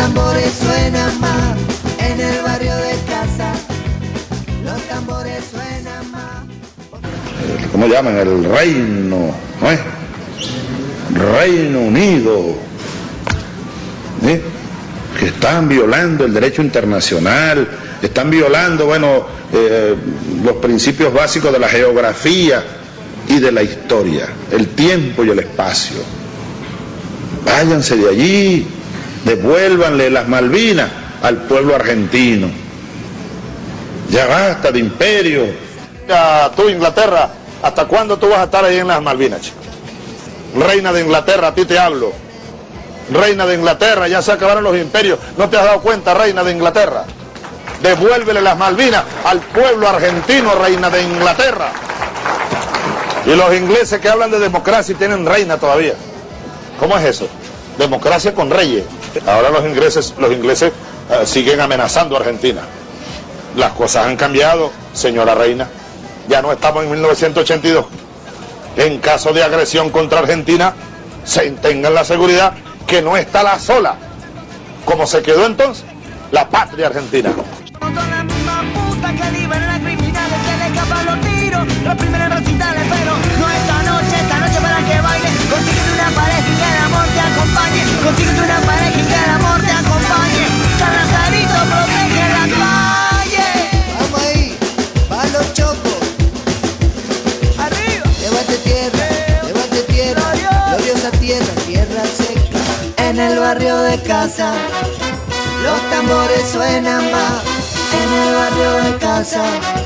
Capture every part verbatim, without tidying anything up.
tambores suenan más en el barrio de casa. Los tambores suenan más. ¿Cómo llaman? El Reino, ¿no es? Reino Unido, ¿eh? Que están violando el derecho internacional, están violando, bueno, eh, los principios básicos de la geografía y de la historia, el tiempo y el espacio. Váyanse de allí, devuélvanle las Malvinas al pueblo argentino. Ya basta de imperio. Ya, tú, Inglaterra, ¿hasta cuándo tú vas a estar ahí en las Malvinas, chico? Reina de Inglaterra, a ti te hablo. Reina de Inglaterra, ya se acabaron los imperios. ¿No te has dado cuenta, reina de Inglaterra? Devuélvele las Malvinas al pueblo argentino, reina de Inglaterra. Y los ingleses que hablan de democracia y tienen reina todavía. ¿Cómo es eso? Democracia con reyes. Ahora los ingleses, los ingleses uh, siguen amenazando a Argentina. Las cosas han cambiado, señora reina. Ya no estamos en mil novecientos ochenta y dos. En caso de agresión contra Argentina, se tengan la seguridad que no está la sola, como se quedó entonces la patria argentina. Son la misma puta que liberan a criminales, que le escapan los tiros, los primeros recitales, pero no esta noche, esta noche para que baile. Consíguete una pareja y que el amor te acompañe. Consíguete una pareja y que el amor te acompañe. San Lazarito protege la calle. Vamos ahí, va los chocos. Arriba. Levante tierra, levante tierra, gloriosa tierra, tierra seca. En el barrio de casa, los tambores suenan más. En el barrio de casa,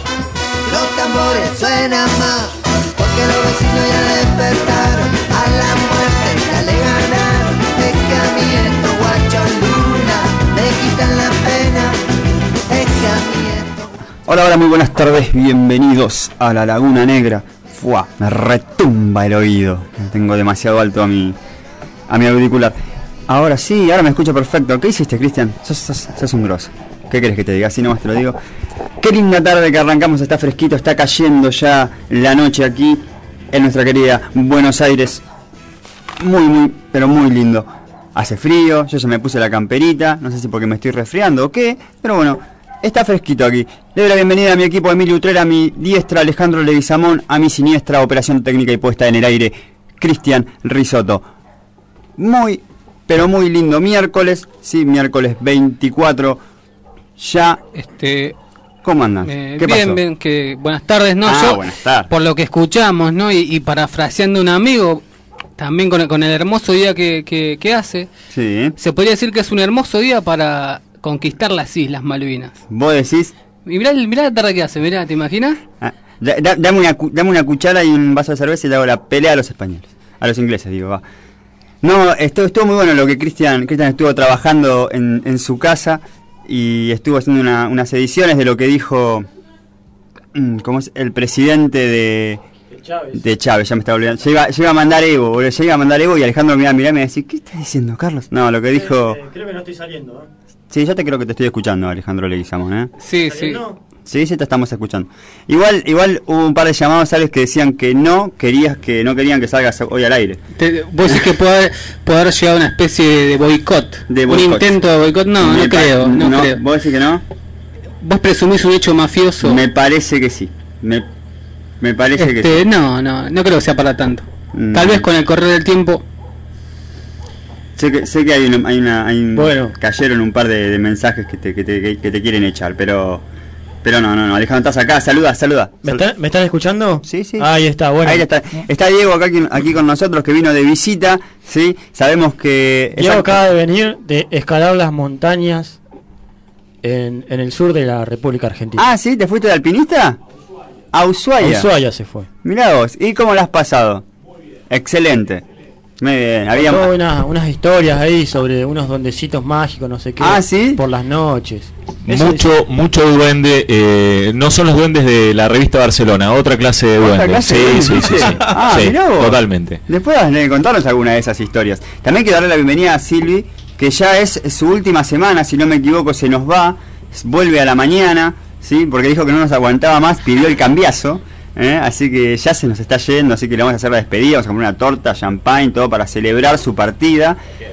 los tambores suenan más. Porque los vecinos ya despertaron, a la muerte ya le ganaron. Es que a mí estos guachos luna me quitan la pena. Es que a mí estos... Hola, hola, muy buenas tardes, bienvenidos a la Laguna Negra. Fua, me retumba el oído, tengo demasiado alto a mi, a mi auricular. Ahora sí, ahora me escucho perfecto. ¿Qué hiciste, Cristian? Sos, sos, sos un grosso. ¿Qué querés que te diga? Así nomás te lo digo. Qué linda tarde que arrancamos, está fresquito, está cayendo ya la noche aquí en nuestra querida Buenos Aires. Muy, muy, pero muy lindo. Hace frío, yo ya me puse la camperita, no sé si porque me estoy resfriando o qué, pero bueno, está fresquito aquí. Le doy la bienvenida a mi equipo, Emilio Utrera, a mi diestra Alejandro Leguizamón, a mi siniestra operación técnica y puesta en el aire, Cristian Risotto. Muy, pero muy lindo miércoles, sí, miércoles veinticuatro, ya. Este, ¿Cómo andan? Eh, ¿Qué bien, pasó? bien, que buenas tardes, ¿no? Ah, Yo, buenas tardes. por lo que escuchamos, ¿no? Y, y parafraseando a un amigo, también con el, con el hermoso día que, que, que hace, Sí. se podría decir que es un hermoso día para conquistar las Islas Malvinas. ¿Vos decís? Y mirá, mirá la tarde que hace, mirá, ¿te imaginas? Ah, da- da- dame, una, cu- dame una cuchara y un vaso de cerveza y le hago la pelea a los españoles. A los ingleses, digo, va. No, estuvo, estuvo muy bueno lo que Cristian Cristian estuvo trabajando en, en su casa y estuvo haciendo una, unas ediciones de lo que dijo mm, ¿cómo es? El presidente de Chávez. de Chávez, ya me estaba olvidando. Llega, llega a mandar Evo, boludo, llega a mandar Evo y Alejandro me mirá, mirá, me va a decir, ¿qué estás diciendo, Carlos? No, lo que dijo... Eh, creo que no estoy saliendo, ¿eh? Sí, yo te creo que te estoy escuchando, Alejandro Leguizamón, ¿eh? Sí, sí. ¿Saliendo? Sí, sí, te estamos escuchando. Igual igual hubo un par de llamados, ¿sabes? Que decían que no querías que no querían que salgas hoy al aire. Te, vos decís que puede haber, puede haber llegado a una especie de boicot. De un boicot. intento de boicot. No, Me no pa- creo, no, creo. ¿Vos decís que no? ¿Vos presumís un hecho mafioso? Me parece que sí. Me, me parece Este, que sí. no, no, no creo que sea para tanto. Mm. Tal vez con el correr del tiempo. Sé que, sé que hay una, hay una, hay un- Bueno. cayeron un par de, de mensajes que te, que, te, que te quieren echar, pero pero no, no, no, Alejandro, estás acá, saluda, saluda. ¿Me, Sal- está- ¿Me están escuchando? Sí, sí. Ahí está, bueno. Ahí está. Está Diego acá aquí, aquí con nosotros, que vino de visita, ¿sí? Sabemos que... Diego Exacto. acaba de venir de escalar las montañas en, en el sur de la República Argentina. Ah, ¿sí? ¿Te fuiste de alpinista? A Ushuaia. A Ushuaia se fue. Mirá vos, ¿y cómo la has pasado? Excelente. Muy bien, había... Contó unas, unas historias ahí sobre unos duendecitos mágicos, no sé qué. Ah, ¿sí? Por las noches. Eso Mucho, mucho duende, eh, no son los duendes de la revista Barcelona, otra clase de ¿Otra duendes. clase Sí, de sí, duendes? sí, sí, Ah, sí, mirá vos. totalmente. Después de contarnos alguna de esas historias. También quiero darle la bienvenida a Silvi, que ya es su última semana, si no me equivoco, se nos va, vuelve a la mañana, ¿sí? Porque dijo que no nos aguantaba más, pidió el cambiazo. ¿Eh? Así que ya se nos está yendo, así que le vamos a hacer la despedida, vamos a comer una torta, champagne, todo para celebrar su partida.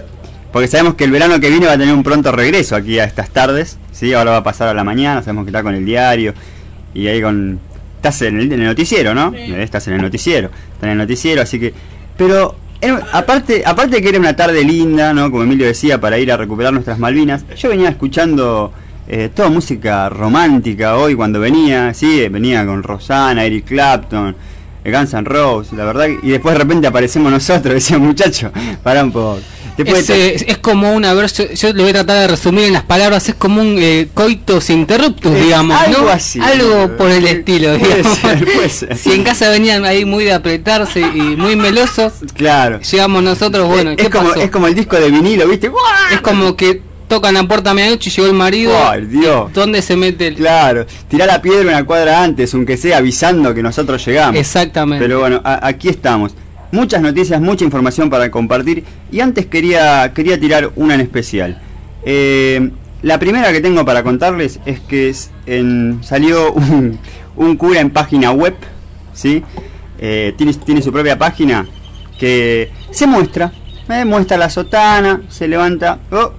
porque sabemos que el verano que viene va a tener un pronto regreso aquí a estas tardes, ¿sí? Ahora va a pasar a la mañana, sabemos que está con el diario y ahí con... Estás en el, en el noticiero, ¿no? Sí. Estás en el noticiero, estás en el noticiero, así que... Pero, eh, aparte aparte de que era una tarde linda, ¿no? Como Emilio decía, para ir a recuperar nuestras Malvinas, yo venía escuchando eh, toda música romántica hoy cuando venía, ¿sí? Venía con Rosana, Eric Clapton, Guns N' Roses, la verdad, y después de repente aparecemos nosotros, decía, muchacho, pará un poco. Es, te... es, es como una, yo, yo lo voy a tratar de resumir en las palabras, es como un eh, coitus interruptus, eh, digamos, algo ¿no? así, algo por el estilo, puede digamos. Ser, puede ser. Si en casa venían ahí muy de apretarse y muy melosos, claro, llegamos nosotros, bueno, ¿qué es como pasó? Es como el disco de vinilo, ¿viste? Es como que tocan la puerta a medianoche y llegó el marido. Ay, Dios. ¿Dónde se mete el...? Claro, tirá la piedra una cuadra antes, aunque sea avisando que nosotros llegamos. Exactamente. Pero bueno, a, aquí estamos. Muchas noticias, mucha información para compartir. Y antes quería quería tirar una en especial. Eh, la primera que tengo para contarles es que es en, salió un, un cura en página web, ¿sí? Eh, tiene, tiene su propia página que se muestra. Eh, muestra la sotana, se levanta. Oh,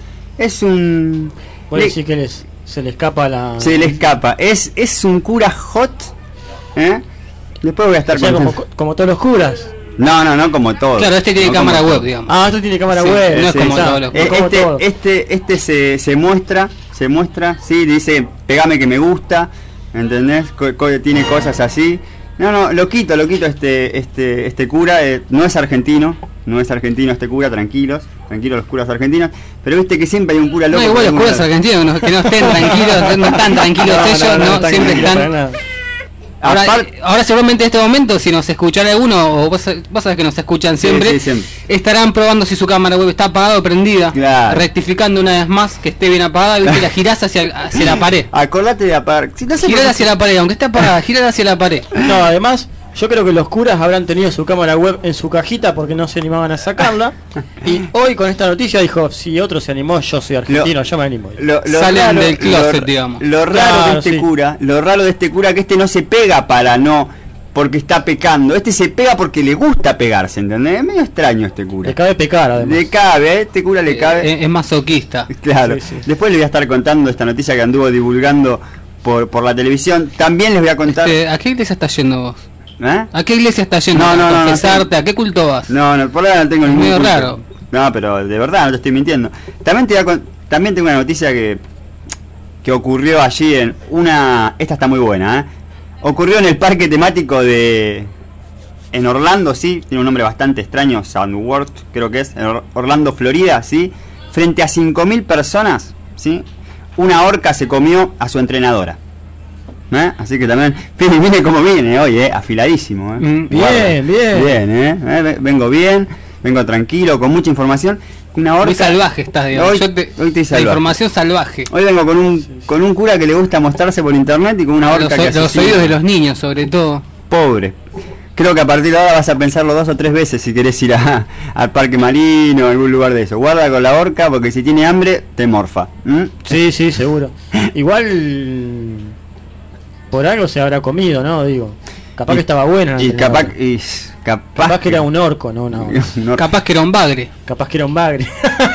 es un... Puede decir que les, se le escapa la... Se le escapa. Es, es un cura hot. ¿Eh? Después voy a estar o sea, como, como todos los curas. No, no, no como todos. Claro, este tiene no cámara web, digamos. Ah, este tiene cámara sí, web. No es sí, como sí. todos los eh, curas. Este, todo. este, este se, se muestra, se muestra, sí, dice, pegame que me gusta, ¿entendés? Co co tiene cosas así. No, no, loquito, loquito este, este, este cura, eh, no es argentino, no es argentino este cura, tranquilos, tranquilos los curas argentinos, pero viste que siempre hay un cura loco. No, igual los curas lado. argentinos no, que no estén tranquilos, no están tranquilos No, ellos, no, no, no, no siempre están... Ahora, Apart- ahora seguramente en este momento, si nos escuchara alguno, o vos, vos sabés que nos escuchan siempre, Sí, sí, siempre. estarán probando si su cámara web está apagada o prendida, Claro. rectificando una vez más que esté bien apagada, y la girás hacia, hacia la pared. Acordate de apagar. Si no sé Girar por qué- hacia la pared, aunque esté apagada, girar hacia la pared. No, además, yo creo que los curas habrán tenido su cámara web en su cajita porque no se animaban a sacarla. Y hoy con esta noticia dijo, si otro se animó, yo soy argentino, Lo- yo me animo. Lo, lo Salen raro, del closet, lo, digamos. Lo raro Claro, de este sí. cura, lo raro de este cura que este no se pega para no, porque está pecando. Este se pega porque le gusta pegarse, ¿entendés? Es medio extraño este cura. Le cabe pecar, además. Le cabe, a este cura le cabe. Eh, es masoquista. Claro. Sí, sí. Después les voy a estar contando esta noticia que anduvo divulgando por, por la televisión. También les voy a contar. Este, ¿A qué iglesia estás yendo vos? ¿Eh? ¿A qué iglesia estás yendo? No, ¿A no, no, no, confesarte? no. ¿A qué culto vas? No, no, por ahora no tengo Es ningún medio culto. raro. No, pero de verdad no te estoy mintiendo. También te voy a con- también tengo una noticia que que ocurrió allí en una, esta está muy buena, ¿eh? Ocurrió en el parque temático de en Orlando, sí, tiene un nombre bastante extraño, Soundworld, creo que es, en Or- Orlando, Florida, sí, frente a cinco mil personas, sí. Una orca se comió a su entrenadora. ¿Eh? Así que también, viene, viene como viene hoy, eh, afiladísimo. Eh. Mm, bien, Guarda. bien. Bien, eh. eh, Vengo bien, vengo tranquilo, con mucha información. Una orca. Muy salvaje estás, digamos. Hoy, Yo te- hoy estoy la salvaje. información salvaje. Hoy vengo con un con un cura que le gusta mostrarse por internet y con una A orca los, que o- los asesina. oídos de los niños, sobre todo. Pobre. Creo que a partir de ahora vas a pensarlo dos o tres veces si querés ir a, al parque marino o algún lugar de eso. Guarda con la orca porque si tiene hambre te morfa. ¿Mm? Sí, sí, seguro. Igual por algo se habrá comido, ¿no? Digo, capaz Y- que estaba buena. la Y capaz, entrenadora. y capaz, capaz que era un orco, no una orca. no- Capaz que era un bagre. Capaz que era un bagre.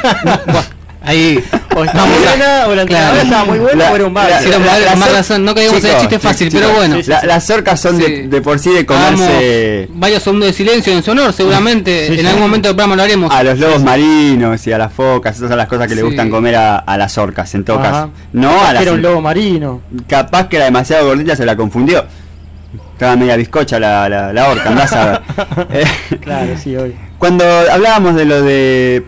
Ahí. O estaba Vamos a- buena, o la entrenadora Claro. estaba muy buena, La- o era un bagre. la- Si era un la- bagre, la- con más la- razón. No queríamos hacer Chicos, chiste fácil, chicos, pero bueno. sí, sí. La- las orcas son Sí. de, de por sí de Hagamos comerse varios segundos de silencio en su honor, seguramente. Sí, en sí. algún momento del programa lo haremos. a los lobos marinos y a las focas. Esas son las cosas que le Sí. gustan comer a, a las orcas, en todo Ajá. caso. No Capaz a que las era un lobo marino. Capaz que era demasiado gordita, se la confundió. Estaba media bizcocha la, la, la orca, andás a ver. Eh, Claro, sí, hoy. Cuando hablábamos de lo de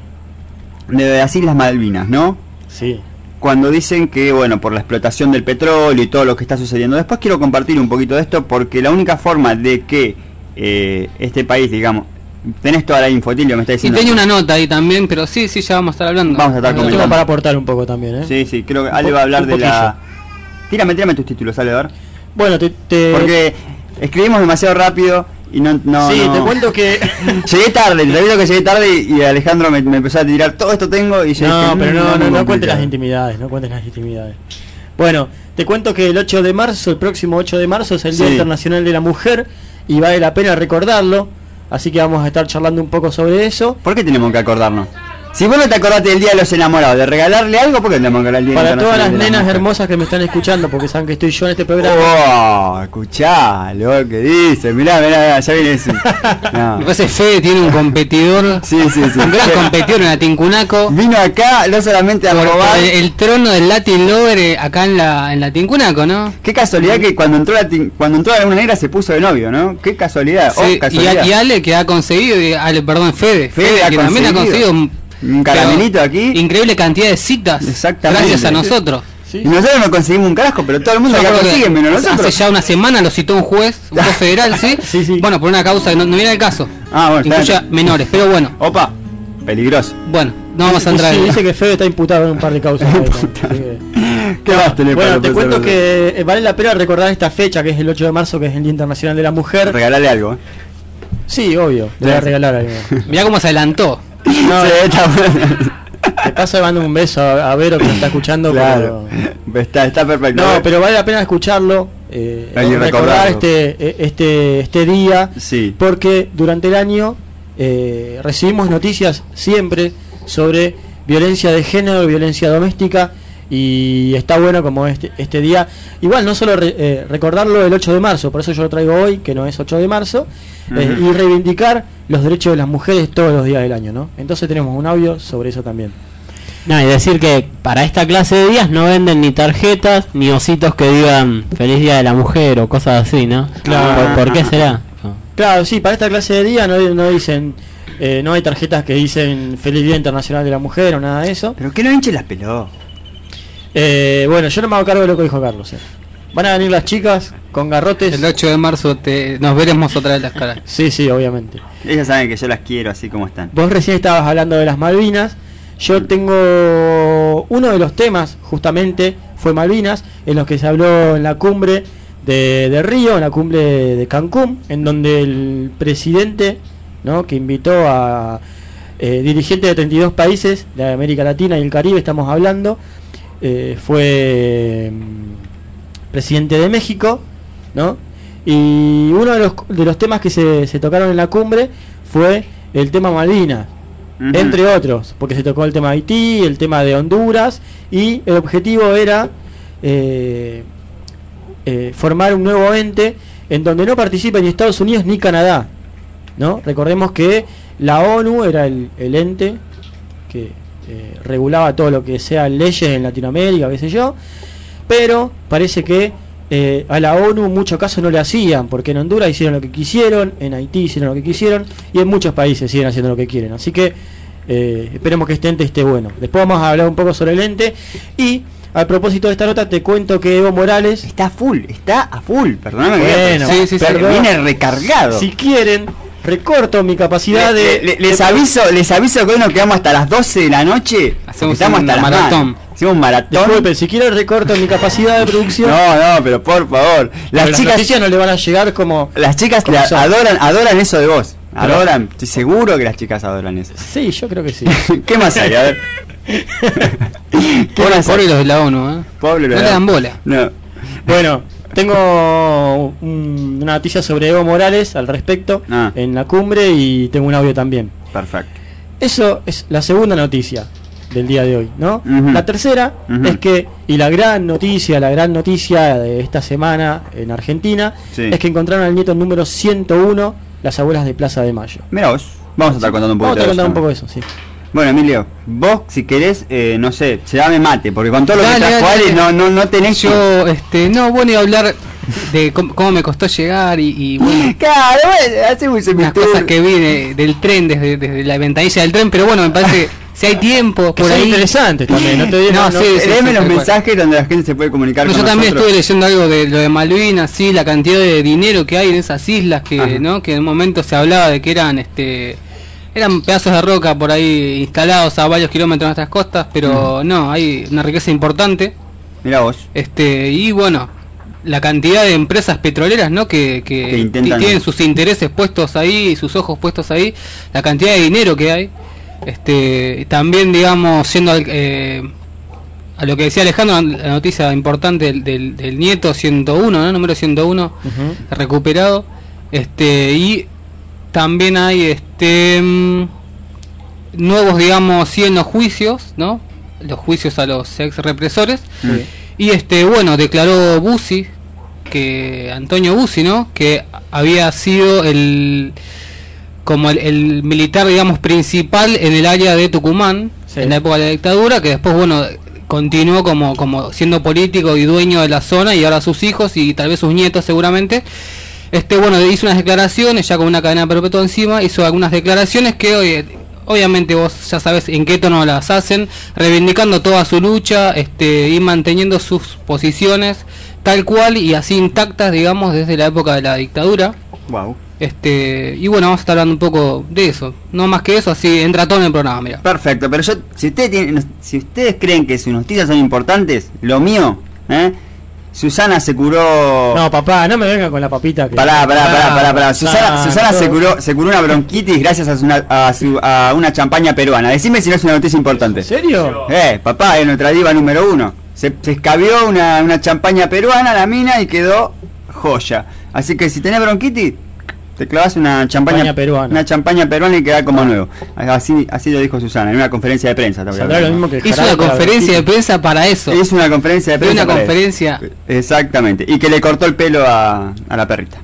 de las Islas Malvinas, ¿no? Sí. Cuando dicen que, bueno, por la explotación del petróleo y todo lo que está sucediendo. Después quiero compartir un poquito de esto porque la única forma de que eh, este país, digamos, tenés toda la info, Tilio, me está Y diciendo. tenía una nota ahí también, pero sí, sí, ya vamos a estar hablando. Vamos a estar Yo comentando. tengo para aportar un poco también, ¿eh? Sí, sí, creo que Un Ale po- va a hablar un de la... poquillo. Tírame, tírame tus títulos, Ale, a ver. Bueno, te, te- Porque escribimos demasiado rápido y no... no sí, no- te cuento que Llegué tarde, te digo que llegué tarde y, y Alejandro me, me empezó a tirar todo esto tengo y yo no, dije, pero "Mm, no, no, muy no cuentes complicado". las intimidades, no cuentes las intimidades. Bueno, te cuento que el ocho de marzo, el próximo ocho de marzo es el Día Sí. Internacional de la Mujer y vale la pena recordarlo, así que vamos a estar charlando un poco sobre eso. ¿Por qué tenemos que acordarnos? Si vos no te acordaste del Día de los Enamorados, de regalarle algo, ¿por qué no te acordás del Día Para todas las Internacional de la nenas Mujer? hermosas que me están escuchando, porque saben que estoy yo en este programa. Oh, escuchá lo que dice. Mirá, mirá, mirá, ya viene ese. No. Me parece Fede tiene un competidor, Sí, sí, sí. un gran competidor en la Tincunaco. Vino acá no solamente a Por, robar. por el, el trono del Latin Lover eh, acá en la en la Tincunaco, ¿no? Qué casualidad que cuando entró la tin- cuando entró la Laguna Negra se puso de novio, ¿no? Qué casualidad. Sí, oh, y, casualidad. a- y Ale que ha conseguido, y Ale, perdón, Fede, Fede Fede, ha que también ha conseguido. conseguido un, Un caramelito aquí. increíble cantidad de citas. Exactamente. Gracias a nosotros. Sí. Y nosotros no conseguimos un carajo, pero todo el mundo Yo acá creo que consigue, menos hace nosotros. ya una semana lo citó un juez, un juez federal, ¿sí? Sí, sí. Bueno, por una causa que no, no viene al caso. Ah, bueno, está Incluye a bien. menores, pero bueno, Opa, peligroso. bueno, no vamos a entrar Sí, en dice que Fede está imputado en un par de causas. ahí, ¿no? Así que- ¿Qué más tenés Bueno, para te pasar? cuento que eh, vale la pena recordar esta fecha, que es el ocho de marzo, que es el Día Internacional de la Mujer. Regalale algo. ¿eh? Sí, obvio, le voy a regalar algo. Mirá cómo se adelantó. No, Sí, está bueno. te paso, le mando un beso a, a Vero que me está escuchando. Claro. pero- Está, está perfecto. No, pero vale la pena escucharlo, eh, Hay que recordar recordarlo. este, eh, este, este día, Sí. porque durante el año eh, recibimos noticias siempre sobre violencia de género, violencia doméstica, y está bueno como este, este día, igual no solo re- eh, recordarlo el ocho de marzo, por eso yo lo traigo hoy, que no es ocho de marzo, eh, Ujú. y reivindicar los derechos de las mujeres todos los días del año, ¿no? Entonces tenemos un audio sobre eso también. No, y decir que para esta clase de días no venden ni tarjetas ni ositos que digan Feliz Día de la Mujer o cosas así, ¿no? Claro. ¿Por, por qué será? Claro, sí, para esta clase de día no, no dicen, eh, no hay tarjetas que dicen Feliz Día Internacional de la Mujer o nada de eso. Pero que no hinche las pelotas. Eh, bueno, yo no me hago cargo de lo que dijo Carlos. eh. Van a venir las chicas con garrotes. El ocho de marzo te, nos veremos otra vez las caras. Sí, sí, obviamente. Ellas saben que yo las quiero así como están. Vos recién estabas hablando de las Malvinas. Yo tengo uno de los temas, justamente, fue Malvinas, en los que se habló en la cumbre de, de Río, en la cumbre de Cancún, en donde el presidente, ¿no?, que invitó a eh, dirigentes de treinta y dos países de América Latina y el Caribe, estamos hablando, eh, fue mm, presidente de México, ¿no? Y uno de los, de los temas que se, se tocaron en la cumbre fue el tema Malvinas. Ujú. Entre otros, porque se tocó el tema de Haití, el tema de Honduras, y el objetivo era eh, eh, formar un nuevo ente en donde no participen ni Estados Unidos ni Canadá, ¿no? Recordemos que la ONU era el, el ente que eh, regulaba todo lo que sea leyes en Latinoamérica, qué sé yo, pero parece que eh, a la ONU en muchos casos no le hacían, porque en Honduras hicieron lo que quisieron, en Haití hicieron lo que quisieron, y en muchos países siguen haciendo lo que quieren. Así que eh, esperemos que este ente esté bueno. Después vamos a hablar un poco sobre el ente. Y a propósito de esta nota te cuento que Evo Morales, Está a full, está a full, perdóname. Bueno, que sí, sí, sí. pero viene recargado. si quieren, recorto mi capacidad Le- de... le- les de- aviso, les aviso que hoy nos quedamos hasta las doce de la noche. Hacemos estamos un hasta las maratón. manos. Hacemos un maratón. Disculpen, si quieren recorto mi capacidad de producción. No, no, pero por favor. Pero Las las chicas, noticias no le van a llegar como... las chicas como le son. adoran, adoran eso de vos. Pero- Adoran, estoy seguro que las chicas adoran eso. Sí, yo creo que sí. ¿Qué más hay? A ver. ¿Qué Pobre, más pobre hay? los de la ONU, ¿eh? Pobre No los- le dan bola. No. Bueno, tengo un- una noticia sobre Evo Morales al respecto Ah. en la cumbre, y tengo un audio también. Perfecto. Eso es la segunda noticia del día de hoy, ¿no? Ujú. La tercera Ujú. es que, y la gran noticia, la gran noticia de esta semana en Argentina, Sí. es que encontraron al nieto número ciento uno, las abuelas de Plaza de Mayo. Mira vos. Vamos a estar contando un poco Vamos a de contar eso un poco de también. eso, sí. Bueno, Emilio, vos si querés, eh, no sé, se dame mate, porque con todo lo Dale, que trajo dale, Ale, dale. no, no, no tenés Yo, este, no, bueno, iba a hablar de cómo, cómo me costó llegar y, y bueno, Claro, bueno, hacemos un unas semitour. cosas que vi de- del tren, desde, desde la ventanilla del tren, pero bueno, me parece que si hay tiempo Que por son ahí... interesantes también, no te digo, No, no- sí, sí, Léeme sí, los tal cual. mensajes donde la gente se puede comunicar No, con yo también nosotros. estuve leyendo algo de lo de Malvinas, sí, la cantidad de dinero que hay en esas islas que, Ajá. ¿no? Que en un momento se hablaba de que eran, este, eran pedazos de roca por ahí instalados a varios kilómetros de nuestras costas, pero no, hay una riqueza importante, Mira vos. este, y bueno, la cantidad de empresas petroleras, ¿no? Que, que, Que intentan- ti- tienen sus intereses puestos ahí, sus ojos puestos ahí, la cantidad de dinero que hay, este, también digamos siendo al- eh, a lo que decía Alejandro, la noticia importante del, del, del nieto ciento uno, ¿no? Número ciento uno Ujú. recuperado, este, y también hay este mm, nuevos, digamos, sí, en los juicios, ¿no? Los juicios a los ex represores. Sí. Y este, bueno, declaró Bussi, que Antonio Bussi, ¿no? Que había sido el como el, el militar, digamos, principal en el área de Tucumán, sí, en la época de la dictadura, que después, bueno, continuó como, como siendo político y dueño de la zona, y ahora sus hijos y tal vez sus nietos seguramente. Este, bueno, hizo unas declaraciones, ya con una cadena perpetua encima, hizo algunas declaraciones que hoy, obviamente vos ya sabes en qué tono las hacen, reivindicando toda su lucha, este, y manteniendo sus posiciones tal cual y así intactas, digamos, desde la época de la dictadura. Wow. Este, y bueno, vamos a estar hablando un poco de eso. No más que eso, así entra todo en el programa, mira. Perfecto, pero yo, si ustedes tienen, si ustedes creen que sus noticias son importantes, lo mío, ¿eh? Susana se curó. No, papá, no me venga con la papita. Que... Pará, pará, pará, pará, pará. Susana, Ah, Susana todo. se curó, se curó una bronquitis gracias a, su, a, su, a una champaña peruana. Decime si no es una noticia importante. ¿En serio? Eh, papá, es nuestra diva número uno. Se, se escabió una, una champaña peruana la mina y quedó joya. Así que si tenés bronquitis, te clavas una champaña, Champaña peruana. una champaña peruana y queda como nuevo. Así, así lo dijo Susana en una conferencia de prensa. Saldrá lo mismo que el Hizo jarabe una para conferencia de vestir. prensa para eso. Es una conferencia de Fue prensa. una para conferencia eso. Exactamente. Y que le cortó el pelo a, a la perrita.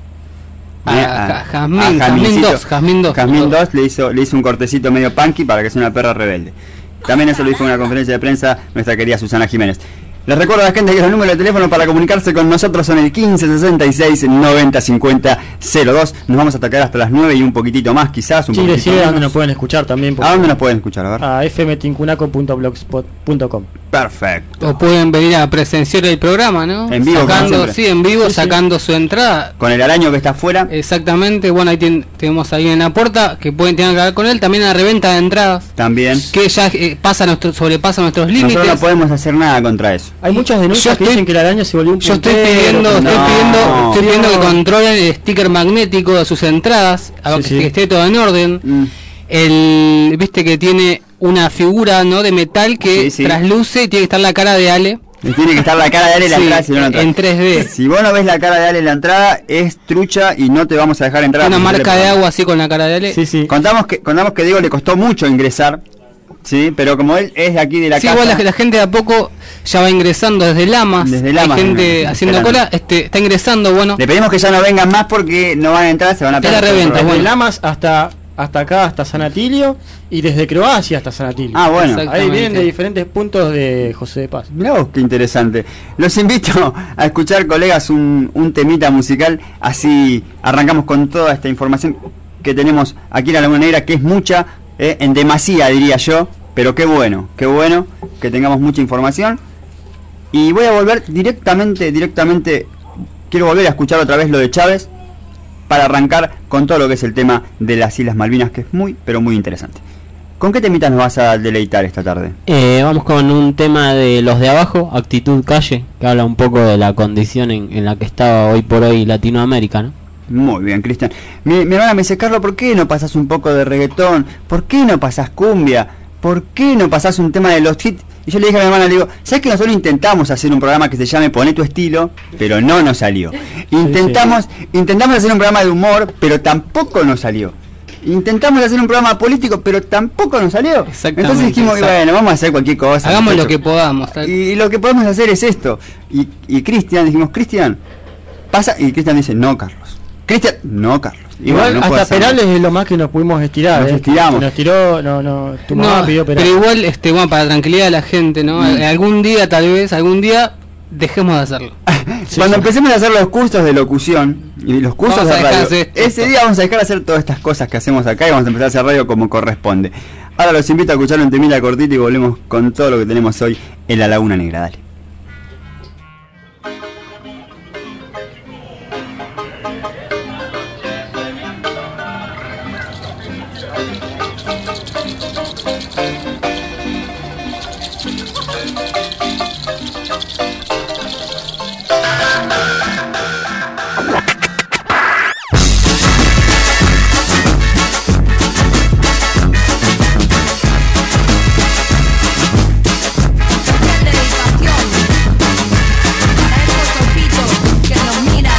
a, Eh, a Jazmín, a Jazmín Jazmincito. dos, Jazmín dos. Jazmín dos le hizo, le hizo un cortecito medio punky para que sea una perra rebelde. También eso lo dijo en una conferencia de prensa nuestra querida Susana Jiménez. Les recuerdo a la gente que los números de teléfono para comunicarse con nosotros son el quince sesenta y seis noventa cincuenta cero dos. Nos vamos a atacar hasta las nueve y un poquitito más, quizás. Un Sí, poquitito decide a menos. dónde nos pueden escuchar también. ¿A dónde nos pueden escuchar? A ver. A f m tincunaco punto blogspot punto com. Perfecto. O pueden venir a presenciar el programa, ¿no? En vivo, como sacando, siempre. sí, en vivo, Sí, sí. sacando su entrada. Con el araño que está afuera. Exactamente, bueno, ahí ten- tenemos ahí en la puerta que pueden tener que hablar con él. También la reventa de entradas, También. que ya eh, pasa nuestro, sobrepasa nuestros Nosotros límites. no podemos hacer nada contra eso. Hay muchas denuncias Yo que estoy- dicen que el araño se volvió un Yo estoy puntero, pidiendo, que- estoy No. pidiendo, estoy pidiendo que No. controlen el sticker magnético de sus entradas, a Sí, que, sí. que esté todo en orden. Mm. El, viste que tiene una figura, ¿no?, de metal que Sí, sí. trasluce y tiene que estar la cara de Ale. Y tiene que estar la cara de Ale en la Sí, entrada, si no, no entra. en tres D. Si vos no ves la cara de Ale en la entrada, es trucha y no te vamos a dejar entrar. Una porque marca se le- de agua así con la cara de Ale. Sí, sí. Contamos que, contamos que Diego le costó mucho ingresar, sí, pero como él es de aquí de la Sí, casa. igual la, la gente de a poco ya va ingresando desde Lamas. Desde Lamas, Hay gente no, haciendo esperando. cola, este, está ingresando, bueno. Le pedimos que ya no vengan más porque no van a entrar, se van a Está la perder. reventa, Desde bueno. Lamas hasta hasta acá, hasta San Atilio, y desde Croacia hasta San Atilio. Ah, bueno. Exacto. Ahí vienen Exactamente. de diferentes puntos de José de Paz. Mirá vos, qué interesante. Los invito a escuchar, colegas, un, un temita musical. Así arrancamos con toda esta información que tenemos aquí en la Laguna Negra, que es mucha, eh, en demasía diría yo. Pero qué bueno, qué bueno que tengamos mucha información. Y voy a volver directamente, directamente, quiero volver a escuchar otra vez lo de Chávez, para arrancar con todo lo que es el tema de las Islas Malvinas, que es muy, pero muy interesante. ¿Con qué temitas nos vas a deleitar esta tarde? Eh, vamos con un tema de los de abajo, Actitud Calle, que habla un poco de la condición en, en la que estaba hoy por hoy Latinoamérica, ¿no? Muy bien, Cristian. Mi, mi hermana me dice, Carlos, ¿por qué no pasás un poco de reggaetón? ¿Por qué no pasás cumbia? ¿Por qué no pasás un tema de los hits? Y yo le dije a mi hermana, le digo, ¿sabes que nosotros intentamos hacer un programa que se llame Poné tu estilo? Pero no nos salió. Intentamos, intentamos hacer un programa de humor, pero tampoco nos salió. Intentamos hacer un programa político, pero tampoco nos salió. Exactamente, Entonces dijimos, exacto. bueno, vamos a hacer cualquier cosa. Hagamos lo muchachos. que podamos. tal- Y lo que podemos hacer es esto. Y, y Cristian, dijimos, Cristian, pasa. Y Cristian dice, no, Carlos. Cristian, no, Carlos. Y Igual bueno, no puedo hasta hacer Perales nada. es lo más que nos pudimos estirar. Nos eh, estiramos. que Nos tiró, no, no, tu mamá No, pidió pero Perales. igual, este, bueno, para tranquilidad de la gente, ¿no? Mm. Algún día, tal vez, algún día, dejemos de hacerlo. Sí, Cuando sí. empecemos a hacer los cursos de locución y los cursos Vamos a de dejar radio, de hacer esto. ese día vamos a dejar de hacer todas estas cosas que hacemos acá y vamos a empezar a hacer radio como corresponde. Ahora los invito a escuchar un temita cortito y volvemos con todo lo que tenemos hoy en la Laguna Negra. Dale. Dedicación para esos ojitos que nos miran.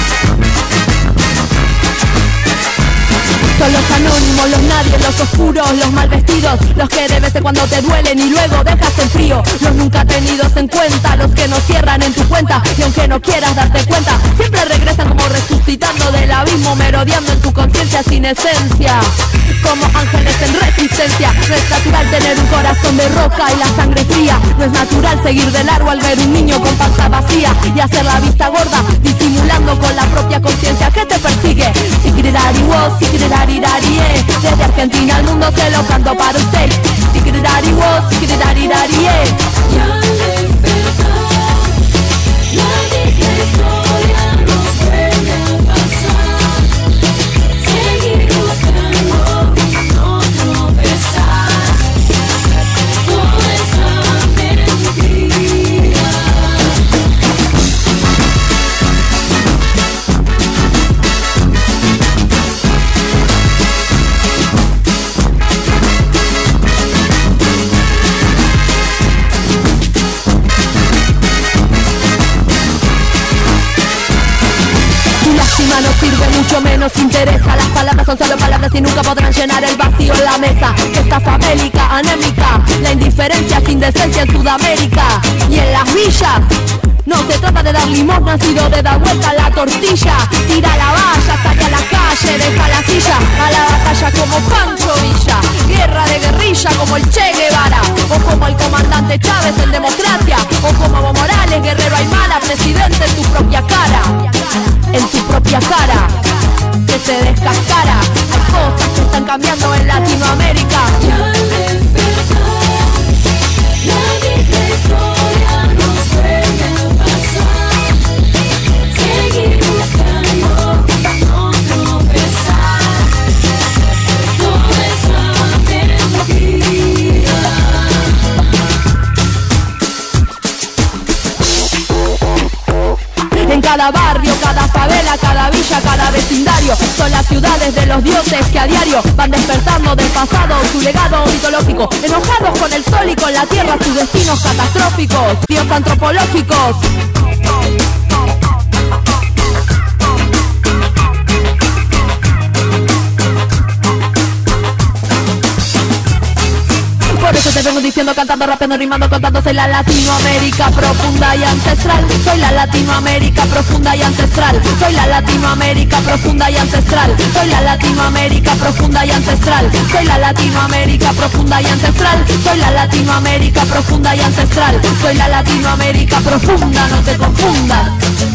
Son los anónimos, los nadie, los oscuros, Somos los mal vestidos, los que de vez en cuando te duelen y luego dejas en frío. Los nunca tenidos en cuenta, los que no cierran en tu cuenta. Y aunque no quieras darte cuenta, siempre regresan como resucitando del abismo, merodeando en tu conciencia sin esencia. Como ángeles en resistencia. No es natural tener un corazón de roca y la sangre fría. No es natural seguir de largo al ver un niño con panza vacía y hacer la vista gorda, disimulando con la propia conciencia que te persigue. Sikirari wo, sikirari dari, eh. Desde Argentina al mundo se lo canto para usted. Sikirari wo, sikirari dari, eh. Y al despertar, la vieja historia nos vuelve a pasar. Seguir buscando, no tropezar. Toda esa mentira. No sirve, mucho menos interesa. Las palabras son solo palabras y nunca podrán llenar el vacío en la mesa. Esta famélica, anémica, la indiferencia sin decencia en Sudamérica. Y en las villas no se trata de dar limosna, sino de dar vuelta a la tortilla. Tira la valla, saca a la calle, deja la silla. A la batalla como Pancho Villa. Guerra de guerrilla como el Che Guevara. O como el comandante Chávez en democracia. O como Evo Morales, guerrero Aymara, presidente en tu propia cara. En tu propia cara, que se descascara. Hay cosas que están cambiando en Latinoamérica. Y al despertar, la vieja historia nos vuelve a pasar. Seguir buscando, no tropezar. Toda esa mentira. En cada barrio, cada favela, cada villa, cada vecindario, son las ciudades de los dioses que a diario van despertando del pasado su legado mitológico, enojados con el sol y con la tierra, sus destinos catastróficos, dios antropológicos. Por eso te vengo diciendo, cantando, rapeando, rimando, contando. Soy la Latinoamérica profunda y ancestral. Soy la Latinoamérica profunda y ancestral. Soy la Latinoamérica profunda y ancestral. Soy la Latinoamérica profunda y ancestral. Soy la Latinoamérica profunda y ancestral. Soy la Latinoamérica profunda y ancestral. Soy la Latinoamérica profunda, no te confundas.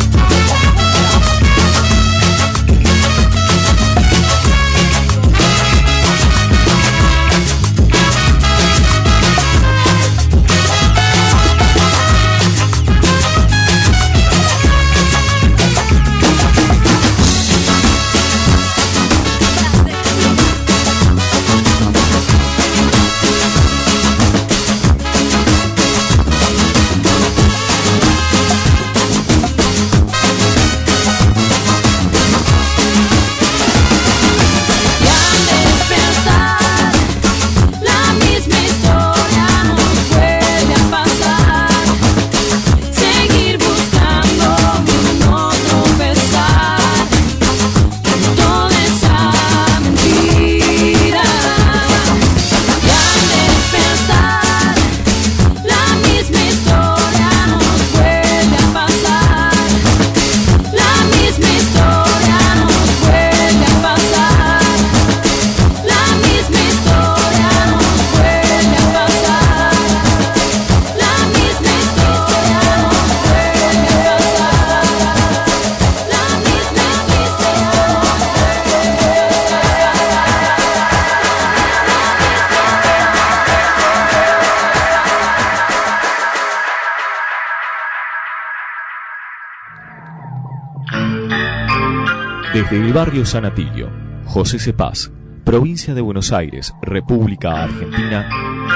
Desde el barrio San Atilio, José Cepaz, provincia de Buenos Aires, República Argentina,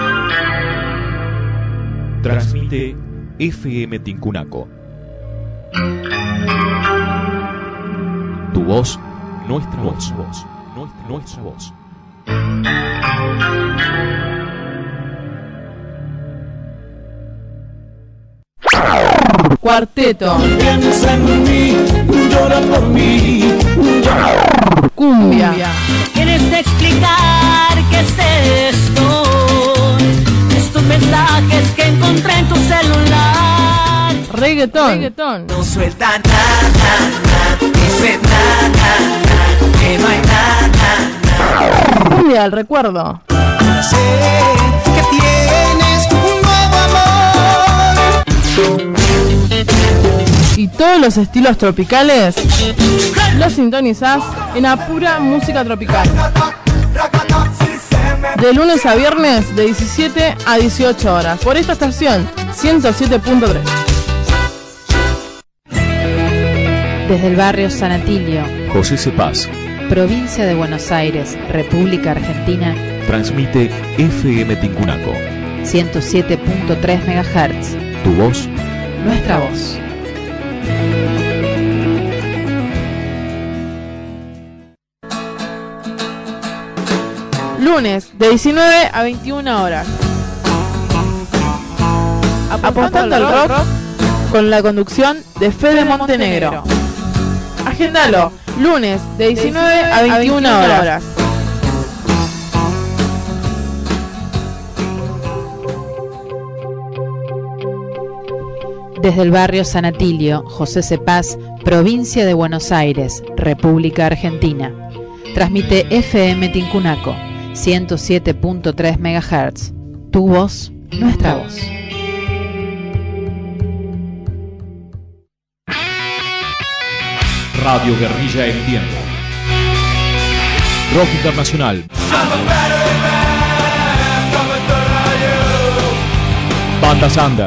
transmite F M Tincunaco. Tu voz, nuestra voz, voz, nuestra, nuestra voz. Cuarteto. Piensa en mí, llora por mí. Cumbia. ¿Quieres explicar ¿qué es esto? Estos mensajes que encontré en tu celular. Reggaetón. Reggaetón. No suelta nada, nada, dice nada, nada, que no hay nada, nada. Cumbia al recuerdo. Sé que tienes un nuevo amor. Y todos los estilos tropicales los sintonizás en Apura Música Tropical. De lunes a viernes de diecisiete a dieciocho horas por esta estación ciento siete punto tres. Desde el barrio San Atilio, José Cepaz provincia de Buenos Aires, República Argentina, transmite F M Tincunaco. ciento siete punto tres megahertz. Tu voz, nuestra voz. Lunes de diecinueve a veintiuna horas. Apostando al rock, rock con la conducción de Fede Montenegro. Agéndalo, lunes de diecinueve a veintiuna horas. Desde el barrio San Atilio, José Cepaz, provincia de Buenos Aires, República Argentina. Transmite F M Tincunaco, ciento siete punto tres megahertz. Tu voz, nuestra voz. Radio Guerrilla emitiendo rock internacional, bandas under,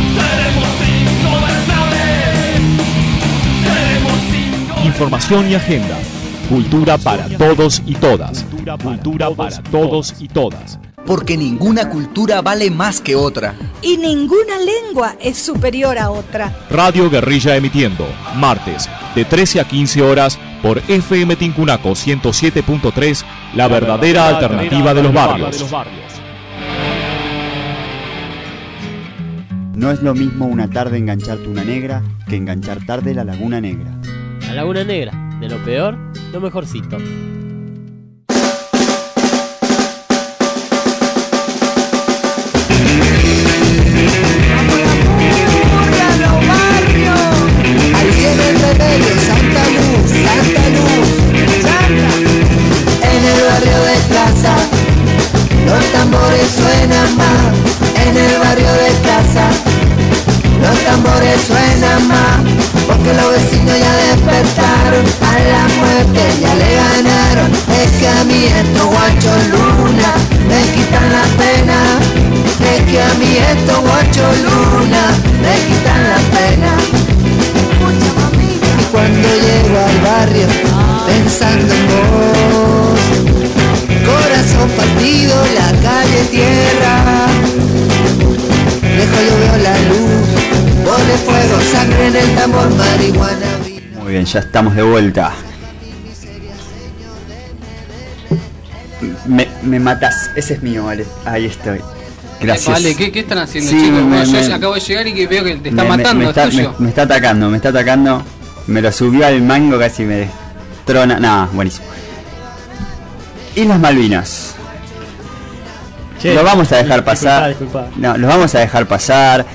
información y agenda, cultura para todos y todas, cultura para todos y todas. Porque ninguna cultura vale más que otra. Y ninguna lengua es superior a otra. Radio Guerrilla emitiendo, martes, de trece a quince horas, por F M Tincunaco ciento siete punto tres, la verdadera alternativa de los barrios. No es lo mismo una tarde engancharte una negra que enganchar tarde la Laguna Negra. La Laguna Negra, de lo peor, lo mejorcito. Ahí viene el rebelde, Santa Luz, Santa Luz, Santa. En el barrio de casa, los tambores suenan más. En el barrio de casa, los tambores suenan más. Porque los vecinos ya despertaron, a la muerte ya le ganaron. Es que a mí estos guachos luna me quitan la pena. Es que a mí estos guachos luna me quitan la pena. Y cuando llego al barrio pensando en vos, corazón partido, la calle tierra, lejos yo veo la luz, pone fuego, sangre en el tambor, marihuana. Muy bien, ya estamos de vuelta. Me, me matás, ese es mío, vale. Ahí estoy. Gracias. Vale, ¿qué, qué están haciendo, sí, chicos? Me, Bueno, me, yo acabo de llegar y que veo que te está me, matando, me, me, está, es tuyo. me, me está atacando, me está atacando. Me lo subió al mango, casi me destrona. Nada, buenísimo. Islas Malvinas. Che, lo vamos a dejar disculpa, pasar. disculpa. No, lo vamos a dejar pasar.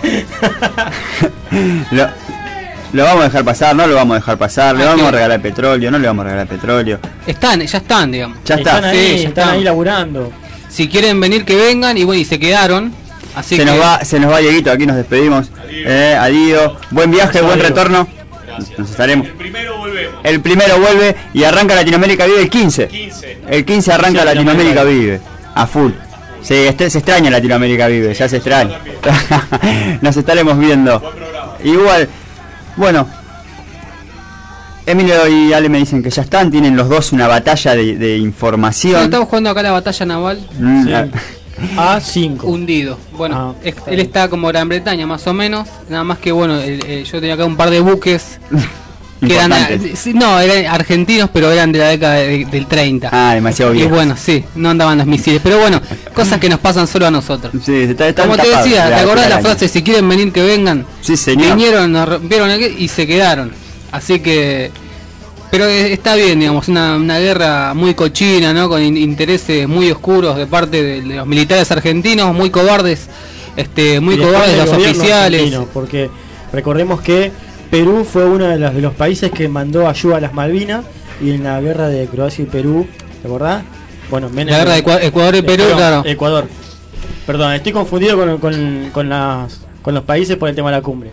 lo, lo vamos a dejar pasar, no lo vamos a dejar pasar. Le Ah, vamos ¿qué? a regalar petróleo, no le vamos a regalar petróleo. Están, ya están, digamos. Ya está. Están ahí, Sí, ya están están. ahí laburando. Si quieren venir, que vengan. Y bueno, y se quedaron. Así se que nos va, se nos va Dieguito, aquí nos despedimos. Eh, adiós. Buen viaje, Adiós. buen retorno. Nos estaremos. El primero volvemos. El primero vuelve y arranca Latinoamérica Vive el quince. El quince arranca Latinoamérica Vive. A full. Sí, este, se extraña Latinoamérica Vive, ya se extraña. Nos estaremos viendo. Igual, bueno. Emilio y Ale me dicen que ya están, tienen los dos una batalla de, de Sí, información. estamos jugando acá la batalla naval. Mm, Sí. ah, A cinco. Hundido. Bueno, Ah, es- él está como Gran Bretaña más o menos. Nada más que bueno, el- el- yo tenía acá un par de buques que eran, importantes. sí, no, eran argentinos, pero eran de la década de- del treinta. Ah, demasiado Y bien. bueno, sí, no andaban los misiles. Pero bueno, cosas que nos pasan solo a nosotros. Sí, está, está Como te tapado decía, de ¿te acordás de la araña. frase? Si quieren venir, que vengan. Sí, señor. Vinieron, nos rompieron aquí y se quedaron. Así que Pero eh, está bien, digamos, una, una guerra muy cochina, ¿no? Con in- intereses muy oscuros de parte de, de los militares argentinos, muy cobardes, este, muy Y después cobardes del los gobierno oficiales. argentino, porque recordemos que Perú fue uno de los, de los países que mandó ayuda a las Malvinas, y en la guerra de Croacia y Perú, ¿te acordás? Bueno, Menem, La guerra de Ecua- Ecuador y Perú, Perdón, claro. Ecuador. Perdón, estoy confundido con, con, con, las, con los países por el tema de la cumbre.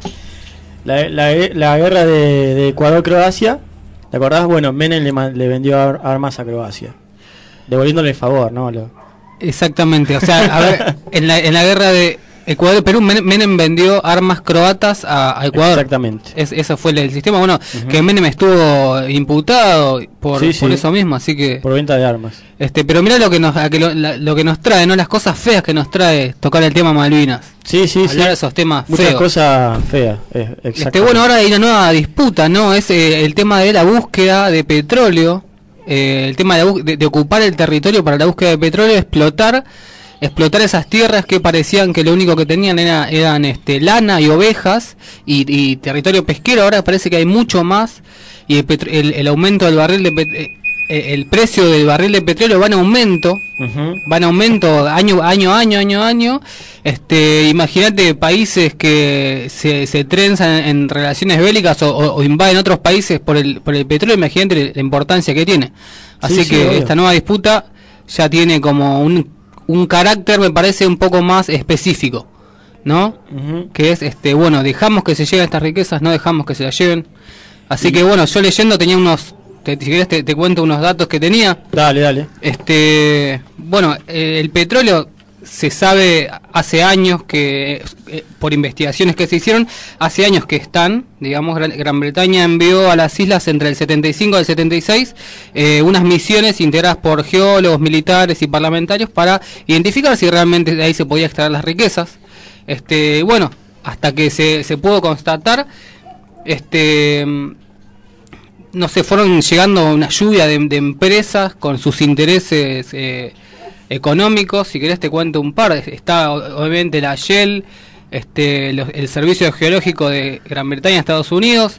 La, la, la guerra de, de Ecuador-Croacia, ¿te acordás? Bueno, Menem le, ma- le vendió ar- armas a Croacia, devolviéndole el favor, ¿no? Lo... Exactamente, o sea, a ver, en la, en la guerra de Ecuador y Perú, Men- Menem vendió armas croatas a, a Ecuador. Exactamente. Es, ese fue el, el sistema, bueno, uh-huh. que Menem estuvo imputado por, Sí, por sí. eso mismo, así que... Por venta de armas. Este, pero mirá lo que nos, a que lo, la- lo que nos trae, ¿no? Las cosas feas que nos trae tocar el tema Malvinas. Sí, sí, Hablar sí. de esos temas Muchas feos. cosas feas, eh, Este, bueno, ahora hay una nueva disputa, ¿no? Es eh, el tema de la búsqueda de petróleo, eh, el tema de, la bú- de, de ocupar el territorio para la búsqueda de petróleo, explotar, explotar esas tierras que parecían que lo único que tenían era, eran este, lana y ovejas y, y territorio pesquero. Ahora parece que hay mucho más y el, petro- el, el aumento del barril de pet- eh, eh, el precio del barril de petróleo va en aumento. Uh-huh. Va en aumento año año año año año. Este, imagínate países que se, se trenzan en, en relaciones bélicas o, o, o invaden otros países por el por el petróleo. Imagínate la importancia que tiene. Así Sí, que sí, obvio. esta nueva disputa ya tiene como un un carácter, me parece, un poco más específico, ¿no? Uh-huh. Que es este, bueno, dejamos que se lleguen estas riquezas, no dejamos que se las lleven. Así que bueno, yo leyendo tenía unos, te, si querés te, te cuento unos datos que tenía. Dale, dale. Este, bueno, eh, el petróleo se sabe hace años que, eh, por investigaciones que se hicieron, hace años que están, digamos, Gran, Gran Bretaña envió a las islas entre el setenta y cinco y el setenta y seis eh, unas misiones integradas por geólogos, militares y parlamentarios para identificar si realmente de ahí se podía extraer las riquezas. Este, bueno, hasta que se, se pudo constatar, este... no sé, fueron llegando una lluvia de, de empresas con sus intereses eh, económicos. Si querés te cuento un par. Está obviamente la Shell, este, los- el Servicio Geológico de Gran Bretaña, Estados Unidos,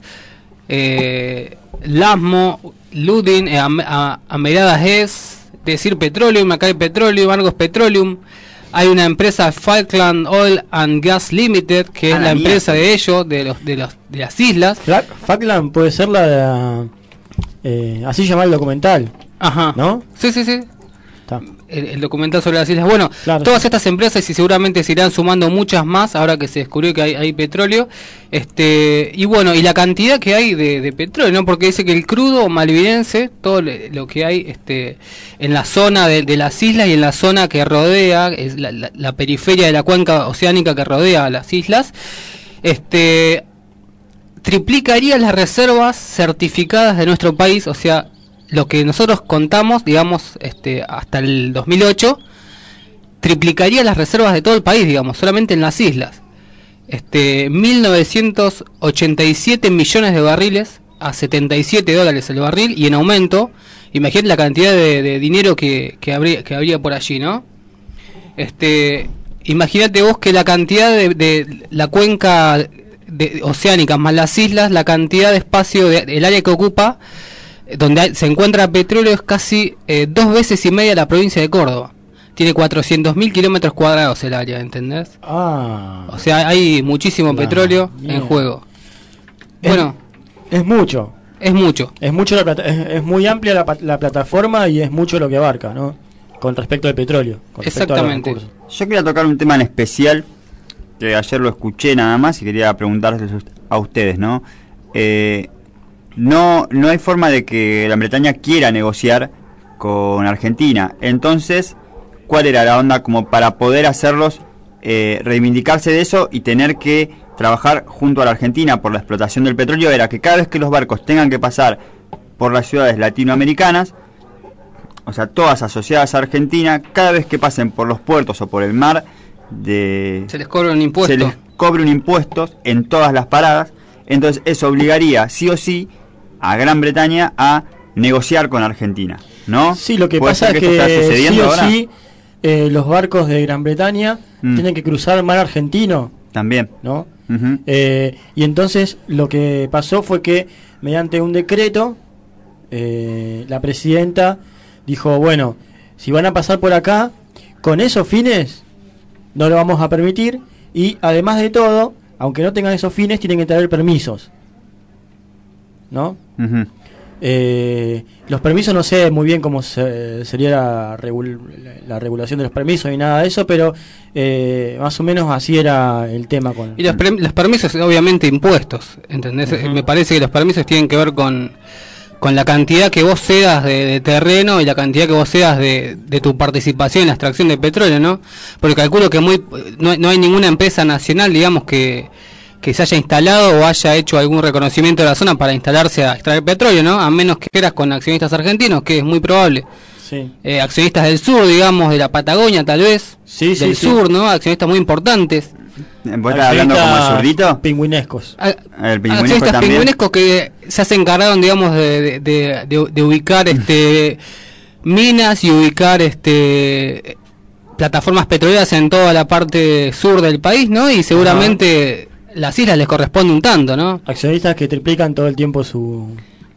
eh, Lasmo, Ludin, eh, Am- a- Ameradas es decir Petroleum, acá hay Petroleum, Argos Petroleum. Hay una empresa, Falkland Oil and Gas Limited, que Ah, es la la mierda. empresa de ellos, de los de los de las islas. Fla- Falkland puede ser la de la, eh, así llama el documental. Ajá. ¿No? Sí, sí, sí. Está. El, el documental sobre las islas. Bueno, Claro, todas sí. estas empresas y seguramente se irán sumando muchas más ahora que se descubrió que hay, hay petróleo. Este, y bueno, y la cantidad que hay de, de petróleo, ¿no? Porque dice que el crudo malvinense, todo le- lo que hay este, en la zona de, de las islas y en la zona que rodea, es la, la- la periferia de la cuenca oceánica que rodea a las islas, este, triplicaría las reservas certificadas de nuestro país, o sea, lo que nosotros contamos, digamos, este, hasta el dos mil ocho, triplicaría las reservas de todo el país, digamos, solamente en las islas. Este, mil novecientos ochenta y siete millones de barriles a setenta y siete dólares el barril y en aumento. Imagínate la cantidad de, de dinero que, que habría que habría por allí, ¿no? Este, imagínate vos que la cantidad de, de la cuenca de, oceánica más las islas, la cantidad de espacio de, el área que ocupa eh, donde hay- se encuentra petróleo es casi eh, dos veces y media la provincia de Córdoba. Tiene cuatrocientos mil kilómetros cuadrados el área, ¿entendés? Ah. O sea, hay muchísimo La petróleo en mierda. juego. Es- Bueno, Es mucho. es mucho. Es mucho la plata- es, es muy amplia la, pa- la plataforma y es mucho lo que abarca, ¿no? Con respecto al petróleo. Con respecto a los Exactamente. recursos. Yo quería tocar un tema en especial, que ayer lo escuché nada más y quería preguntarles a ustedes, ¿no? Eh, no, no hay forma de que Gran Bretaña quiera negociar con Argentina. Entonces, ¿cuál era la onda como para poder hacerlos eh, reivindicarse de eso y tener que trabajar junto a la Argentina por la explotación del petróleo? Era que cada vez que los barcos tengan que pasar por las ciudades latinoamericanas, o sea, todas asociadas a Argentina, cada vez que pasen por los puertos o por el mar, de Se les cobra un impuesto. se les cobre un impuesto en todas las paradas. Entonces eso obligaría sí o sí a Gran Bretaña a negociar con Argentina, ¿no? Sí, lo que ¿Puede pasa ser es esto está que sucediendo sí o ahora? sí eh, los barcos de Gran Bretaña Mm. tienen que cruzar el mar argentino, También. ¿no? Ujú. Eh, y entonces lo que pasó fue que mediante un decreto eh, la presidenta dijo, bueno, si van a pasar por acá, con esos fines no lo vamos a permitir, y además de todo, aunque no tengan esos fines, tienen que traer permisos, ¿no? Uh-huh. Eh, los permisos no sé muy bien cómo se, sería la, regul la regulación de los permisos y nada de eso, pero eh, más o menos así era el tema con... Y los, los permisos, obviamente, impuestos, ¿entendés? Uh-huh. Me parece que los permisos tienen que ver con, con la cantidad que vos cedas de, de terreno y la cantidad que vos cedas de, de tu participación en la extracción de petróleo, ¿no? Porque calculo que muy no, no hay ninguna empresa nacional, digamos, que... que se haya instalado o haya hecho algún reconocimiento de la zona para instalarse a extraer petróleo, ¿no? A menos que eras con accionistas argentinos, que es muy probable. Sí. Eh, accionistas del sur, digamos, de la Patagonia, tal vez. Sí, del sí, sur, sí. ¿no? Accionistas muy importantes. ¿Vos estás hablando como el zurdito? Pingüinescos. A, el pingüinesco accionistas también. pingüinescos que se se encargaron, digamos, de, de, de, de, de ubicar este minas y ubicar este plataformas petroleras en toda la parte sur del país, ¿no? Y seguramente... Ajá. Las islas les corresponde un tanto, ¿no? Accionistas que triplican todo el tiempo su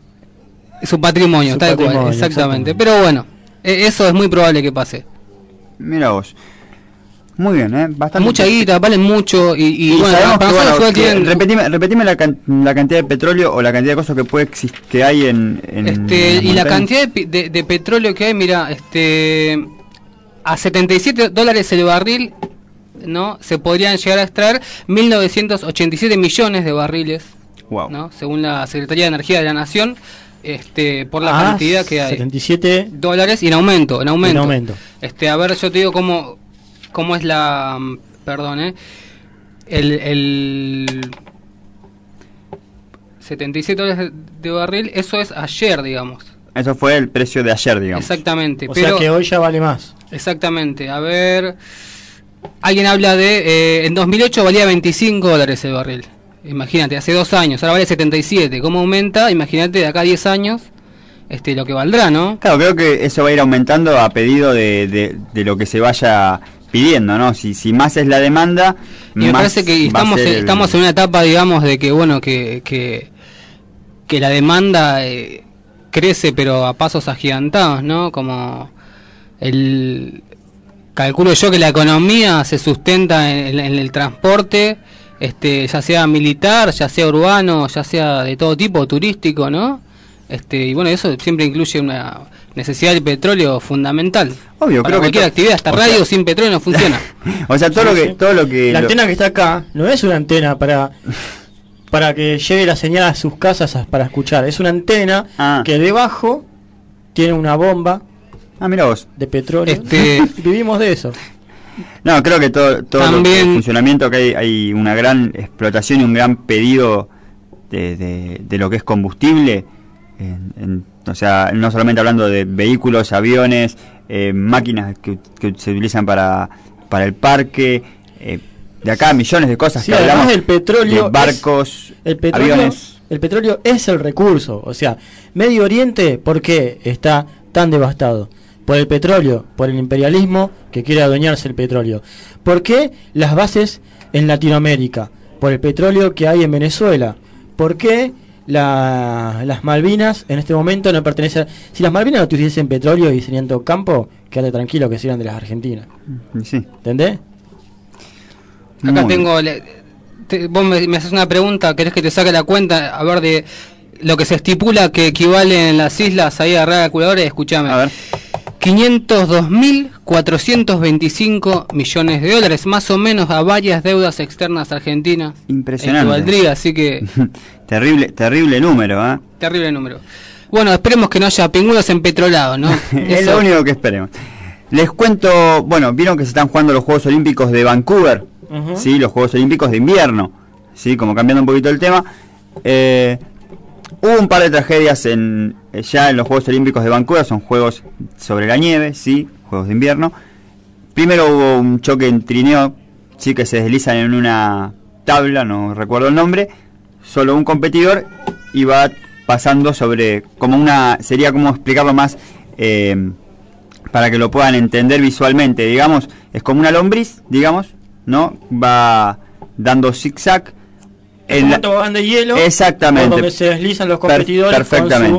su patrimonio, su tal patrimonio, cual, exactamente. exactamente. Pero bueno, eh, eso es muy probable que pase. Mira vos. Muy bien, ¿eh? Bastante. Mucha guita, valen mucho y, y, Y bueno, sabemos que, para bueno, nosotros que- tienen- repetime, repetime la, can- la cantidad de petróleo o la cantidad de cosas que puede exist- que hay en, en este, las y la montañas. cantidad de, pi- de, de petróleo que hay, mira, este a setenta y siete dólares el barril, ¿no? Se podrían llegar a extraer mil novecientos ochenta y siete millones de barriles, wow. ¿no? Según la Secretaría de Energía de la Nación, este por la Ah, cantidad que hay. setenta y siete Dólares y en aumento, en aumento. En aumento. Este, a ver, yo te digo cómo cómo es la mm, perdón, eh. El el setenta y siete dólares de barril, eso es ayer, digamos. Eso fue el precio de ayer, digamos. Exactamente, O pero sea que hoy ya vale más. exactamente. A ver, alguien habla de eh, en dos mil ocho valía veinticinco dólares el barril. Imagínate, hace dos años, ahora vale setenta y siete. ¿Cómo aumenta? Imagínate de acá a diez años, este, lo que valdrá, ¿no? Claro, creo que eso va a ir aumentando a pedido de, de, de lo que se vaya pidiendo, ¿no? Si, si más es la demanda, Y me más parece que va a estamos ser el- estamos en una etapa, digamos, de que bueno que que, que la demanda eh, crece, pero a pasos agigantados, ¿no? Como el calculo yo que la economía se sustenta en, en el transporte, este, ya sea militar, ya sea urbano, ya sea de todo tipo, turístico, ¿no? Este, y bueno, eso siempre incluye una necesidad del petróleo fundamental. Obvio, Para creo que cualquier to- actividad, hasta o radio sea- sin petróleo no funciona. O sea, todo Sí, lo que sí. todo lo que La lo- antena que está acá no es una antena para para que llegue la señal a sus casas a- para escuchar. Es una antena Ah. que debajo tiene una bomba Ah, mira vos. de petróleo. Este- Vivimos de eso. No, creo que todo, todo lo- También- el funcionamiento que hay, hay una gran explotación y un gran pedido de, de, de lo que es combustible. En, en- o sea, no solamente hablando de vehículos, aviones, eh, máquinas que, que se utilizan para, para el parque, eh, de acá millones de cosas Sí, que además hablamos, del petróleo de barcos, es- el petróleo, aviones. el petróleo es el recurso. O sea, Medio Oriente, ¿por qué está tan devastado? Por el petróleo, por el imperialismo que quiere adueñarse el petróleo. ¿Por qué las bases en Latinoamérica? Por el petróleo que hay en Venezuela. ¿Por qué la- las Malvinas en este momento no pertenecen? Si las Malvinas no tuviesen petróleo y serían todo campo, quédate tranquilo que serían de las Argentinas. Sí. ¿Entendés? Acá Muy tengo, le- te- vos me, me haces una pregunta, querés que te saque la cuenta, a ver de lo que se estipula que equivale en las islas, ahí agarrar la calculadora y escuchame. A ver. quinientos dos mil cuatrocientos veinticinco millones de dólares, más o menos a varias deudas externas argentinas. Impresionante. Equivaldría, así que terrible, terrible número, ¿eh? terrible número. Bueno, esperemos que no haya pingüinos empetrolados, ¿no? Es Eso- lo único que esperemos. Les cuento, bueno, vieron que se están jugando los Juegos Olímpicos de Vancouver, Ujú. sí, los Juegos Olímpicos de invierno, sí, como cambiando un poquito el tema. Eh, hubo un par de tragedias en eh, ya en los Juegos Olímpicos de Vancouver, son juegos sobre la nieve, sí, Juegos de invierno. Primero hubo un choque en trineo, sí, que se deslizan en una tabla, no recuerdo el nombre, solo un competidor iba pasando sobre, como una, sería como explicarlo más, eh, para que lo puedan entender visualmente, digamos, es como una lombriz, digamos, ¿no? Va dando zigzag. Es como un tobogán de hielo. Exactamente. por donde se deslizan los Per- competidores. perfectamente. con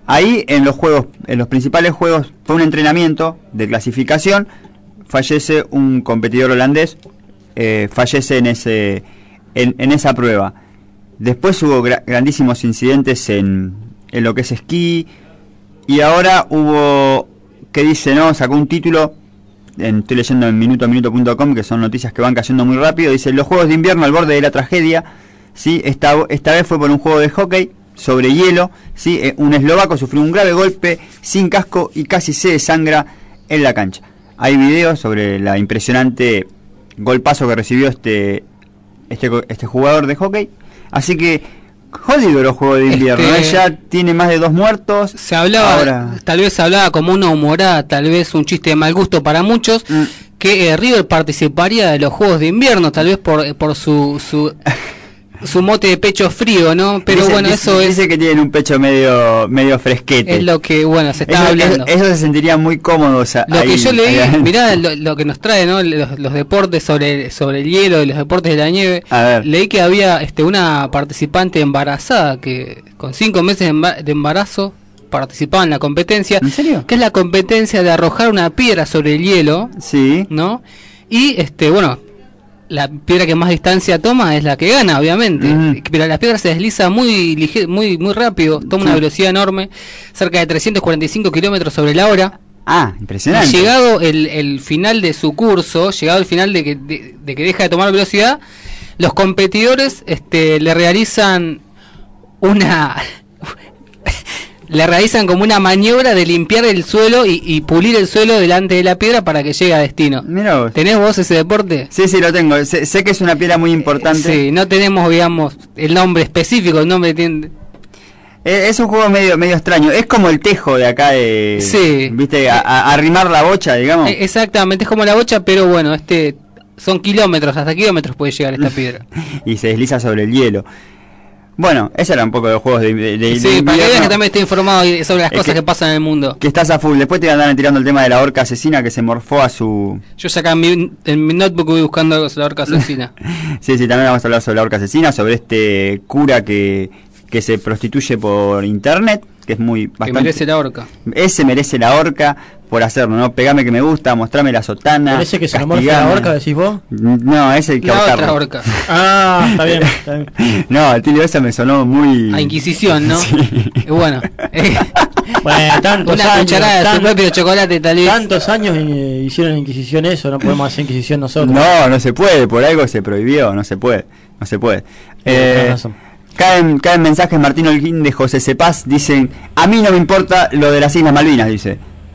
ahí en los juegos, en los principales juegos, fue un entrenamiento de clasificación, fallece un competidor holandés, eh, fallece en ese en, en esa prueba. Después hubo gra- grandísimos incidentes en, en lo que es esquí, y ahora hubo, que dice, no, sacó un título, en, estoy leyendo en minuto a minuto punto com, que son noticias que van cayendo muy rápido, dice, los Juegos de Invierno al borde de la tragedia, ¿sí? esta, esta vez fue por un juego de hockey sobre hielo, ¿sí? eh, un eslovaco sufrió un grave golpe sin casco y casi se desangra en la cancha. Hay videos sobre la impresionante golpazo que recibió este, este, este jugador de hockey, así que jodido los Juegos de Invierno, Este, ¿eh? Ya tiene más de dos muertos. Se hablaba, ahora... tal vez se hablaba como una humorada, tal vez un chiste de mal gusto para muchos, mm. que eh, River participaría de los Juegos de Invierno, tal vez por por su su, su mote de pecho frío, ¿no? Pero dice, bueno, dice, eso es... Dice que tienen un pecho medio medio fresquete. Es lo que, bueno, se está eso, hablando. Eso, eso se sentiría muy cómodo. O sea, lo ahí, que yo leí, ahí, mirá lo, lo que nos trae, ¿no? Los, los deportes sobre, sobre el hielo y los deportes de la nieve. A ver. Leí que había este una participante embarazada que con cinco meses de, emba- de embarazo participaba en la competencia. ¿En serio? Que es la competencia de arrojar una piedra sobre el hielo. Sí. ¿No? Y, este bueno... la piedra que más distancia toma es la que gana, obviamente. Mm. Pero la piedra se desliza muy lige- muy muy rápido, toma sí. una velocidad enorme, cerca de trescientos cuarenta y cinco kilómetros sobre la hora. Ah, impresionante. Y llegado el, el final de su curso, llegado el final de que, de, de que deja de tomar velocidad, los competidores este, le realizan una... le realizan como una maniobra de limpiar el suelo y, y pulir el suelo delante de la piedra para que llegue a destino. Mirá vos. ¿Tenés vos ese deporte? Sí, sí, lo tengo. Sé, sé que es una piedra muy importante. Sí, no tenemos, digamos, el nombre específico, el nombre tiene... Eh, es un juego medio medio extraño. Es como el tejo de acá de... Sí. ¿Viste? A, a arrimar la bocha, digamos. Eh, exactamente, es como la bocha, pero bueno, este... son kilómetros, hasta kilómetros puede llegar esta piedra. Y se desliza sobre el hielo. Bueno, ese era un poco de los juegos de, de, de Sí, de para que veas que también estoy informado sobre las es cosas que, que pasan en el mundo. Que estás a full. Después te andan tirando el tema de la orca asesina que se morfó a su... Yo ya acá en mi, en mi notebook voy buscando algo sobre la orca asesina. Sí, sí, también vamos a hablar sobre la orca asesina, sobre este cura que, que se prostituye por internet, que es muy... bastante... Que merece la orca. Ese merece la orca por hacerlo, ¿no? Pegame que me gusta, mostrame la sotana. ¿Parece que se enamoró de la orca, decís vos? No, ese hay que la ahorcarlo. otra orca. Ah, está bien, está bien. No, el tío ese me sonó muy... A Inquisición, ¿no? Sí. Bueno. Eh, bueno, tantos una años, cucharada de tan, su propio chocolate, tal vez. Tantos años eh, hicieron Inquisición eso, no podemos hacer Inquisición nosotros. No, no se puede, por algo se prohibió, no se puede, no se puede. Eh, caen, caen mensajes, Martín Holguín de José Cepaz, dicen, a mí no me importa lo de las Islas Malvinas, dice.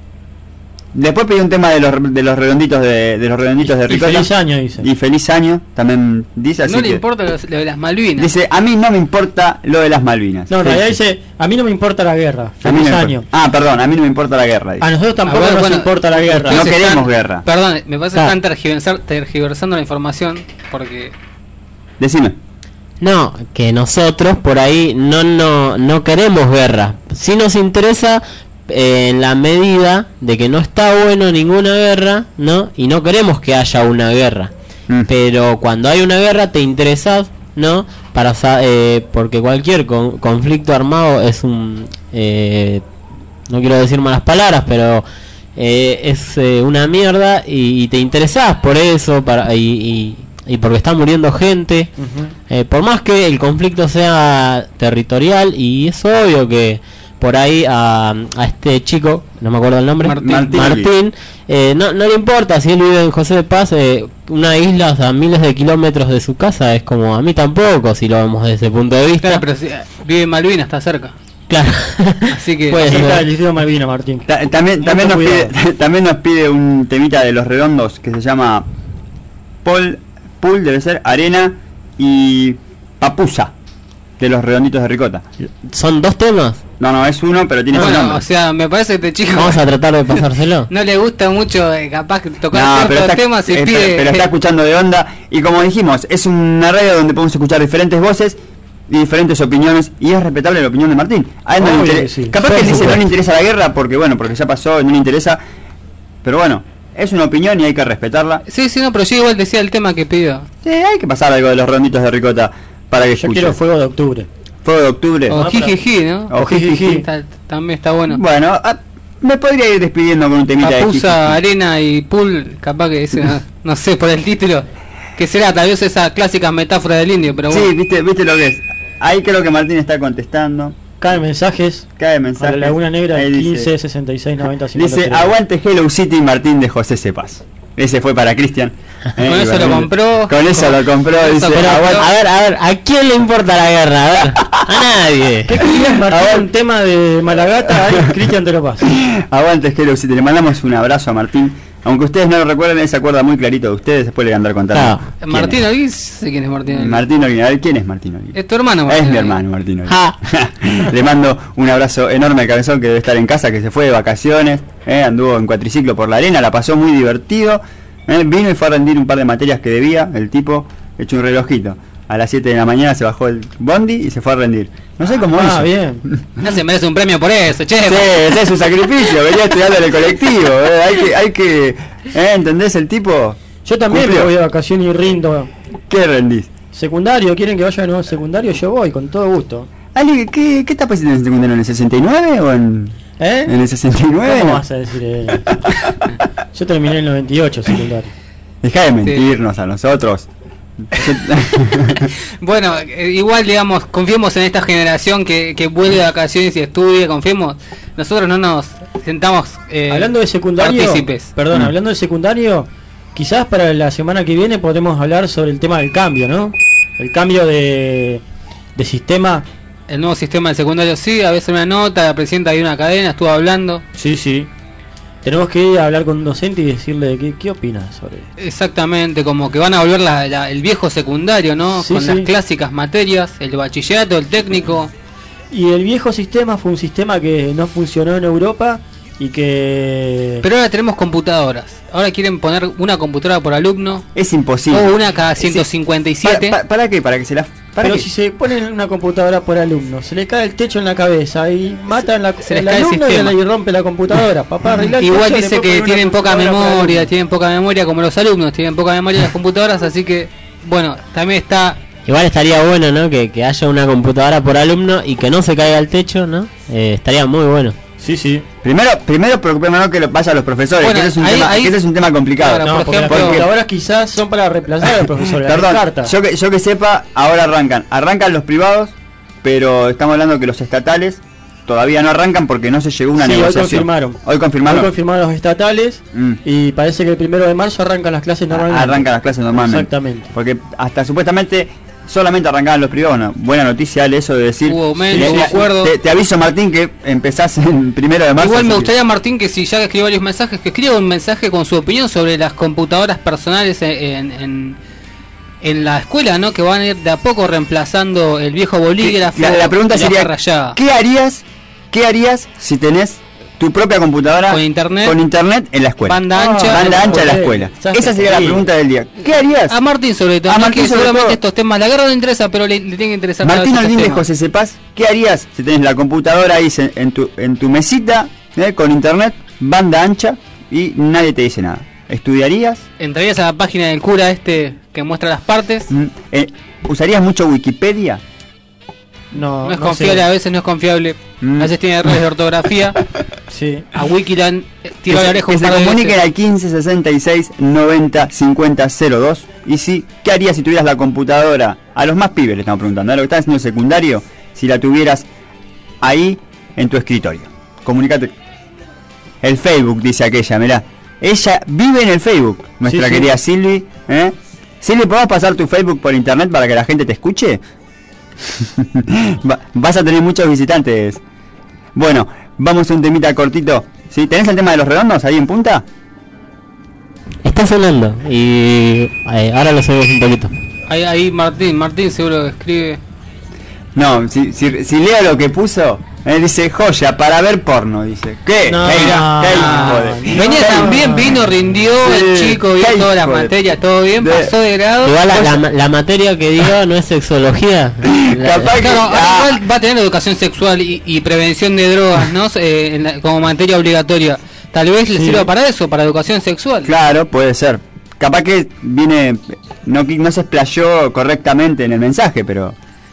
Después pedí un tema de los de los redonditos de, de los redonditos y, de Ricota. Y feliz año, dice. Y feliz año, también dice así. No le que, importa lo, lo de las Malvinas. Dice, a mí no me importa lo de las Malvinas. No, en realidad dice, a mí no me importa la guerra. Feliz Feliz año. Ah, perdón, a mí no me importa la guerra. Dice. A nosotros tampoco ver, nos bueno, importa la guerra. No queremos están, guerra. Perdón, me parece Ah. que están tergiversar, tergiversando la información porque... Decime. No, que nosotros por ahí no no no queremos guerra. Sí nos interesa eh, en la medida de que no está bueno ninguna guerra, ¿no? Y no queremos que haya una guerra. Mm. Pero cuando hay una guerra te interesas, ¿no? Para eh, porque cualquier con, conflicto armado es un eh, no quiero decir malas palabras, pero eh, es eh, una mierda y, y te interesás por eso para y, y y porque está muriendo gente, uh-huh. eh, por más que el conflicto sea territorial, y es obvio que por ahí a, a este chico, no me acuerdo el nombre, Martín, Martín, Martín eh, no, no le importa si él vive en José de Paz, eh, una isla a miles de kilómetros de su casa, es como a mí tampoco, si lo vemos desde ese punto de vista. Claro, pero si, vive en Malvinas, está cerca. Claro. Así que pues, está el distrito Malvina, Martín. Ta- también, también, nos pide, también nos pide un temita de los redondos que se llama Paul... Pool, debe ser Arena y Papusa de los redonditos de Ricota. ¿Son dos temas? No, no, es uno, pero tiene bueno, otro nombre. O sea, me parece que este chico vamos a tratar de pasárselo. No le gusta mucho, eh, capaz que tocar no, ciertos pero está, temas y eh, pide... pero, pero está escuchando de onda. Y como dijimos, es una radio donde podemos escuchar diferentes voces y diferentes opiniones, y es respetable la opinión de Martín. A él no le interesa. Sí. Capaz que él dice no le interesa la guerra porque bueno, porque ya pasó, no le interesa. Pero bueno, es una opinión y hay que respetarla. Sí, sí, no, pero yo igual decía el tema que pidió. Sí, hay que pasar algo de los redonditos de Ricota para que Yo escuche. quiero Fuego de Octubre. Fuego de octubre. O Jijiji, ¿no? O Jijiji. Está- También está bueno. Bueno, ah, me podría ir despidiendo con un temita de Papusa, Jijiji. arena y pool, capaz que ese, no, no sé, por el título. Que será tal vez esa clásica metáfora del indio, pero bueno. Sí, viste, viste lo que es. Ahí creo que Martín está contestando. Caen mensajes. Cae mensaje. Para Laguna Negra Ahí dice- quince sesenta y seis noventa cincuenta. Dice, aguante Hello City Martín de José Cepaz. Ese fue para Cristian. Eh, Con y eso bueno, lo compró. Con eso lo compró. Con Dice, eso compró. aguante. A ver, a ver, ¿a quién le importa la guerra? A ver, a nadie. ¿Qué querías, Martín? Un tema de Malagata, ahí Cristian te lo pasa. Aguante Hello City. Le mandamos un abrazo a Martín. Aunque ustedes no lo recuerden, él se acuerda muy clarito de ustedes. Después le voy a andar contando. quién Martín es. Olguín, sé quién es Martín Olguín. Martín Olguín. A ver, ¿quién es Martín Olguín? Es tu hermano, Es Martín mi Olguín. hermano Martín Olguín. Le mando un abrazo enorme al cabezón que debe estar en casa, que se fue de vacaciones, eh, anduvo en cuatriciclo por la arena, la pasó muy divertido, eh, vino y fue a rendir un par de materias que debía, el tipo hecho un relojito. A las siete de la mañana se bajó el bondi y se fue a rendir. No sé cómo Ah, hizo. bien. No se merece un premio por eso, che. Sí, ese es su sacrificio, venía estudiando en el colectivo, eh, hay que, hay que, eh, ¿entendés el tipo? Yo también Cumplió. me voy de vacaciones y rindo. ¿Qué rendís? Secundario, ¿quieren que vaya de nuevo secundario? Yo voy, con todo gusto. Ali, ¿qué, qué etapa hiciste en el secundario? ¿En el sesenta y nueve o en, ¿Eh? en el sesenta y nueve? ¿Cómo vas a decir eso? Yo terminé en el noventa y ocho secundario. Deja de mentirnos a nosotros. Bueno, eh, igual digamos, confiemos en esta generación que, que vuelve de vacaciones y estudia, confiemos. Nosotros no nos sentamos eh, Hablando de secundario, partícipes. perdón, Mm. hablando de secundario, quizás para la semana que viene podemos hablar sobre el tema del cambio, ¿no? El cambio de, de sistema. El nuevo sistema del secundario, sí, a veces una nota, la presidenta de una cadena estuvo hablando. Sí, sí. Tenemos que ir a hablar con un docente y decirle qué, qué opina sobre esto. Exactamente, como que van a volver la- la- el viejo secundario, ¿no? Sí, Con sí. las clásicas materias, el bachillerato, el técnico. Y el viejo sistema fue un sistema que no funcionó en Europa y que... Pero ahora tenemos computadoras. Ahora quieren poner una computadora por alumno. Es imposible. O una cada ciento cincuenta y siete. ¿Para, para qué? ¿Para que se la... Para Pero qué? si se pone una computadora por alumno, se le cae el techo en la cabeza y matan la, se les el cae el alumno y, sistema. y rompe la computadora. Papá, arregla el Igual techo, dice después que pone una tienen poca computadora por memoria, alumno. tienen poca memoria como los alumnos, tienen poca memoria las computadoras, así que, bueno, también está... Igual estaría bueno, ¿no? Que, que haya una computadora por alumno y que no se caiga al techo, ¿no? Eh, estaría muy bueno. Sí, sí. Primero, primero preocupémonos que lo vaya a los profesores, Bueno, que ese es un, ahí- tema, ahí- que ese es un tema complicado. Claro, No, por porque ejemplo- las computadoras quizás son para reemplazar al profesor. la Perdón, descarta. yo que, yo que sepa, ahora arrancan. Arrancan los privados, pero estamos hablando que los estatales todavía no arrancan porque no se llegó a una Sí, hoy negociación. confirmaron. Hoy confirmaron. Hoy confirmaron los estatales Mm. y parece que el primero de marzo arrancan las clases normalmente. Arrancan las clases normalmente. Exactamente. Porque hasta supuestamente solamente arrancaban los privados. Una buena noticia, Ale, eso de decir. Hubo aumento, Le- hubo le- acuerdo. Te, te aviso, Martín, que empezás en primero de marzo. Igual me así que- gustaría, Martín, que si ya escribió varios mensajes, que escriba un mensaje con su opinión sobre las computadoras personales en, en, en la escuela, ¿no? Que van a ir de a poco reemplazando el viejo bolígrafo. La, la pregunta y la sería, hoja rayada. ¿qué harías, ¿qué harías si tenés tu propia computadora Con internet. con internet en la escuela? Banda Ah, ancha. Banda ancha en la ok. escuela. ¿Sabes Esa qué? sería la Sí. pregunta del día. ¿Qué harías? A Martín sobre todo, A ¿no? Martín Que sobre seguramente todo. estos temas, la guerra no le interesa, pero le, le tiene que interesar Martín todos estos Olguín de temas. José Cepaz, ¿qué harías si tenés la computadora ahí en, en tu, en tu mesita, eh, con internet, banda ancha y nadie te dice nada? ¿Estudiarías? ¿Entrarías a la página del cura este que muestra las partes? Mm, eh, ¿Usarías mucho Wikipedia? No, No es no confiable, sé. a veces no es confiable. Mm. A veces tiene errores de ortografía. Sí. A Wikiland eh, Que tiró la se, oreja que un se par de comuniquen veces. al quince sesenta y seis noventa cincuenta cero dos. Y si, ¿qué harías si tuvieras la computadora? A los más pibes le estamos preguntando, a los que están haciendo secundario, si la tuvieras ahí en tu escritorio. Comunicate. El Facebook, dice aquella, mirá. Ella vive en el Facebook, nuestra Sí, sí. querida Silvi. ¿eh? Silvi, ¿podemos pasar tu Facebook por internet para que la gente te escuche? Va- vas a tener muchos visitantes. Bueno, vamos a un temita cortito. ¿Sí? ¿Tenés el tema de los redondos ahí en punta? Está sonando y eh, ahora lo subimos un poquito. Ahí, ahí Martín, Martín seguro que escribe. No, si, si, si leo lo que puso, eh, dice joya para ver porno, dice. ¿Qué? No, Mira, no, qué hijo de- Venía qué- también, vino, rindió, el Sí, chico, vio qué todas las hijo de- materias, todo bien, de- pasó de grado. Igual la, la, la materia que dio no es sexología. La- Capaz que- Claro, ahora ah, igual va a tener educación sexual y, y prevención de drogas, ¿no? Eh, en la- como materia obligatoria. Tal vez le Sí. sirva para eso, para educación sexual. Claro, puede ser. Capaz que viene, no, qui- no se explayó correctamente en el mensaje, pero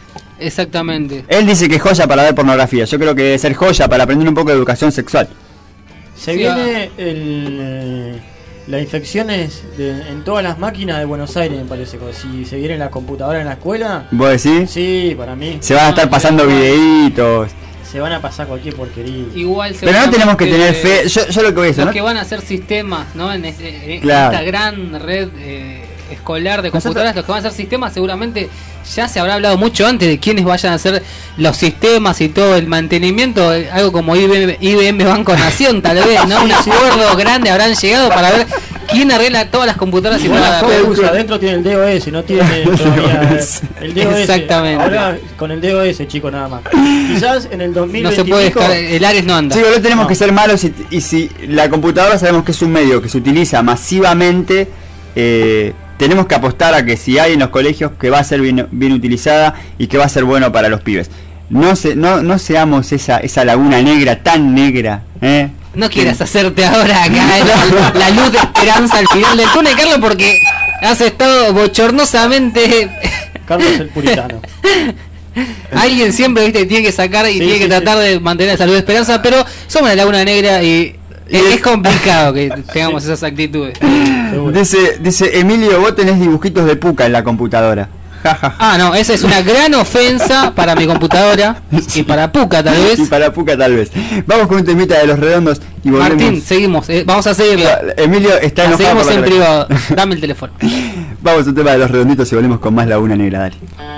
Exactamente. Él dice que es joya para ver pornografía. Yo creo que debe ser joya para aprender un poco de educación sexual. Se Sí, viene el, las infecciones de, en todas las máquinas de Buenos Aires, me parece. Como si se viene la computadora en la escuela. ¿Vos decís? Sí, para mí. Se van a estar pasando videitos. Se van a pasar cualquier porquería. Igual Pero no tenemos que tener fe. Yo, yo lo que voy a decir, los ¿no? que van a hacer sistemas, ¿no? En, este, en Claro. esta gran red eh, escolar de computadoras, los que van a hacer sistemas seguramente ya se habrá hablado mucho antes de quiénes vayan a hacer los sistemas y todo el mantenimiento, eh, algo como I B M, I B M Banco Nación tal vez, ¿no? Un acuerdo grande habrán llegado para ver quién arregla todas las computadoras y Bueno, para todo usa, adentro tiene el D O S, no tiene todavía el D O S. Exactamente. Ahora con el D O S, chico, nada más. Quizás en el dos mil no veinte se puede descargar, el Ares no anda. Sí, no tenemos No. que ser malos y, y si la computadora sabemos que es un medio que se utiliza masivamente, eh, tenemos que apostar a que si hay en los colegios que va a ser bien, bien utilizada y que va a ser bueno para los pibes. No se, no, no seamos esa, esa laguna negra tan negra, ¿eh? No quieras hacerte ahora acá la, la luz de esperanza al final del túnel, Carlos, porque has estado bochornosamente. Carlos el puritano. Alguien siempre, viste, tiene que sacar y Sí, tiene sí, que tratar sí. de mantener esa luz de esperanza, pero somos la laguna negra y es, es complicado que tengamos esas actitudes. Dice, dice Emilio, vos tenés dibujitos de puca en la computadora. Ah, no, esa es una gran ofensa para mi computadora y para Puca tal vez. Y para Puca tal vez. Vamos con un temita de Los Redondos y volvemos. Martín, seguimos, eh, vamos a seguirla. Emilio está La enojado. seguimos por la en re- privado. Dame el teléfono. Vamos a un tema de Los Redonditos y volvemos con más Laguna Negra, dale.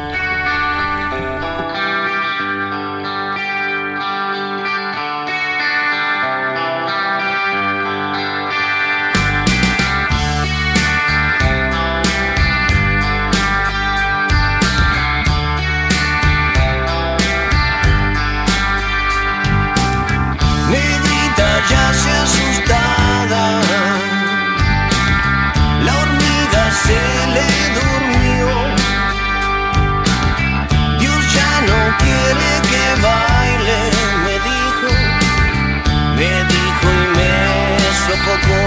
Negrita ya se asustada, la hormiga se le durmió. Dios ya no quiere que baile, me dijo, me dijo y me sofocó.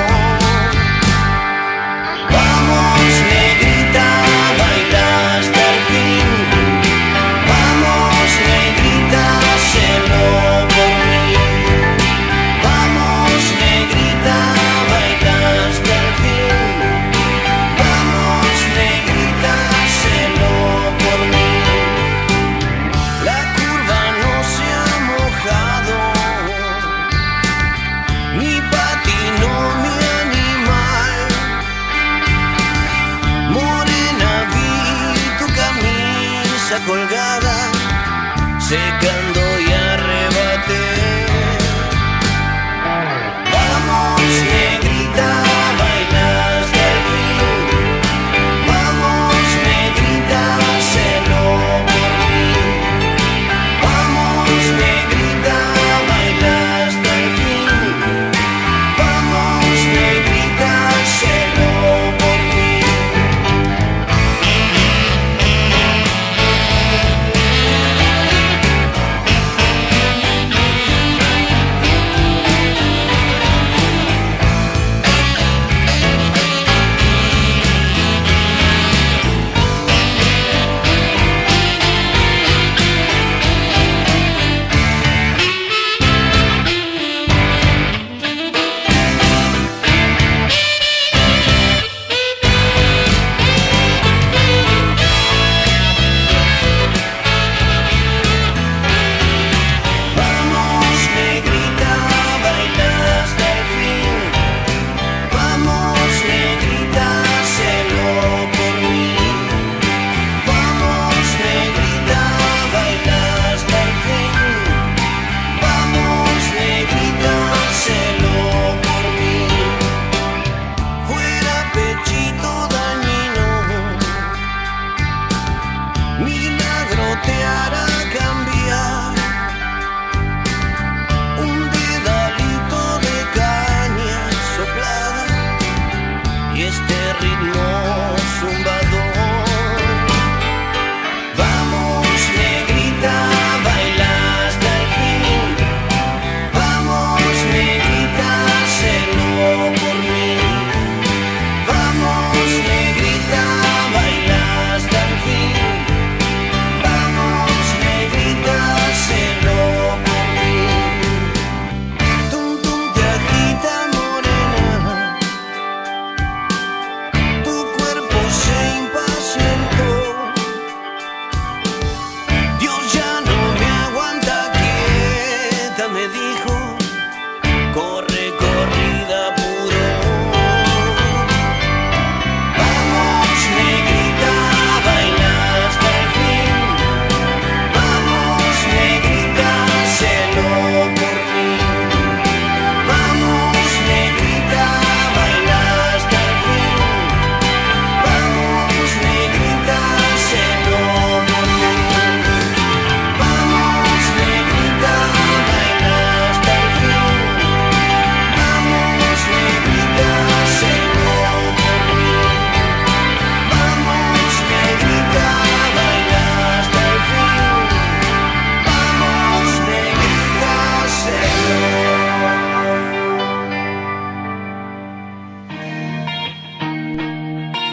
Vamos, negrita, baila hasta el fin. Vamos, negrita, hazlo por mí. Vamos, negrita, baila hasta el fin. Vamos, negrita, hazlo por mí. La curva no se ha mojado, ni patinó mi animal. Morena, vi tu camisa colgada, secando y arrebaté. Vamos, negrita, baila hasta el fin. Vamos, negrita, hazlo por mí. Vamos, negrita, baila hasta el fin. Vamos, negrita, hazlo por mí.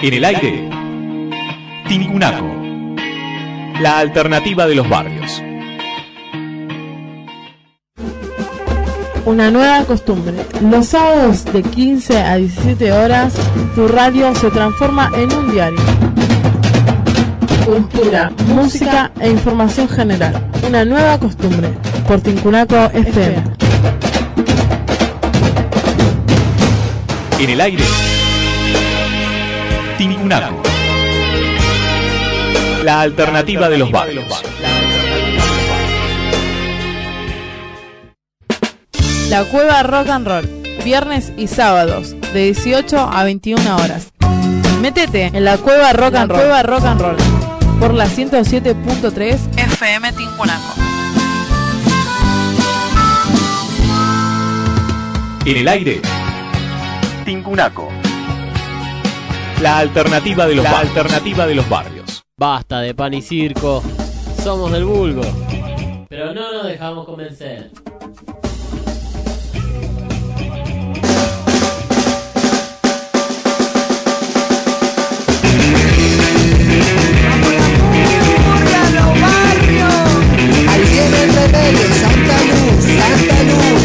En el aire, Tincunaco, la alternativa de los barrios. Una nueva costumbre. Los sábados de quince a diecisiete horas, tu radio se transforma en un diario. Cultura, música e información general. Una nueva costumbre. Por Tincunaco F M. En el aire, Tincunaco, la alternativa de los barrios. La Cueva Rock and Roll, viernes y sábados, de dieciocho a veintiuna horas. Métete en la Cueva Rock and Roll, Cueva Rock and Roll, por la ciento siete punto tres F M Tincunaco. En el aire, Tincunaco, la alternativa de los, la alternativa de los barrios. Basta de pan y circo, somos del vulgo, pero no nos dejamos convencer. Ahí viene el rebelde, Santa Luz, Santa Luz,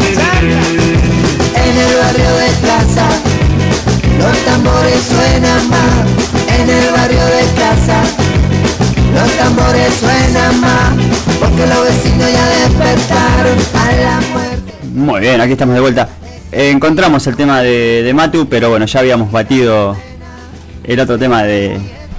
Santa. En el barrio de casa, los tambores suenan más. En el barrio de casa, los tambores suenan más. Porque los vecinos ya despertaron a la muerte. Muy bien, aquí estamos de vuelta. Eh, encontramos el tema de, de Matu, pero bueno, ya habíamos batido el otro tema de...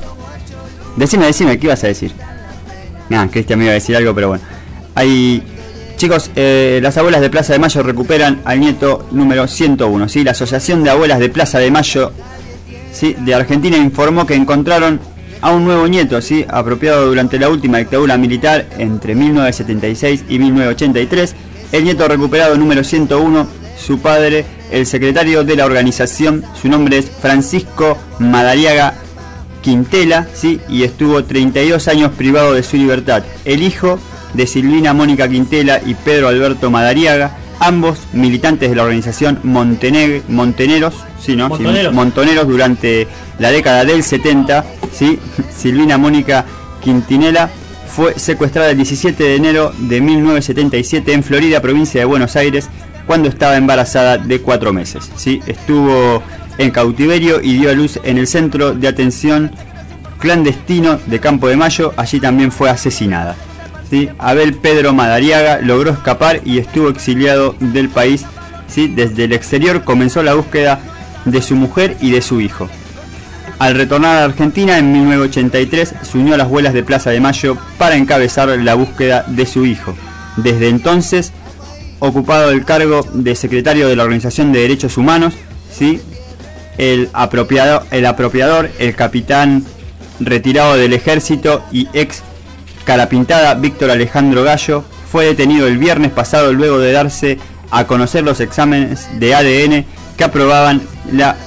Decime, decime, ¿qué ibas a decir? Nah, Cristian me iba a decir algo, pero bueno. Hay... Chicos, eh, las abuelas de Plaza de Mayo recuperan al nieto número ciento uno, ¿sí? La Asociación de Abuelas de Plaza de Mayo, ¿sí?, de Argentina informó que encontraron a un nuevo nieto, ¿sí?, apropiado durante la última dictadura militar entre mil novecientos setenta y seis y mil novecientos ochenta y tres. El nieto recuperado número ciento uno, su padre, el secretario de la organización, su nombre es Francisco Madariaga Quintela, ¿sí?, y estuvo treinta y dos años privado de su libertad. El hijo de Silvina Mónica Quintela y Pedro Alberto Madariaga, ambos militantes de la organización Monteneg- Montoneros, ¿sí, no? Montoneros. Sí, Montoneros durante la década del setenta, ¿sí? Silvina Mónica Quintinela fue secuestrada el diecisiete de enero de mil novecientos setenta y siete en Florida, provincia de Buenos Aires, cuando estaba embarazada de cuatro meses, ¿sí? Estuvo en cautiverio y dio a luz en el centro de atención clandestino de Campo de Mayo. Allí también fue asesinada, ¿sí? Abel Pedro Madariaga logró escapar y estuvo exiliado del país, ¿sí? Desde el exterior comenzó la búsqueda de su mujer y de su hijo. Al retornar a Argentina en mil novecientos ochenta y tres se unió a las abuelas de Plaza de Mayo para encabezar la búsqueda de su hijo. Desde entonces, ocupado el cargo de secretario de la Organización de Derechos Humanos, ¿sí?, el apropiador, el apropiador, el capitán retirado del ejército y ex carapintada Víctor Alejandro Gallo, fue detenido el viernes pasado luego de darse a conocer los exámenes de A D N que aprobaban la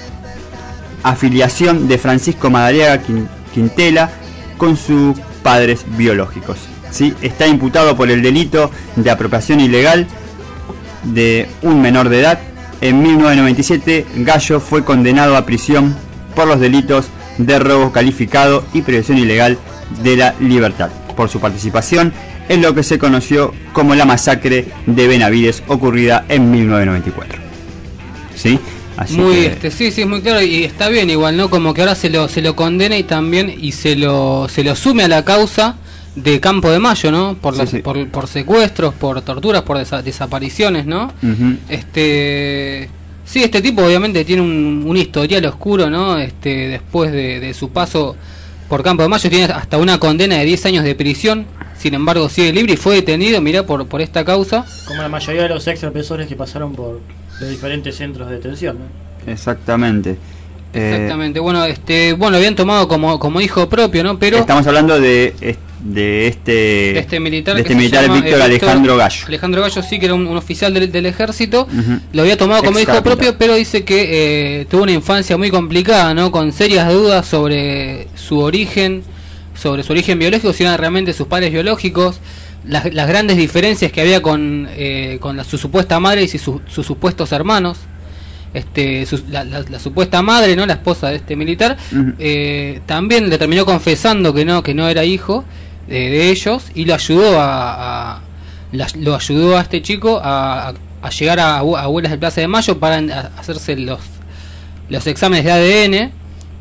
afiliación de Francisco Madariaga Quintela con sus padres biológicos, ¿sí? Está imputado por el delito de apropiación ilegal de un menor de edad. En mil novecientos noventa y siete, Gallo fue condenado a prisión por los delitos de robo calificado y privación ilegal de la libertad por su participación en lo que se conoció como la masacre de Benavides, ocurrida en mil novecientos noventa y cuatro. ¿Sí? Así muy que... este sí sí es muy claro, y está bien igual, ¿no? Como que ahora se lo se lo condena y también y se lo se lo sume a la causa de Campo de Mayo, ¿no? Por Sí, las, sí. por, por secuestros, por torturas, por desa- desapariciones, ¿no? Ujú. Este sí, este tipo obviamente tiene un, un historial oscuro, ¿no? Este después de, de su paso por Campo de Mayo tiene hasta una condena de diez años de prisión. Sin embargo, sigue libre y fue detenido, mirá, por por esta causa. Como la mayoría de los ex represores que pasaron por los diferentes centros de detención, ¿no? Exactamente. Eh, Exactamente. Bueno, este bueno, lo habían tomado como como hijo propio, ¿no? Pero estamos hablando de, de este de este militar, de que este se militar llama, Víctor eh, Alejandro Gallo. Alejandro Gallo sí que era un, un oficial del, del ejército. Ujú. Lo había tomado como Ex hijo capitán. propio, pero dice que eh, tuvo una infancia muy complicada, ¿no? Con serias dudas sobre su origen, sobre su origen biológico, si eran realmente sus padres biológicos, las, las grandes diferencias que había con, eh, con la, su supuesta madre y su- sus supuestos hermanos. este su, la, la, la supuesta madre, no la esposa de este militar, uh-huh. eh, también le terminó confesando que no que no era hijo de, de ellos, y lo ayudó a, a la, lo ayudó a este chico a, a llegar a, a Abuelas de Plaza de Mayo para a, hacerse los los exámenes de A D N,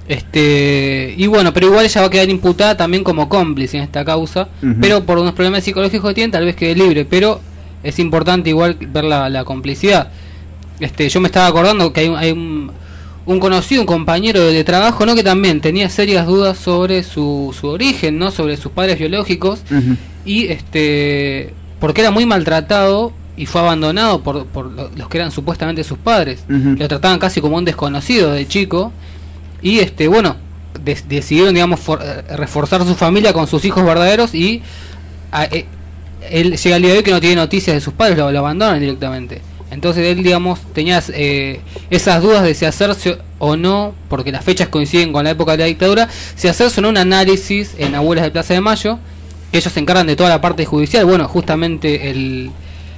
este y bueno, pero igual ella va a quedar imputada también como cómplice en esta causa, uh-huh. pero por unos problemas psicológicos que tiene tal vez quede libre, pero es importante igual ver la, la complicidad. Este, yo me estaba acordando que hay, hay un, un conocido, un compañero de, de trabajo, ¿no? Que también tenía serias dudas sobre su, su origen, ¿no? Sobre sus padres biológicos, uh-huh. y este, porque era muy maltratado y fue abandonado por, por los que eran supuestamente sus padres. Uh-huh. Lo trataban casi como un desconocido de chico, y este, bueno, de, decidieron, digamos, for, reforzar su familia con sus hijos verdaderos, y a, eh, él llega el día de hoy que no tiene noticias de sus padres, lo, lo abandonan directamente. Entonces él, digamos, tenía eh, esas dudas de si hacerse o no, porque las fechas coinciden con la época de la dictadura, si hacerse o no un análisis en Abuelas de Plaza de Mayo, que ellos se encargan de toda la parte judicial. Bueno, justamente el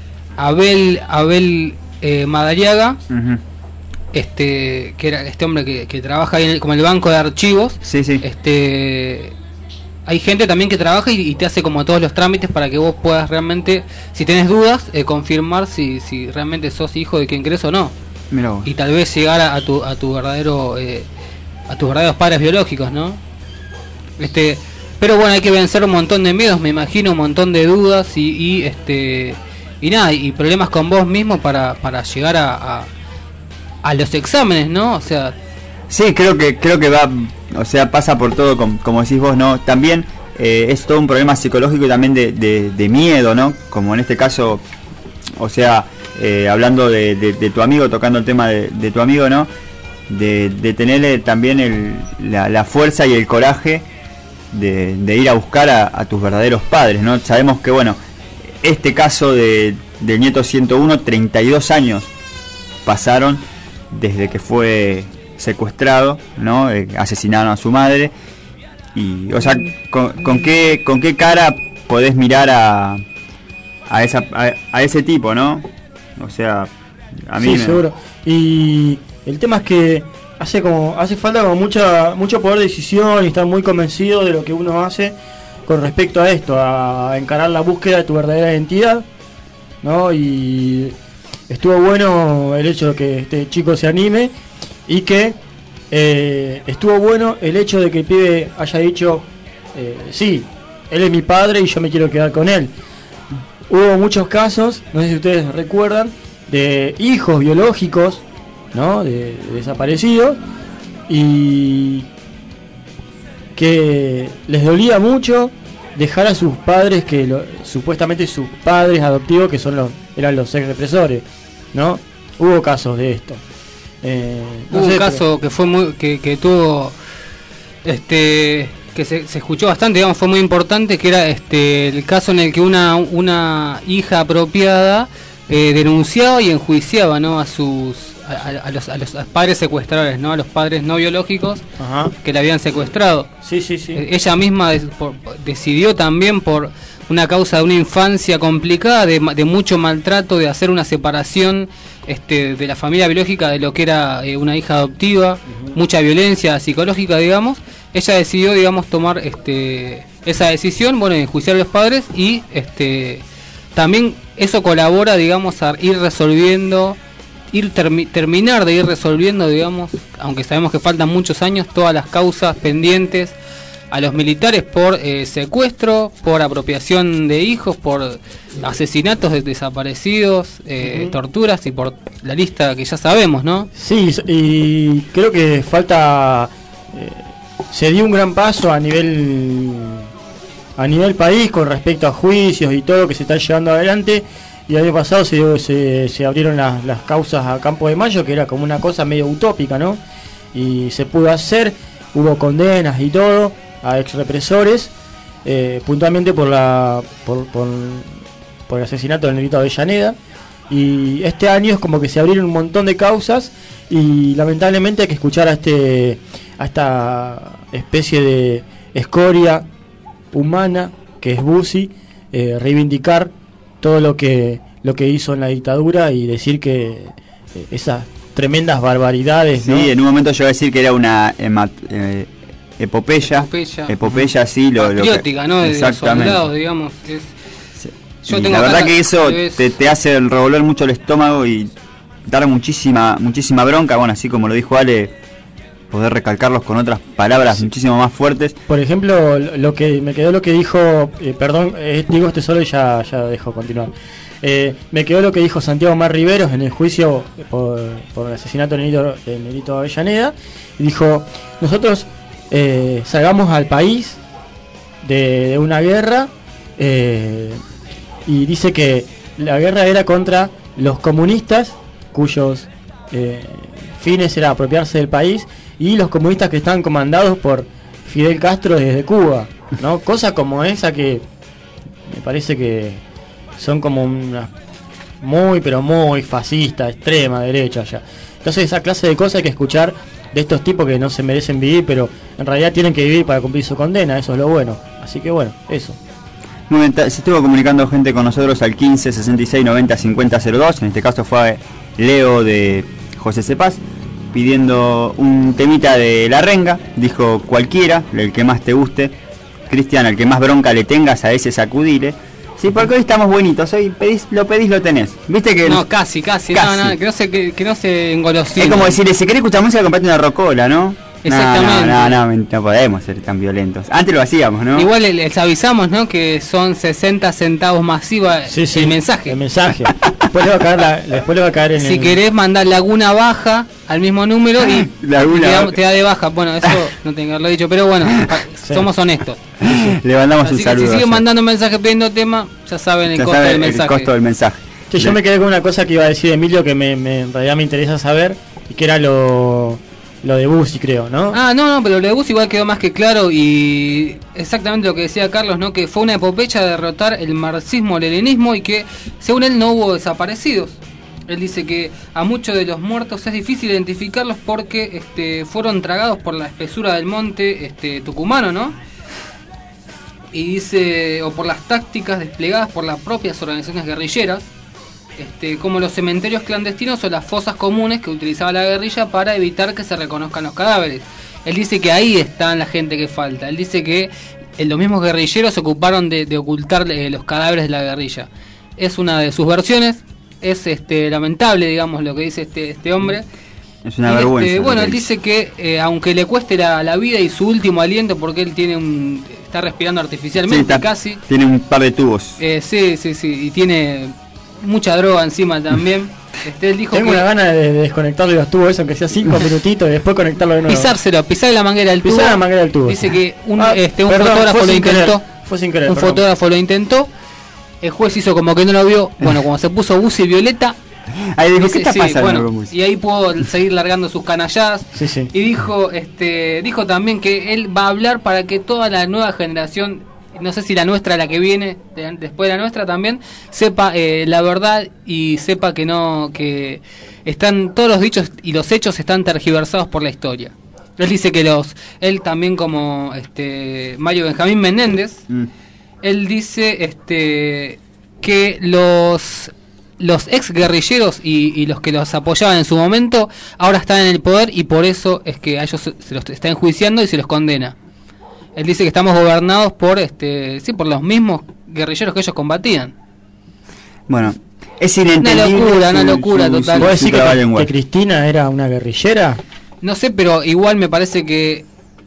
Abel Abel eh, Madariaga, uh-huh. este que era este hombre que, que trabaja ahí en el, como el banco de archivos, sí, sí. este hay gente también que trabaja y, y te hace como todos los trámites para que vos puedas realmente, si tenés dudas, eh, confirmar si, si realmente sos hijo de quien crees o no. Mirá vos. Y tal vez llegar a, a tu a tu verdadero eh, a tus verdaderos padres biológicos, ¿no? Este, pero bueno, hay que vencer un montón de miedos, me imagino, un montón de dudas y, y este y nada, y problemas con vos mismo para, para llegar a, a a los exámenes, ¿no? O sea, sí, creo que creo que va, o sea, pasa por todo, como, como decís vos, ¿no? También eh, es todo un problema psicológico y también de, de, de miedo, ¿no? Como en este caso, o sea, eh, hablando de, de, de tu amigo, tocando el tema de, de tu amigo, ¿no? De, de tenerle también el, la, la fuerza y el coraje de, de ir a buscar a, a tus verdaderos padres, ¿no? Sabemos que, bueno, este caso de, del nieto ciento uno, treinta y dos años pasaron desde que fue secuestrado, ¿no? Eh, asesinaron a su madre, y, o sea, con, con qué con qué cara podés mirar a a esa a, a ese tipo, ¿no? O sea, a mí sí, me... seguro. Y el tema es que hace como hace falta como mucha mucho poder de decisión y estar muy convencido de lo que uno hace con respecto a esto, a encarar la búsqueda de tu verdadera identidad, ¿no? Y estuvo bueno el hecho de que este chico se anime, y que eh, estuvo bueno el hecho de que el pibe haya dicho eh, sí, él es mi padre y yo me quiero quedar con él. Hubo muchos casos, no sé si ustedes recuerdan, de hijos biológicos, ¿no? de, de desaparecidos, y que les dolía mucho dejar a sus padres, que lo, supuestamente sus padres adoptivos, que son los eran los ex represores, ¿no? Hubo casos de esto. Eh, no Hubo sé, un caso pero... que fue muy que, que tuvo este que se, se escuchó bastante, digamos, fue muy importante, que era este el caso en el que una una hija apropiada eh, denunciaba y enjuiciaba, ¿no? a sus a, a, los, a los padres secuestradores, ¿no? A los padres no biológicos. Ajá. Que la habían secuestrado. Sí, sí, sí. Eh, ella misma des, por, decidió también por una causa de una infancia complicada, de, de mucho maltrato, de hacer una separación este, de la familia biológica de lo que era eh, una hija adoptiva, uh-huh. mucha violencia psicológica, digamos. Ella decidió, digamos, tomar este, esa decisión, bueno, enjuiciar a los padres, y este, también eso colabora, digamos, a ir resolviendo, ir termi- terminar de ir resolviendo, digamos, aunque sabemos que faltan muchos años, todas las causas pendientes a los militares por eh, secuestro, por apropiación de hijos, por asesinatos de desaparecidos, eh, uh-huh. torturas, y por la lista que ya sabemos, ¿no? Sí, y creo que falta eh, se dio un gran paso a nivel a nivel país con respecto a juicios y todo lo que se está llevando adelante. Y el año pasado se, se, se abrieron las, las causas a Campo de Mayo, que era como una cosa medio utópica, ¿no? Y se pudo hacer, hubo condenas y todo a ex represores, eh, puntualmente por la por, por, por el asesinato del negrito Avellaneda. Y este año es como que se abrieron un montón de causas, y lamentablemente hay que escuchar a este a esta especie de escoria humana que es Bussi eh, reivindicar todo lo que lo que hizo en la dictadura, y decir que eh, esas tremendas barbaridades, Sí, ¿no? en un momento yo iba a decir que era una ema- eh, epopeya. Epopeya. Epopeya, sí. Lo, lo que- Patriótica, ¿no? De los Exactamente. soldados, digamos. Es, yo Y tengo la verdad acá- que eso tal vez- te, te hace revolver mucho el estómago y dar muchísima muchísima bronca. Bueno, así como lo dijo Ale, poder recalcarlos con otras palabras muchísimo más fuertes. Por ejemplo, lo lo que me quedó lo que dijo, eh, perdón, eh, digo este solo y ya, ya dejo continuar. Eh, me quedó lo que dijo Santiago Mar Riveros en el juicio por, por el asesinato de Nelito, de Nelito Avellaneda. Y dijo, nosotros eh, salgamos al país de, de una guerra eh, y dice que la guerra era contra los comunistas cuyos eh, fines era apropiarse del país y los comunistas que estaban comandados por Fidel Castro desde Cuba, ¿no? Cosa como esa que me parece que son como una muy pero muy fascista, extrema derecha ya. Entonces esa clase de cosas hay que escuchar de estos tipos que no se merecen vivir, pero en realidad tienen que vivir para cumplir su condena, eso es lo bueno. Así que bueno, eso. Muy bien, ta- se estuvo comunicando gente con nosotros al quince sesenta y seis noventa cincuenta cero dos. En este caso fue Leo de José Cepaz pidiendo un temita de La Renga. Dijo cualquiera, el que más te guste. Cristian, el que más bronca le tengas, a ese sacudile. Sí, porque hoy estamos buenitos, hoy pedís, lo pedís, lo tenés. Viste que... No, casi, casi, Casi. No, no, que no se, que, que no se engolosine. Es como decirle, si querés escuchar música, comprate una rocola, ¿no? Exactamente. No, no, no, no, no podemos ser tan violentos. Antes lo hacíamos, ¿no? Igual les, les avisamos, ¿no? Que son sesenta centavos masiva el mensaje. El mensaje. Después le va a caer, la, después le va a caer en Si el... querés mandar Laguna Baja al mismo número y, Laguna y te, da, Baja. te da de baja. Bueno, eso no tengo que haberlo dicho, pero bueno, pa- somos honestos. Le mandamos Así un que saludo. si siguen mandando mensajes pidiendo tema, ya saben el Ya costo sabe del el mensaje. costo del mensaje. Che, yo me quedé con una cosa que iba a decir Emilio que me, me- en realidad me interesa saber, y que era lo, lo de Bussi, creo, ¿no? Ah, no, no, pero lo de Bus igual quedó más que claro y exactamente lo que decía Carlos, ¿no? Que fue una epopeya de derrotar el marxismo-leninismo y que, según él, no hubo desaparecidos. Él dice que a muchos de los muertos es difícil identificarlos porque este, fueron tragados por la espesura del monte este, tucumano, ¿no? Y dice, o por las tácticas desplegadas por las propias organizaciones guerrilleras, este, como los cementerios clandestinos o las fosas comunes que utilizaba la guerrilla para evitar que se reconozcan los cadáveres. Él dice que ahí está la gente que falta. Él dice que eh, los mismos guerrilleros se ocuparon de, de ocultar eh, los cadáveres de la guerrilla. Es una de sus versiones. Es este lamentable, digamos, lo que dice este este hombre. Es una Y, vergüenza. este, lo bueno, que él dice que eh, aunque le cueste la, la vida y su último aliento, porque él tiene un está respirando Sí, artificialmente está- casi. Tiene un par de tubos. Eh, sí, sí, sí, y tiene mucha droga encima también. Este, él dijo Tengo que una gana de, de desconectarle los tubos, eso, aunque sea cinco minutitos, y después conectarlo de nuevo. pisárselo, pisar la manguera del tubo. Pisar la manguera del tubo. Dice que un, Ah, este, un perdón, fotógrafo fue lo sin querer, intentó. fue sin querer, un perdón. fotógrafo lo intentó. El juez hizo como que no lo vio. Bueno, cuando se puso Bussi violeta. Ahí dijo, dice, ¿qué está sí, pasando bueno, con Bussi? y ahí pudo seguir largando sus canalladas. Sí, sí. Y dijo, este, dijo también que él va a hablar para que toda la nueva generación, no sé si la nuestra, la que viene de- después de la nuestra también, sepa eh, la verdad y sepa que no, que están todos los dichos y los hechos están tergiversados por la historia. Él dice que los, él también como este Mario Benjamín Menéndez, Mm. él dice este que los los ex guerrilleros y, y los que los apoyaban en su momento ahora están en el poder y por eso es que a ellos se, se los está enjuiciando y se los condena. Él dice que estamos gobernados por este sí por los mismos guerrilleros que ellos combatían. Bueno, es Una inentendible. locura, su- una locura su- total. su- ¿Vos su decís trabajo que, en que web. Cristina era una guerrillera? No sé, pero igual me parece que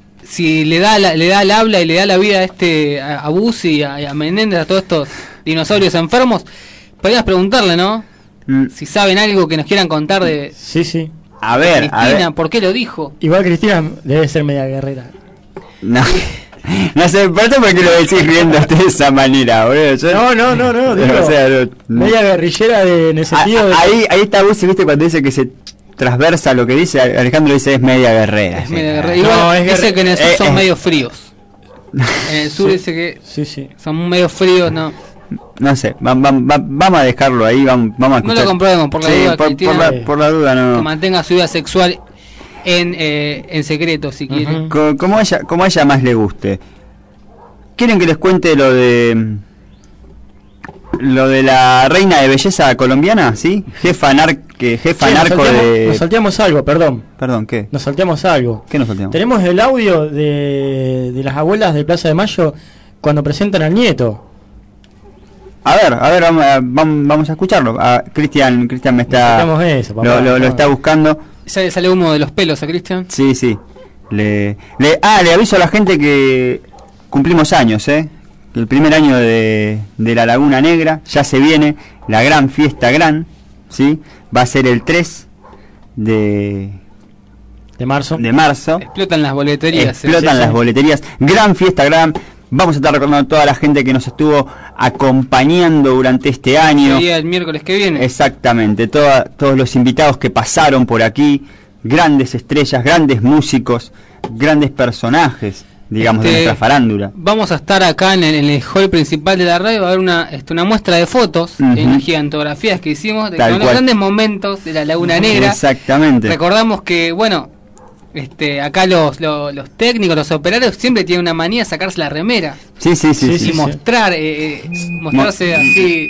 si le da la, le da el habla y le da la vida a este a, a Bussi, a, a Menéndez, a todos estos dinosaurios enfermos, podrías preguntarle, ¿no? Mm. Si saben algo que nos quieran contar de Sí, sí. A ver, a Cristina, ver. ¿por qué lo dijo? Igual Cristina debe ser media guerrera. No, no sé, por eso porque lo decís riéndote de esa manera, boludo. Yo- No, no, no, no, digo, o sea, no- media guerrillera de, en el A- sentido de... a- ahí, ahí está Bussi, viste, cuando dice que se transversa lo que dice, Alejandro dice es media guerrera. Es sí. medio guerrero. No, Igual es dice guerre- que en el sur eh, son eh. medio fríos. En el sur Sí. dice que Sí, sí. son medio fríos, no. No sé, va- va- va- vamos a dejarlo ahí, vamos, vamos a No lo escuchar. comprobemos, por la Sí, duda, por, Cristina. por la, por la duda, Que no. mantenga su vida sexual en, eh, en secreto, si quiere. Ujú. Co- Como a ella, como a ella más le guste. ¿Quieren que les cuente lo de lo de la reina de belleza colombiana, ¿sí? Jefa, nar que, jefa Sí, nos narco salteamos- de... Nos salteamos algo, perdón. Perdón, ¿qué? Nos salteamos algo. ¿Qué nos salteamos? Tenemos el audio de, de las abuelas de Plaza de Mayo cuando presentan al nieto. A ver, a ver, vamos a, vam- vamos a escucharlo. Ah, Cristian, Cristian me está... Necesitamos eso, papá. lo, lo- lo No. está buscando. Sale, sale humo de los pelos a Cristian. Sí, sí. Le, le, ah, le aviso a la gente que cumplimos años, ¿eh? Que el primer año de, de la Laguna Negra ya se viene la gran fiesta gran, ¿sí? Va a ser el tres de, de marzo. De marzo. Explotan las boleterías. Explotan sí, las sí. boleterías. Gran fiesta gran. Vamos a estar recordando a toda la gente que nos estuvo acompañando durante este año. Sería el miércoles que viene. Exactamente, toda, todos los invitados que pasaron por aquí, grandes estrellas, grandes músicos, grandes personajes, digamos, Este, de nuestra farándula. Vamos a estar acá en el, en el hall principal de la radio. Va a haber una, este, una muestra de fotos Ujú. en las gigantografías que hicimos de Tal con los cual. grandes momentos de la Laguna Negra. Exactamente. Recordamos que, bueno, este, acá los, los, los técnicos, los operarios siempre tienen una manía de sacarse la remera Sí, sí, sí. y sí, sí. mostrar, eh, eh, mostrarse así,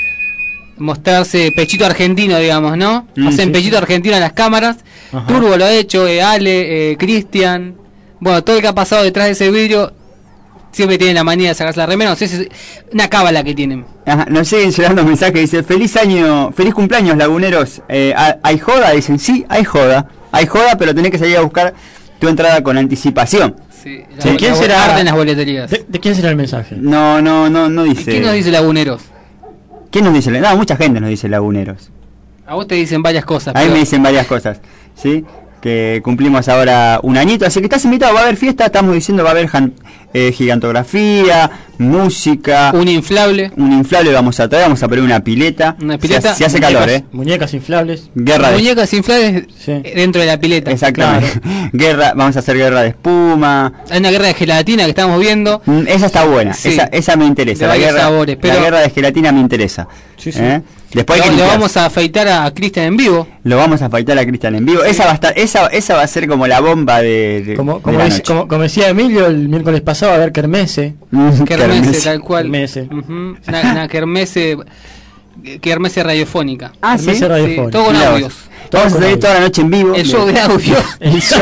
mostrarse pechito argentino, digamos, ¿no? Mm, Hacen sí, pechito sí. argentino en las cámaras. Ajá. Turbo lo ha hecho, eh, Ale, eh, Cristian. Bueno, todo el que ha pasado detrás de ese vidrio siempre tiene la manía de sacarse la remera. No sé si es una cábala que tienen. Ajá, nos siguen llegando mensajes, dice, feliz año, feliz cumpleaños laguneros, eh, ¿ha- ¿hay joda? Dicen, sí, hay joda, hay joda, pero tenés que salir a buscar tu entrada con anticipación. Sí, la- ¿De quién la- será? arden las boleterías. ¿De, de quién será el mensaje? No, no, no, no ¿Y dice. quién nos dice laguneros? ¿Quién nos dice? No, mucha gente nos dice laguneros. A vos te dicen varias cosas. A mí pero- me dicen varias cosas, ¿sí? Que cumplimos ahora un añito, así que estás invitado, va a haber fiesta, estamos diciendo, va a haber jan- eh, gigantografía, música, un inflable, un inflable vamos a traer, vamos a poner una pileta, Una Si pileta, hace- si hace, Muñecas- calor, ¿eh? Muñecas inflables. Guerra de... muñecas inflables Sí. eh, dentro de la pileta. Exactamente. Guerra, vamos a hacer guerra de espuma. Hay una guerra de gelatina que estamos viendo. Mm, Esa está buena, Sí. esa, esa me interesa. De La varios guerra, sabores, pero- la guerra de gelatina me interesa. Sí, sí. ¿Eh? Después hay Lo, que lo limpiar. vamos a afeitar a, a Cristian en vivo. Lo vamos a afeitar a Cristian en vivo. Esa va a estar, esa, esa va a ser como la bomba de, de, Como, de como, la dice- noche. como, como decía Emilio el miércoles pasado, a ver Kermesse. Mm, Kermesse, kermesse. tal cual. Kermesse. Ujú, Una, una kermesse, kermesse radiofónica. Ah, sí. Kermesse radiofónica. Sí, todo con Mirá vos. audios. Vamos a con salir audio. toda la noche en vivo. El show de audio. El show.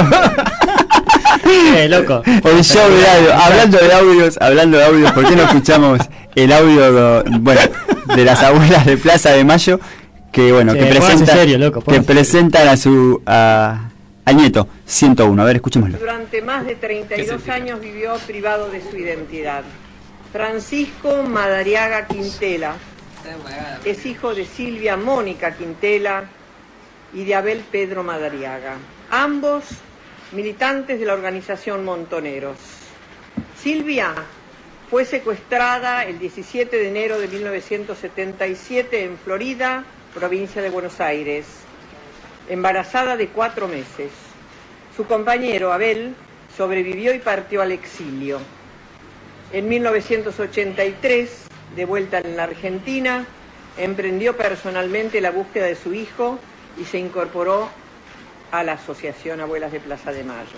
eh, loco. El show de audio. Hablando de audios, hablando de audios, ¿por qué no escuchamos el audio, do- bueno, de las abuelas de Plaza de Mayo? Que bueno, Sí, que pónganse presentan, serio, loco, que pónganse presentan a su a, al nieto ciento uno. A ver, escuchémoslo. Durante más de treinta y dos años vivió privado de su identidad. Francisco Madariaga Quintela es hijo de Silvia Mónica Quintela y de Abel Pedro Madariaga, ambos militantes de la organización Montoneros. Silvia fue secuestrada el diecisiete de enero de mil novecientos setenta y siete en Florida, provincia de Buenos Aires, embarazada de cuatro meses. Su compañero Abel sobrevivió y partió al exilio. En mil novecientos ochenta y tres, de vuelta en la Argentina, emprendió personalmente la búsqueda de su hijo y se incorporó a la Asociación Abuelas de Plaza de Mayo.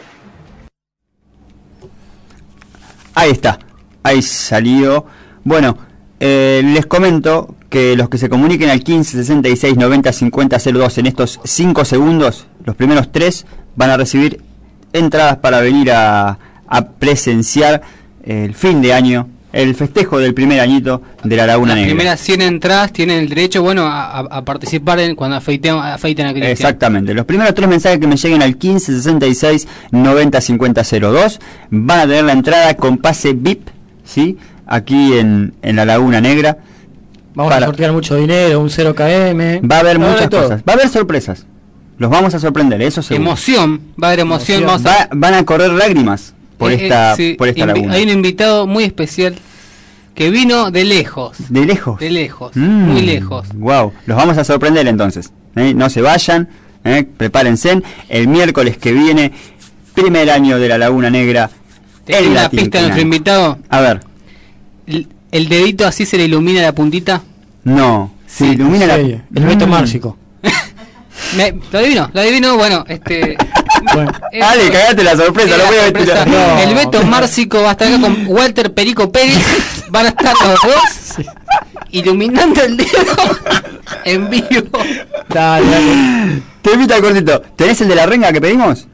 Ahí está, ahí salió. Bueno, eh, les comento que los que se comuniquen al quince sesenta y seis noventa cincuenta cero dos en estos cinco segundos, los primeros tres van a recibir entradas para venir a, a presenciar el fin de año, el festejo del primer añito de la Laguna Las Negra. primeras cien entradas tienen el derecho, bueno, a, a- a participar en, cuando afeiten, afeiten a Cristian. Exactamente, los primeros tres mensajes que me lleguen al quince sesenta y seis noventa cincuenta cero dos van a tener la entrada con pase V I P, ¿sí? Aquí en, en la Laguna Negra. Vamos Para- a sortear mucho dinero, un cero K M. Va a haber Va a haber muchas todo. cosas, va a haber sorpresas. Los vamos a sorprender, eso seguro. Emoción, va a haber emoción. Emoción. Vamos a- Va- van a correr lágrimas por Eh, eh, esta, sí, por esta invi- laguna. Hay un invitado muy especial que vino de lejos. De lejos. De lejos, Mm, muy lejos. Wow, los vamos a sorprender entonces. ¿eh? No se vayan, ¿eh? Prepárense. El miércoles que viene, primer año de la Laguna Negra. ¿Te en una la pista a nuestro Tintinana. invitado? A ver, El, el dedito así se le ilumina la puntita. no. Se ilumina En la. serio, el Beto Mm. Márcico. Me- ¿Lo adivino? ¿Lo adivino? Bueno, este... Bueno, eso- Dale, cagate la sorpresa, Sí, lo la voy a sorpresa. tirar. No. El Beto Márcico va a estar acá con Walter Perico Pérez. Van a estar los dos. iluminando el dedo en vivo. Dale, dale. Temita cortito. ¿Tenés el de la renga que pedimos?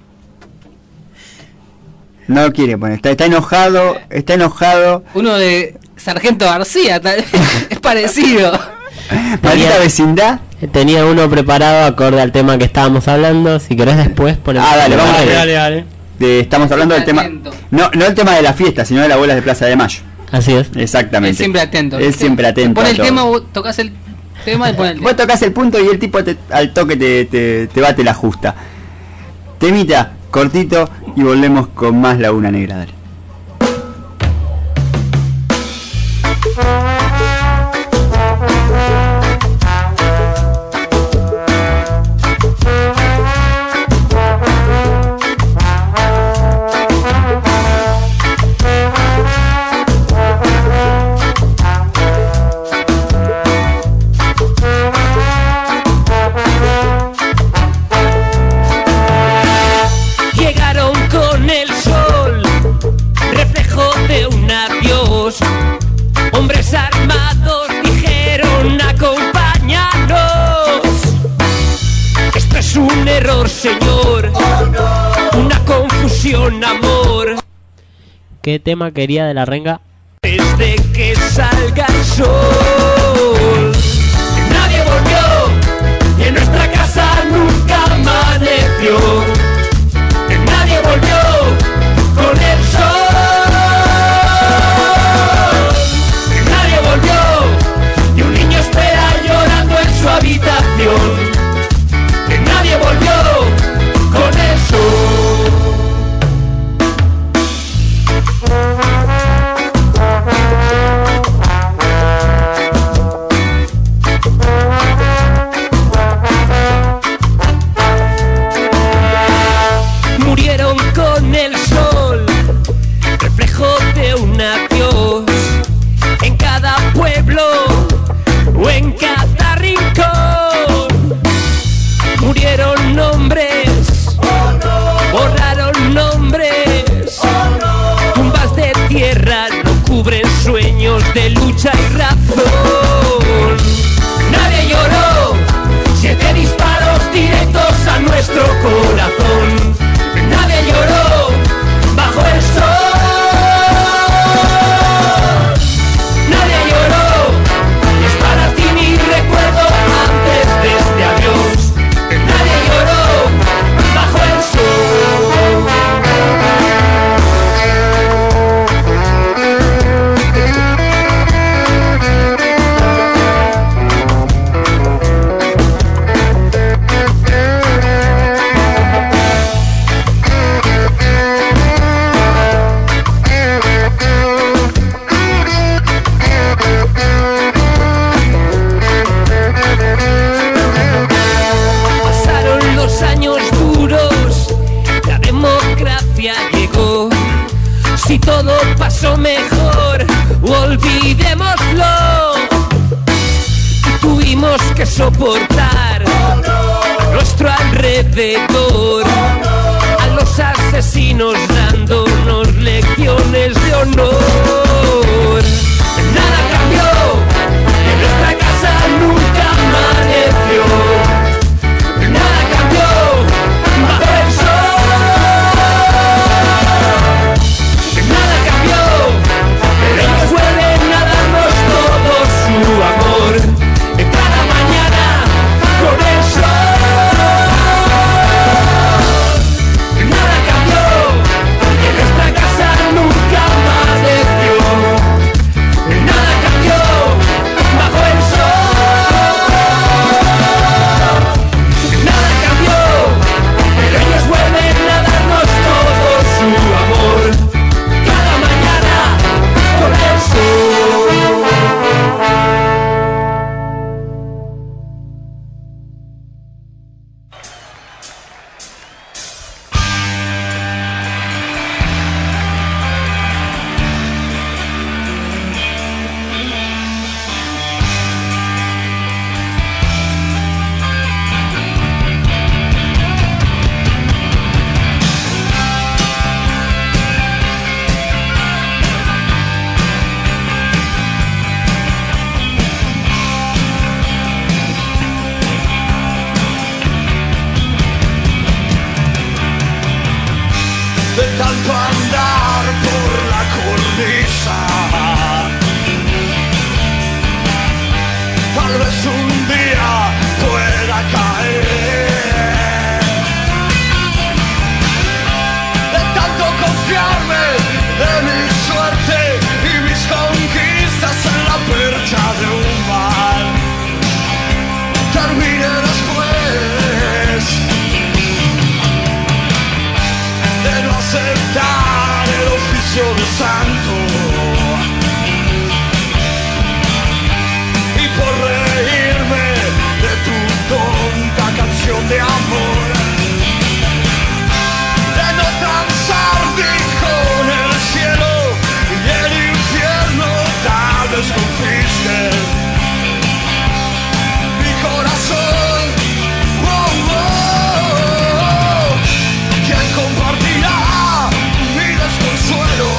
No quiere poner, está, está enojado, está enojado. Uno de Sargento García, tal vez. Es parecido. Maldita vecindad. Tenía uno preparado acorde al tema que estábamos hablando. Si querés después ponemos. Ah, dale, vamos a Dale, dale, dale. De, estamos hablando del tema. No, no el tema de la fiesta, sino de las bolas de Plaza de Mayo. Así es. Exactamente. Es siempre atento. Es siempre atento. Pon a el todo. tema, vos tocas el tema y pon el tema. Vos tocas el punto y el tipo te, al toque te, te, te bate la justa. Temita cortito y volvemos con más Laguna Negra. Dale. Llegaron con el sol, reflejo de un adiós. Hombres armados dijeron acompáñanos. Esto es un error, señor. Una confusión, amor. ¿Qué tema quería de la renga? Desde que salga el sol, nadie volvió y en nuestra casa nunca amaneció. Nadie volvió con el sol. Nadie volvió y un niño espera llorando en su habitación. Nadie volvió con el sol. Murieron con el sol, reflejo de un adiós. En cada pueblo o en cada rincón murieron nombres, borraron nombres. Tumbas de tierra no cubren sueños de lucha y razón. Nadie lloró, siete disparos directos a nuestro corazón. Nadie lloró bajo el sol. Nadie lloró, y es para ti mi recuerdo antes de este adiós. Nadie lloró bajo el sol. Pasaron los años duros, la democracia llegó. Si todo pasó mejor, olvidémoslo. Y tuvimos que soportar a nuestro alrededor a los asesinos dándonos lecciones de honor. Nada cambió, en nuestra casa nunca amaneció. Nada cambió bajo el sol. Nada cambió, pero ellos vuelven a darnos todo su amor. Cada mañana con el sol. Nada cambió, en nuestra casa nunca amaneció. andar por la cornisa. Tal vez un día pueda caer. De tanto confiarme de mi suerte y mis conquistas en la percha de un bar, termine después de no aceptar el oficio de santo. Por reírme de tu tonta canción de amor, de no transar ni con el cielo y el infierno tal vez confisquen mi corazón. Oh, oh, ¿quién compartirá mi desconsuelo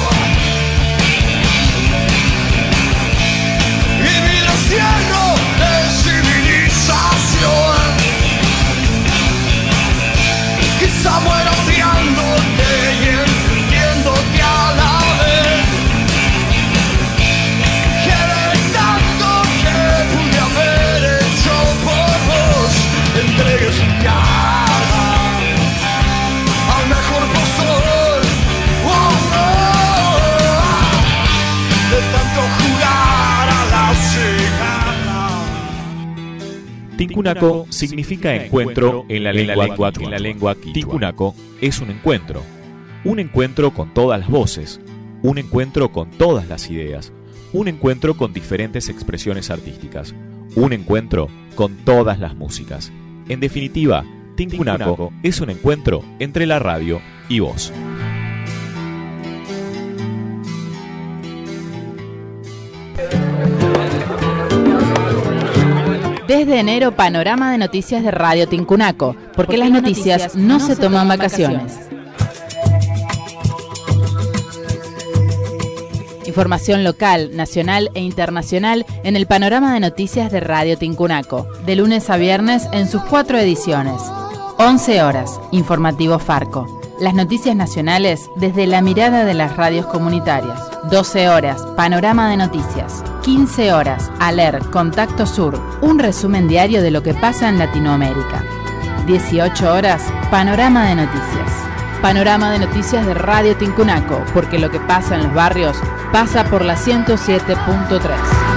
y mi destierro de civilización? Quizá muera odiándote y entendiéndote a la vez. Quiere tanto que pude haber hecho por vos. Entregues mi alma al mejor postor. Oh, oh, de tanto jugar a la cigala. Tincunaco significa encuentro en la lengua quichua. En la lengua Tincunaco es un encuentro, un encuentro con todas las voces, un encuentro con todas las ideas, un encuentro con diferentes expresiones artísticas, un encuentro con todas las músicas. En definitiva, Tincunaco es un encuentro entre la radio y vos. Desde enero, panorama de noticias de Radio Tincunaco, porque las noticias no se toman vacaciones. Información local, nacional e internacional en el panorama de noticias de Radio Tincunaco, de lunes a viernes en sus cuatro ediciones. once horas, Informativo Farco. Las noticias nacionales desde la mirada de las radios comunitarias. doce horas, Panorama de Noticias. quince horas, Aler, Contacto Sur, un resumen diario de lo que pasa en Latinoamérica. dieciocho horas, Panorama de Noticias. Panorama de Noticias de Radio Tincunaco, porque lo que pasa en los barrios pasa por la ciento siete punto tres.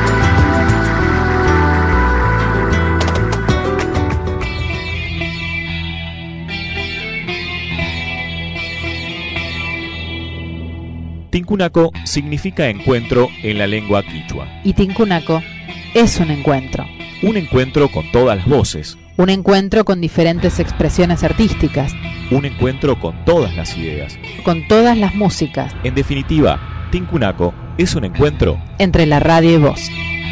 Tincunaco significa encuentro en la lengua quichua. Y Tincunaco es un encuentro. Un encuentro con todas las voces. Un encuentro con diferentes expresiones artísticas. Un encuentro con todas las ideas. Con todas las músicas. En definitiva, Tincunaco es un encuentro entre la radio y vos.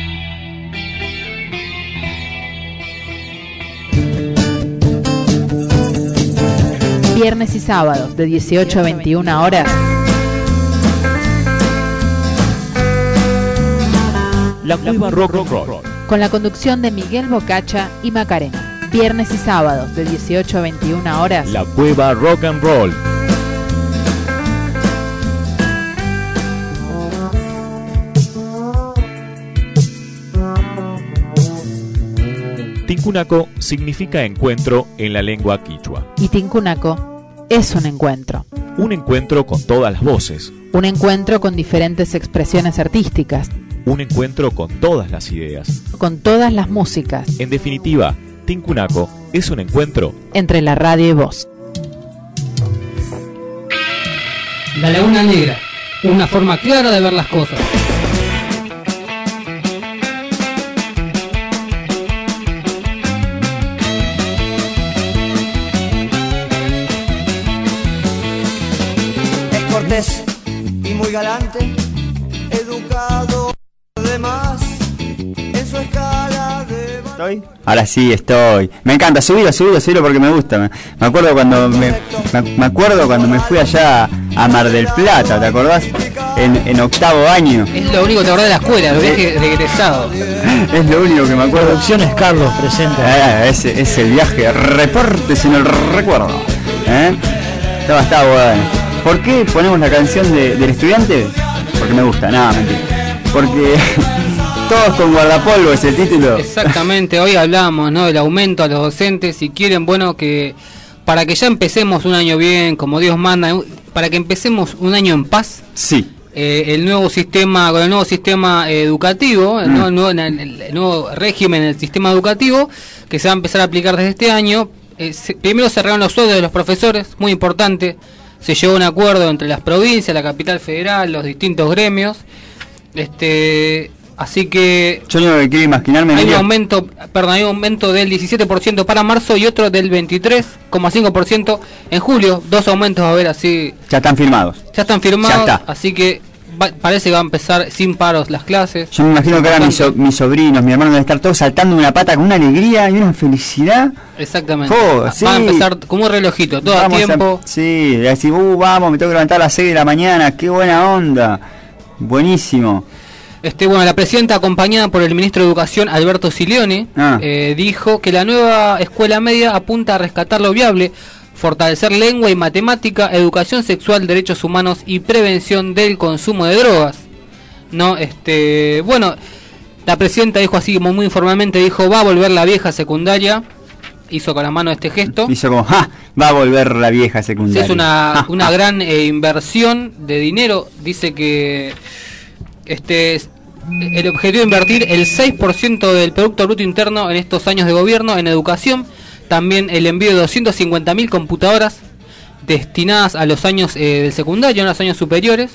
Viernes y sábados de dieciocho a veintiuna horas. La Cueva Rock and Roll. Con la conducción de Miguel Bocacha y Macarena. Viernes y sábados de dieciocho a veintiuna horas. La Cueva Rock and Roll. Tincunaco significa encuentro en la lengua quichua. Y Tincunaco es un encuentro. Un encuentro con todas las voces. Un encuentro con diferentes expresiones artísticas. Un encuentro con todas las ideas. Con todas las músicas. En definitiva, Tincunaco es un encuentro entre la radio y vos. La Laguna Negra, una forma clara de ver las cosas. Es cortés y muy galante, educado además en su escala de... ¿Estoy? Ahora sí estoy. Me encanta, subilo, subilo, subilo porque me gusta. Me, me acuerdo cuando me, me, me acuerdo cuando me fui allá a Mar del Plata, ¿te acordás? En, en octavo año. Es lo único que te acordás de la escuela, los viajes regresados. Es lo único que me acuerdo. Producciones Carlos presente. Ah, ese es el viaje, reportes en el recuerdo. ¿Eh? Estaba, estaba bueno. ¿Por qué ponemos la canción de, del estudiante? Porque me gusta, nada, mentira. Porque todos con guardapolvo es el título. Exactamente, hoy hablamos, ¿no?, del aumento a los docentes. Si quieren, bueno, que para que ya empecemos un año bien, como Dios manda, para que empecemos un año en paz. Sí. Eh, el nuevo sistema, con el nuevo sistema eh, educativo, el, Mm. nuevo, el, nuevo, el, el nuevo régimen del sistema educativo, que se va a empezar a aplicar desde este año. Eh, se, primero cerraron los sueldos de los profesores, muy importante. Se llegó a un acuerdo entre las provincias, la capital federal, los distintos gremios. Este, así que yo lo que quiero imaginarme, hay un Emilio, aumento, perdón, hay un aumento del diecisiete por ciento para marzo y otro del veintitrés coma cinco por ciento en julio. Dos aumentos va a haber así. ya están firmados. Ya están firmados, Ya está. así que va- parece que va a empezar sin paros las clases. Yo me imagino que ahora mis, so- mis sobrinos, mi hermano deben estar todos saltando de una pata con una alegría y una felicidad. Exactamente. Oh, Va- sí. Va a empezar como un relojito, todo a Vamos tiempo. A, sí, decir, uh, vamos, me tengo que levantar a las seis de la mañana, qué buena onda. Buenísimo. Este, bueno, la presidenta, acompañada por el ministro de Educación, Alberto Silioni, Ah. eh, dijo que la nueva escuela media apunta a rescatar lo viable, fortalecer lengua y matemática, educación sexual, derechos humanos y prevención del consumo de drogas. No, este, bueno, la presidenta dijo así como muy informalmente, dijo, va a volver la vieja secundaria, hizo con la mano este gesto. Hizo como, ¡ja! Va a volver la vieja secundaria. Es una, Ja, una ja. gran eh, inversión de dinero. Dice que este es- el objetivo de invertir el seis por ciento del Producto Bruto Interno en estos años de gobierno en educación. También el envío de doscientas cincuenta mil computadoras destinadas a los años eh, del secundario, a los años superiores.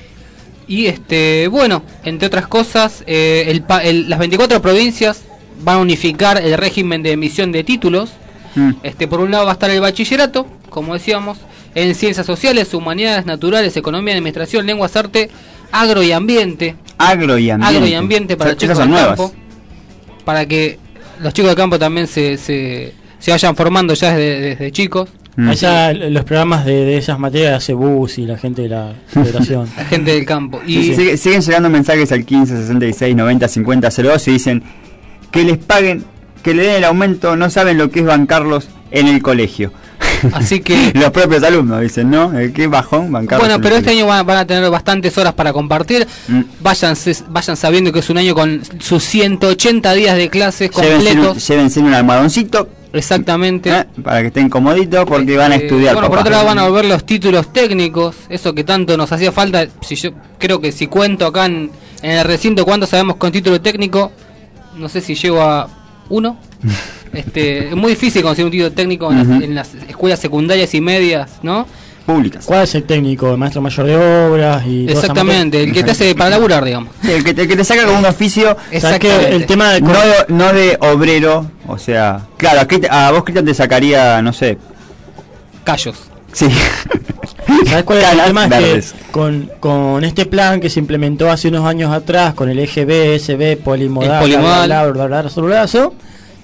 Y este bueno, entre otras cosas, eh, el pa- el- las veinticuatro provincias van a unificar el régimen de emisión de títulos. Mm. Este, por un lado va a estar el bachillerato, como decíamos, en ciencias sociales, humanidades, naturales, economía, administración, lenguas, arte, agro y ambiente. Agro y ambiente. Agro y ambiente para Esas chicos son del nuevas. campo. Para que los chicos del campo también se, se, se vayan formando ya desde, desde chicos. Mm. Allá los programas de, de esas materias hace Bus y la gente de la federación. La gente del campo. Y Sí, sigue- siguen llegando mensajes al quince sesenta y seis noventa cincuenta cero dos y dicen que les paguen, que le den el aumento, no saben lo que es bancarlos en el colegio. así que Los propios alumnos dicen, ¿no? Eh, Qué bajón bancarlos. bueno, en el pero este colegio. año van, van a tener bastantes horas para compartir. Mm. Vayan, vayan sabiendo que es un año con sus ciento ochenta días de clases Llévense, un- completos. llévense un almohadoncito Exactamente. eh, para que estén comoditos porque van a Eh, estudiar. Bueno, por papá. otro lado van a volver los títulos técnicos, eso que tanto nos hacía falta. Si yo creo que si cuento acá en, en el recinto cuánto sabemos con título técnico, no sé si llego a uno. Este, es muy difícil conseguir un título técnico en, las, Ujú. en las escuelas secundarias y medias, ¿no? Públicas. ¿Cuál es el técnico? ¿El maestro mayor de obras? Y toda esa Exactamente, el que te hace para laburar, digamos. Sí, el, que te, el que te saca con un oficio. O sea, que el tema de No, no de obrero, o sea, claro, a, qué te- a vos Cristian te sacaría, no sé, callos. Sí. ¿Sabes cuál es el Canas tema? Es verdes. que con, con este plan que se implementó hace unos años atrás, con el eje be, ese be, polimodal, El polimodal. bla, bla, bla, bla, bla, bla, bla,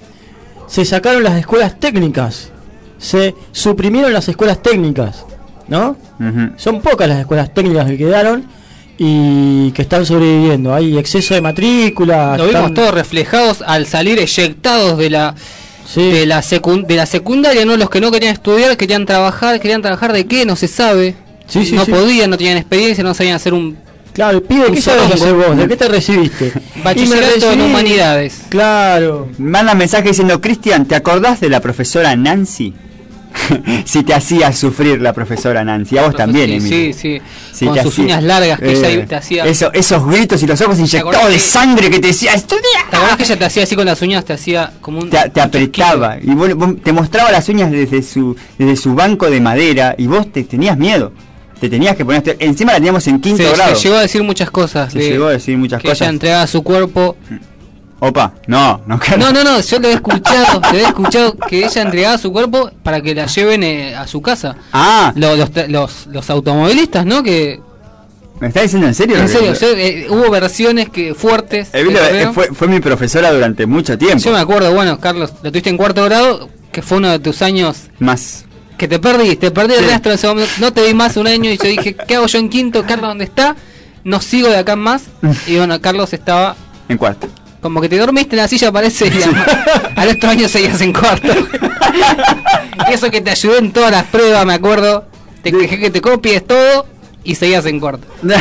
se sacaron las escuelas técnicas, se suprimieron las escuelas técnicas, ¿no? Ujú. Son pocas las escuelas técnicas que quedaron y que están sobreviviendo. Hay exceso de matrícula. Lo vimos están- todos reflejados al salir eyectados de la Sí. de la secun- de la secundaria, no los que no querían estudiar, querían trabajar, querían trabajar de qué, no se sabe. Sí, sí, no sí. podían, no tenían experiencia, no sabían hacer un Claro, pibe, un ¿qué sabes sorongo. hacer vos? ¿De qué te recibiste? Bachillerato Y me en recibí. humanidades. Claro. Manda mensaje diciendo, Cristian, ¿te acordás de la profesora Nancy? Si te hacía sufrir la profesora Nancy, a vos también, Sí, Emilio. sí, sí. Si Con te sus hacía- uñas largas que eh, ella te hacía. eso- esos gritos y los ojos acordás inyectados de que- sangre que te decía, estudia. ¿Te acordás que ella te hacía así con las uñas? Te hacía como un. Te, te apretaba y vos- vos- te mostraba las uñas desde su desde su banco de madera y vos te tenías miedo. Te tenías que poner. te- encima la teníamos en quinto Se, grado. se llegó a decir muchas cosas. Se de- llegó a decir muchas que cosas. ella entregaba su cuerpo. Opa, no, no, No, no, no, yo lo he escuchado. Lo he escuchado que ella entregaba su cuerpo para que la lleven eh, a su casa. Ah, Los, los, los, los automovilistas, ¿no? Que. ¿me estás diciendo en serio? En lo que- serio, yo, eh, hubo versiones que fuertes. Emilio, de eh, correo. fue, fue mi profesora durante mucho tiempo. Yo me acuerdo, bueno, Carlos, lo tuviste en cuarto grado, que fue uno de tus años Más. que te perdiste, perdí el Sí. rastro en ese momento, no te vi más un año y yo dije, ¿qué hago yo en quinto? Carlos, ¿dónde está? No sigo de acá en más. Y bueno, Carlos estaba En cuarto. como que te dormiste en la silla, parece, y a- al otro año seguías en cuarto. Y eso que te ayudé en todas las pruebas, me acuerdo. te quejé que te copies todo y seguías en corto.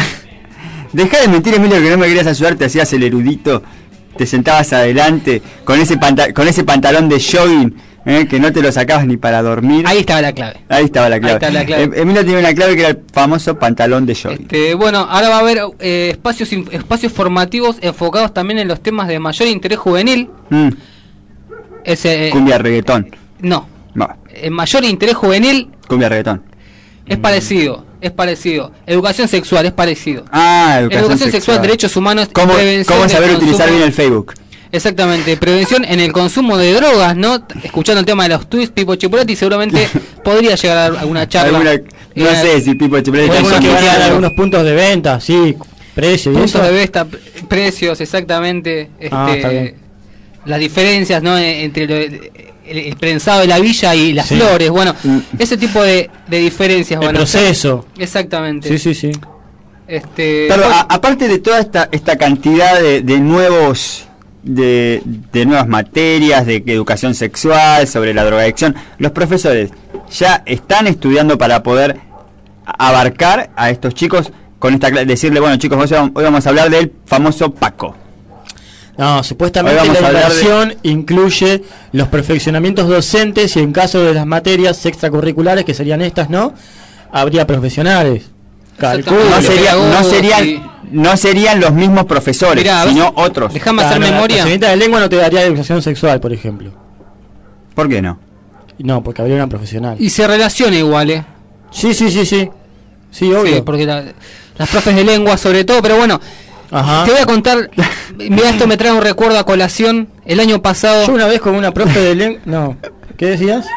Dejá de mentir, Emilio, que no me querías ayudar, te hacías el erudito, te sentabas adelante con ese panta- con ese pantalón de jogging, eh, que no te lo sacabas ni para dormir. Ahí estaba la clave. Ahí estaba la clave. Ahí está la clave. Em- Emilio tiene una clave que era el famoso pantalón de jogging. Este, bueno, ahora va a haber eh, espacios in- espacios formativos enfocados también en los temas de mayor interés juvenil. Mm, Ese, eh, cumbia reggaetón. no, No, en mayor interés juvenil cumbia reggaetón. es parecido, es parecido. Educación sexual es parecido. Ah, educación, Educación sexual, derechos humanos, ¿Cómo, prevención cómo del saber consumo- utilizar bien el Facebook? Exactamente, prevención en el consumo de drogas, ¿no? Escuchando el tema de los tweets, Pipo Chipolati seguramente podría llegar a dar alguna charla. Alguna- no Eh, sé si Pipo Chipolati Hay está algunos que van a dar asociado. algunos puntos de venta, sí, precio y puntos eso. de venta, p- precios, exactamente. Ah, este, está bien. Las diferencias, ¿no? Eh, Entre lo- el, el prensado de la villa y las Sí. flores, bueno, ese tipo de, de diferencias. El bueno, proceso. Exactamente. Sí, sí, sí. Este, Pero bueno, a- aparte de toda esta esta cantidad de, de nuevos de, de nuevas materias de educación sexual, sobre la drogadicción, los profesores ya están estudiando para poder abarcar a estos chicos con esta cla- decirle, bueno chicos, hoy vamos- hoy vamos a hablar del famoso Paco. No, supuestamente Hoy vamos la a hablar de- inversión incluye los perfeccionamientos docentes y en caso de las materias extracurriculares, que serían estas, ¿no? Habría profesionales. Calculo. No, sería- no pedagogos, serían sí. no serían los mismos profesores, Mirá, a ver, sino otros. déjame hacer Ah, no, memoria. La señorita de lengua no te daría educación sexual, por ejemplo. ¿Por qué no? No, porque habría una profesional. Y se relaciona igual, ¿eh? Sí, sí, sí, sí. Sí, obvio. Sí, porque la- las profes de lengua sobre todo, pero bueno, Ajá. te voy a contar, mira, esto me trae un recuerdo a colación. El año pasado, Yo una vez con una profe de lengua... No. ¿Qué decías?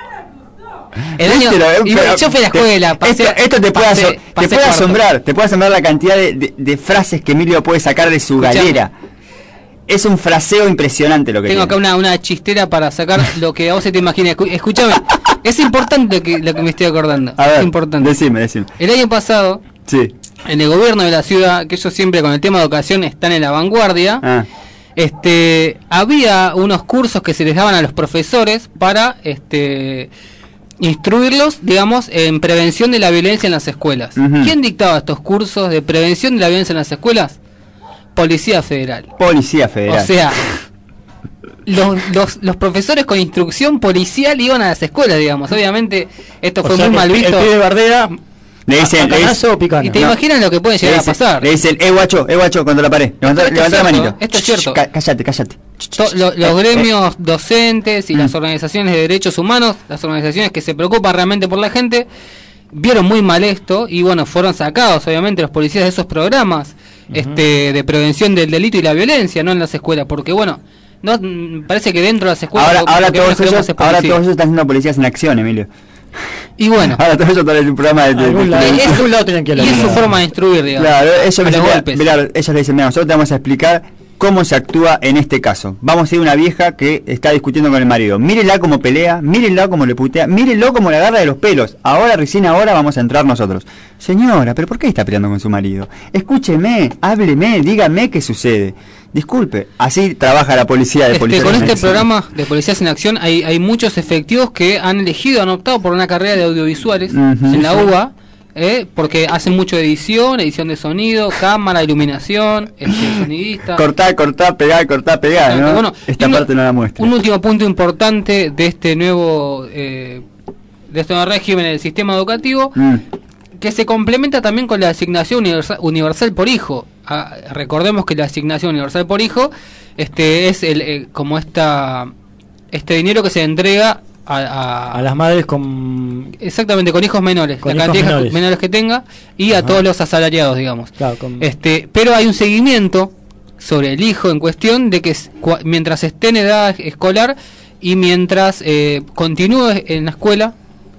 el año, Pero, y pero, yo fui a la te- escuela, pasé- esto, esto te puede, pasé- aso- te pasé puede cuarto. asombrar, te puede asombrar la cantidad de, de- de frases que Emilio puede sacar de su Escuchame. galera. Es un fraseo impresionante lo que Tengo tiene. acá una, una chistera para sacar lo que a vos se te imagina. Escu- Escúchame, es importante lo que, lo que me estoy acordando. A ver, es importante. decime, decime. El año pasado, Sí. en el gobierno de la ciudad, que ellos siempre con el tema de educación están en la vanguardia, Ah, este había unos cursos que se les daban a los profesores para este instruirlos, digamos, en prevención de la violencia en las escuelas. Ujú. ¿Quién dictaba estos cursos de prevención de la violencia en las escuelas? Policía Federal. Policía Federal. O sea, los, los, los profesores con instrucción policial iban a las escuelas, digamos. Obviamente, esto O fue sea muy que mal el- visto. El pibe bardea... le dicen, le ¿Macanazo dicen- o picana? Y te No. imaginas lo que puede le llegar a dicen- pasar. le dicen, eh guacho, eh guacho, contra la pared. Levanta, Esto es levanta la cierto, manito. esto es cierto. Cá- cállate, cállate. To- lo- los gremios docentes y Mm. las organizaciones de derechos humanos, las organizaciones que se preocupan realmente por la gente, vieron muy mal esto y bueno, fueron sacados obviamente los policías de esos programas este de prevención del delito y la violencia, no en las escuelas, porque bueno, no mm, parece que dentro de las escuelas Ahora, lo- ahora, lo que todos menos queremos ellos, es ahora policía. todos ellos están haciendo policías en acción, Emilio. Y bueno, Ahora todos ellos están en un programa de... de- Algún de- lado, y es- algún lado tenían que ir a y es la- su forma de instruir, digamos. Claro, ellos, a me los dicen, golpes. mirá, mirá, ellos le dicen, mira, nosotros te vamos a explicar cómo se actúa en este caso. Vamos a ir a una vieja que está discutiendo con el marido. Mírenla cómo pelea, mírenla cómo le putea, mírenlo cómo le agarra de los pelos. Ahora, recién ahora, vamos a entrar nosotros. Señora, ¿pero por qué está peleando con su marido? Escúcheme, hábleme, dígame qué sucede. Disculpe, así trabaja la policía de Este, policía. con en este acción. programa de Policías en Acción hay, hay muchos efectivos que han elegido, han optado por una carrera de audiovisuales Ujú. en la U B A, eh, porque hacen mucho de edición, edición de sonido, cámara, iluminación, este, sonidista. Cortá, cortá, pegá, cortá, pegá, Exacto, ¿no? bueno, Esta y un- parte no la muestra. Un último punto importante de este nuevo eh, de este nuevo régimen del sistema educativo, Mm. que se complementa también con la asignación universal, universal por hijo. Ah, recordemos que la asignación universal por hijo este es el eh, como esta este dinero que se entrega a, a- A las madres con... exactamente con hijos menores, Con la hijos cantidad de hijos menores. menores que tenga y a Ajá. todos los asalariados, digamos. Claro, con... Este, pero hay un seguimiento sobre el hijo en cuestión de que s- cua- mientras esté en edad escolar y mientras eh, continúe en la escuela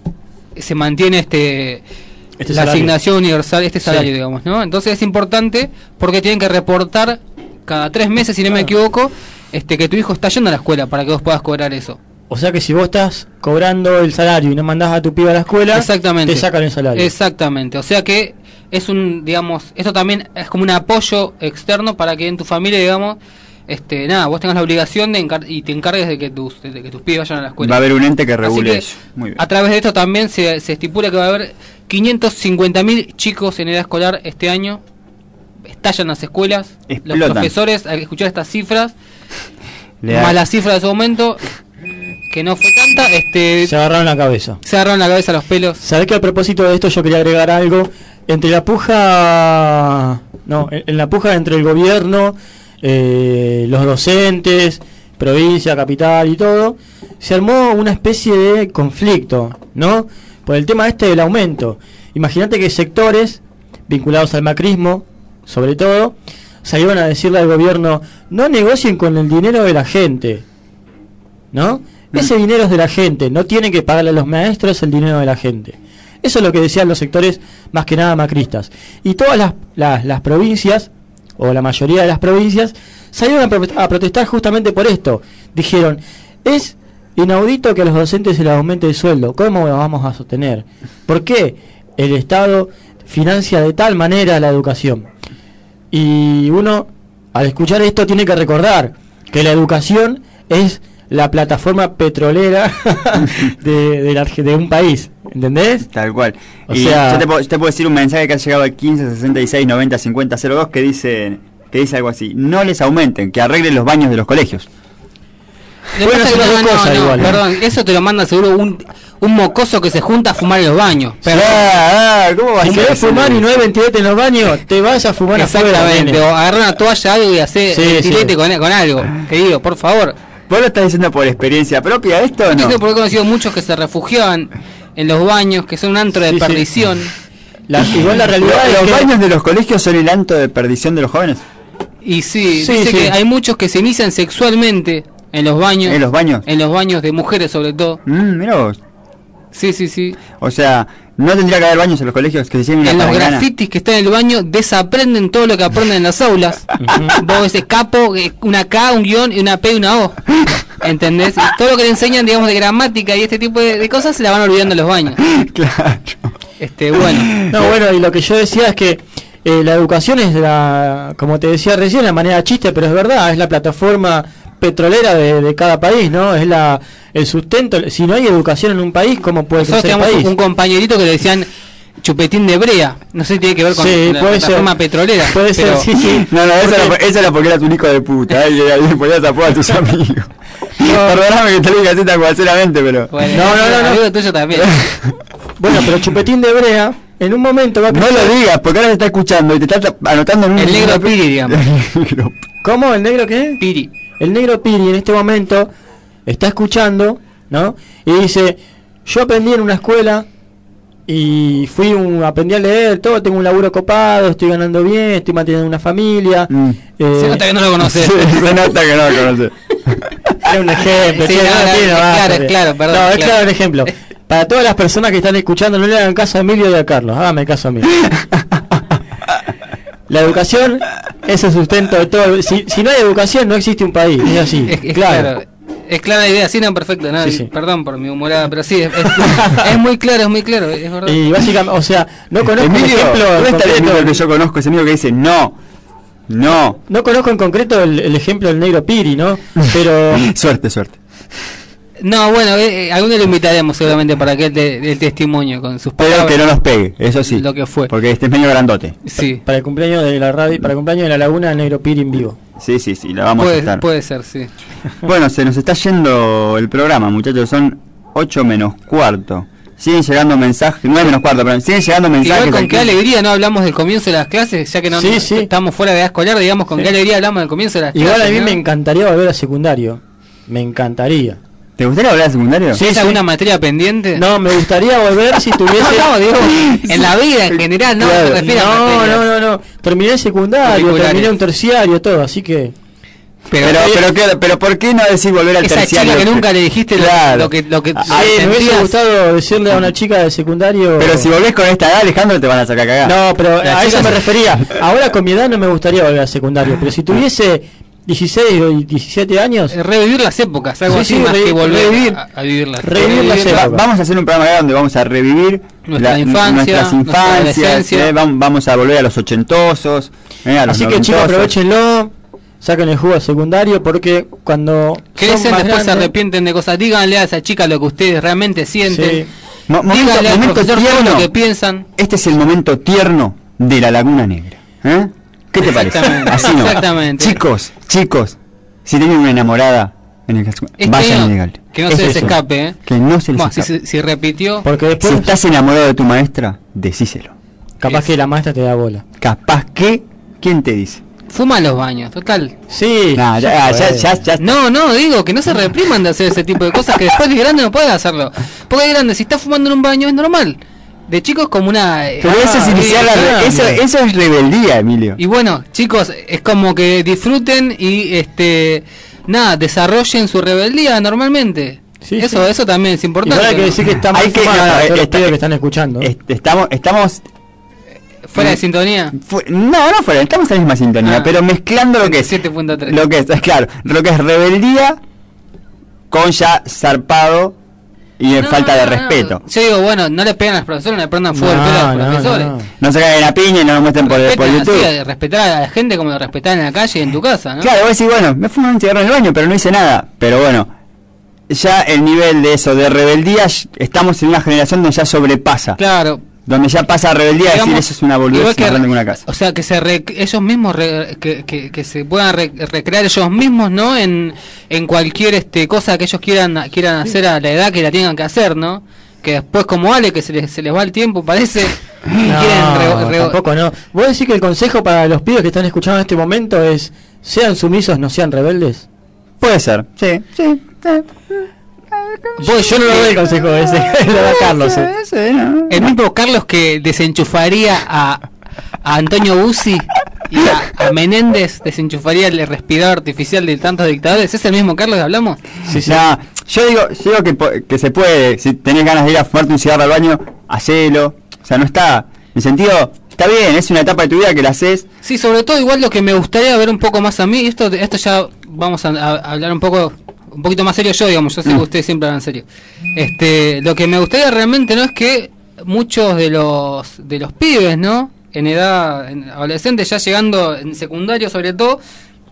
se mantiene este Este la salario. asignación universal, este salario, Sí. digamos, ¿no? Entonces es importante porque tienen que reportar cada tres meses, si no me equivoco, este que tu hijo está yendo a la escuela para que vos puedas cobrar eso. O sea que si vos estás cobrando el salario y no mandás a tu pibe a la escuela, Exactamente. te sacan el salario. Exactamente. O sea que es un, digamos, esto también es como un apoyo externo para que en tu familia, digamos, este, nada, vos tengas la obligación de encar- y te encargues de que tus de que tus pibes vayan a la escuela. Va a haber un ente que regule Así que, eso. Muy bien. a través de esto también se, se estipula que va a haber quinientos cincuenta mil chicos en edad escolar este año. Estallan las escuelas, Explotan. los profesores al escuchar estas cifras, Le da- más la cifra de su momento, que no fue tanta, este, Se agarraron la cabeza. se agarraron la cabeza los pelos. ¿Sabés que a propósito de esto yo quería agregar algo? Entre la puja, no, en, en la puja entre el gobierno, eh, los docentes, provincia, capital y todo, se armó una especie de conflicto, ¿no? Por el tema este del aumento. Imagínate que sectores vinculados al macrismo, sobre todo, salieron a decirle al gobierno, no negocien con el dinero de la gente, ¿no? Ese dinero es de la gente, no tienen que pagarle a los maestros el dinero de la gente. Eso es lo que decían los sectores más que nada macristas. Y todas las, las, las provincias, o la mayoría de las provincias, salieron a, pro- a protestar justamente por esto. Dijeron, es inaudito que a los docentes se les aumente el sueldo, ¿cómo lo vamos a sostener? ¿Por qué el Estado financia de tal manera la educación? Y uno, al escuchar esto, tiene que recordar que la educación es la plataforma petrolera de, de, la, de un país, ¿entendés? Tal cual. O Y sea- yo te, puedo, yo te puedo decir un mensaje que ha llegado al quince sesenta y seis noventa cincuenta cero dos que dice que dice algo así: no les aumenten, que arreglen los baños de los colegios. Lo que pasa es que no, no, no, perdón, eso te lo manda seguro un, un mocoso que se junta a fumar en los baños. Perdón. Ah, ah, ¿cómo vas si a querés hacer fumar eso? y no hay ventilete en los baños, te vas a fumar afuera, Exactamente, nene. o agarrar una toalla algo y hacer Sí, ventilete sí. con, con algo. Querido, por favor. ¿Vos lo estás diciendo por experiencia propia esto o Yo no? sé porque he conocido muchos que se refugiaban en los baños, que son un antro de Sí, sí. perdición. La- igual la realidad ¿Los, es los que baños de los colegios son el anto de perdición de los jóvenes? Y sí, Sí, dice sí. que hay muchos que se inician sexualmente en los baños. ¿En los baños? En los baños de mujeres sobre todo. Mm, mirá vos. Sí, sí, sí. O sea, no tendría que haber baños en los colegios que se lleven una En los palangana. grafitis que están en el baño desaprenden todo lo que aprenden en las aulas. Vos ves capo, eh, una K, un guión, y una P y una O. ¿Entendés? Y todo lo que le enseñan, digamos, de gramática y este tipo de, de cosas se la van olvidando en los baños. Claro. Este, bueno. no, bueno, y lo que yo decía es que eh, la educación es la, como te decía recién, la manera chiste, pero es verdad, es la plataforma petrolera de, de cada país, ¿no? Es la el sustento. Si no hay educación en un país, ¿cómo puede Nosotros crecer el teníamos país? un compañerito que le decían chupetín de brea. No sé si tiene que ver con, Sí, con la puede plataforma ser. petrolera. Puede ser, pero- sí, sí. No, no, eso Porque- era, eso era porque eras un hijo de puta, ¿eh? Y ahí le ponías apodo a tus amigos. Perdóname que te lo diga así tan groseramente, pero... Bueno, No, no, no, no. amigo tuyo también. Bueno, pero chupetín de brea, en un momento va a No crecer. lo digas, porque ahora te está escuchando y te está anotando en un... El negro Piri, digamos. El negro ¿Cómo? ¿El negro qué? Piri. El negro Piri en este momento está escuchando, ¿no? Y dice, yo aprendí en una escuela y fui un, aprendí a leer, todo, tengo un laburo copado, estoy ganando bien, estoy manteniendo una familia. Mm. eh, Se nota que no lo conoces. Sí, se nota que no lo conoces. Era un ejemplo. Sí, che, no, no, no, tiene, es no, claro, basta, es che. claro, perdón, No, es claro. claro el ejemplo. Para todas las personas que están escuchando, no le hagan caso a Emilio y a Carlos, hágame caso a mí. La educación es el sustento de todo. Si, si no hay educación, no existe un país. Es así. Es, es claro. claro. Es clara la idea, sí, no, perfecto. No, Sí, sí. Perdón por mi humorada, pero sí, es, es- es muy claro, es muy claro, es verdad. Y básicamente, o sea, no conozco un Emilio, ejemplo en ¿dónde está el concreto- Emilio que yo conozco? Ese amigo que dice, no, no. No conozco en concreto el, el ejemplo del negro Piri, ¿no? Pero Suerte, suerte. No, bueno, eh, eh, algún día lo invitaremos seguramente para que él dé dé el testimonio con sus Pero palabras. que no nos pegue, eso sí. Lo que fue. Porque este es medio grandote. Sí, para el cumpleaños de la radio, para el cumpleaños de la Laguna, el negro Piri en vivo. Sí, sí, sí, la vamos a puede, estar. puede ser, sí. Bueno, se nos está yendo el programa, muchachos. Son ocho menos cuarto. Siguen llegando mensajes, nueve menos cuarto, pero siguen llegando mensajes. Igual con aquí. qué alegría no hablamos del comienzo de las clases, ya que no Sí, no- sí. estamos fuera de edad escolar, digamos, con Sí. qué alegría hablamos del comienzo de las Igual clases. a mí ¿no? me encantaría volver a secundario. Me encantaría. ¿Te gustaría volver al secundario? Sí, ¿Tienes sí. alguna materia pendiente? No, me gustaría volver si tuviese. No, no, digo, en la vida en general, no Claro. me refiero a no, materias. no, no, no. Terminé el secundario, Particulares. terminé un terciario, todo, así que. Pero, Pero, pero, ¿qué- pero ¿por qué no decir volver al esa terciario? chica que nunca le dijiste lo- Claro. lo, que lo que Sí, me hubiese sentías. gustado decirle a una chica del secundario. Pero si volvés con esta edad, Alejandro, te van a sacar cagada. No, pero Las a eso chicas- me refería. Ahora con mi edad no me gustaría volver al secundario, pero si tuviese dieciséis o diecisiete años, Eh, revivir las épocas, algo Sí, así sí, más re- que volver revivir- a, a vivirlas. revivir las Revivirlas. Va- épocas. vamos a hacer un programa acá donde vamos a revivir Nuestra infancia, nuestras nuestra infancias, adolescencia. eh, vam- vamos a volver a los ochentosos, eh, a los así que chicos, noventosos. aprovechenlo. saquen el jugo al secundario, porque cuando Crecen, son más después se grandes- arrepienten de cosas. Díganle a esa chica lo que ustedes realmente sienten. Sí. Mo- momento- Díganle al momento profesor todo tierno. lo que piensan. Este es el momento tierno de la Laguna Negra. ¿Eh? ¿Qué te parece? Exactamente, Así no. exactamente. Chicos, chicos, si tienen una enamorada en el caso, Este vayan año, a negarle. que no Es se les eso. escape, ¿eh? Que no se les Bueno, si, escape. si- si repitió. Porque después Si estás enamorado de tu maestra, decíselo. capaz que la maestra te da bola. Capaz que, ¿quién te dice? Fuma en los baños, total. Sí. Nah, ya, ya, ya, ya. No, no, digo que no se repriman de hacer ese tipo de cosas, que después de grande no pueden hacerlo. Porque de grande, si está fumando en un baño es normal. De chico es como una... Pero eso es ah, iniciar la re- eh, eso, eso es rebeldía, Emilio. Y bueno, chicos, es como que disfruten y este nada, desarrollen su rebeldía normalmente. eso eso también es importante. Igual hay que ¿no? decir que está mal Hay que- fumada no, para no, todos los está- pibes que están escuchando. Este, estamos, estamos fuera de sintonía. fu- no, no fuera, estamos en la misma sintonía, Ah. pero mezclando lo que es siete punto tres. lo que es, es claro, lo que es rebeldía con ya zarpado y en No, falta de no, no. respeto. Yo digo, bueno, no le pegan a los profesores, no le prendan fuego No, el pelo a los no, profesores. no. No se caen a piña y no lo muestren por, por Respeten YouTube. así, de respetar a la gente como de respetar en la calle y en tu casa, ¿no? Claro, vos decís, bueno, me fumo un cigarro en el baño, pero no hice nada. Pero bueno, ya el nivel de eso, de rebeldía, sh- estamos en una generación donde ya sobrepasa. Claro. Donde ya pasa a rebeldía a decir Digamos, eso es una boludez igual que- más grande que una casa. O sea, que se re- ellos mismos re- que, que, que se puedan re- recrear ellos mismos, ¿no? En, en cualquier este cosa que ellos quieran quieran hacer a la edad que la tengan que hacer, ¿no? Que después como Ale, que se les, se les va el tiempo, parece, y quieren re- re- tampoco no. ¿Vos decís que el consejo para los pibes que están escuchando en este momento es sean sumisos, no sean rebeldes? Puede ser, sí, sí. Vos, yo no lo doy el consejo ese, lo da Carlos. eh. El mismo Carlos que desenchufaría a, a Antonio Bussi y a, a Menéndez, desenchufaría el respirador artificial de tantos dictadores. ¿Es el mismo Carlos que hablamos? Sí, sí. No, yo digo, yo digo que, po- que se puede, si tenés ganas de ir a fumarte un cigarro al baño, hacelo. O sea, no está, en el sentido, está bien, es una etapa de tu vida que la haces. Sí, sobre todo igual lo que me gustaría ver un poco más a mí, y esto esto ya vamos a, a hablar un poco un poquito más serio yo, digamos, yo sé que ustedes siempre hablan serio. Este, lo que me gustaría realmente no es que muchos de los de los pibes, ¿no? En edad en adolescente, ya llegando en secundario sobre todo,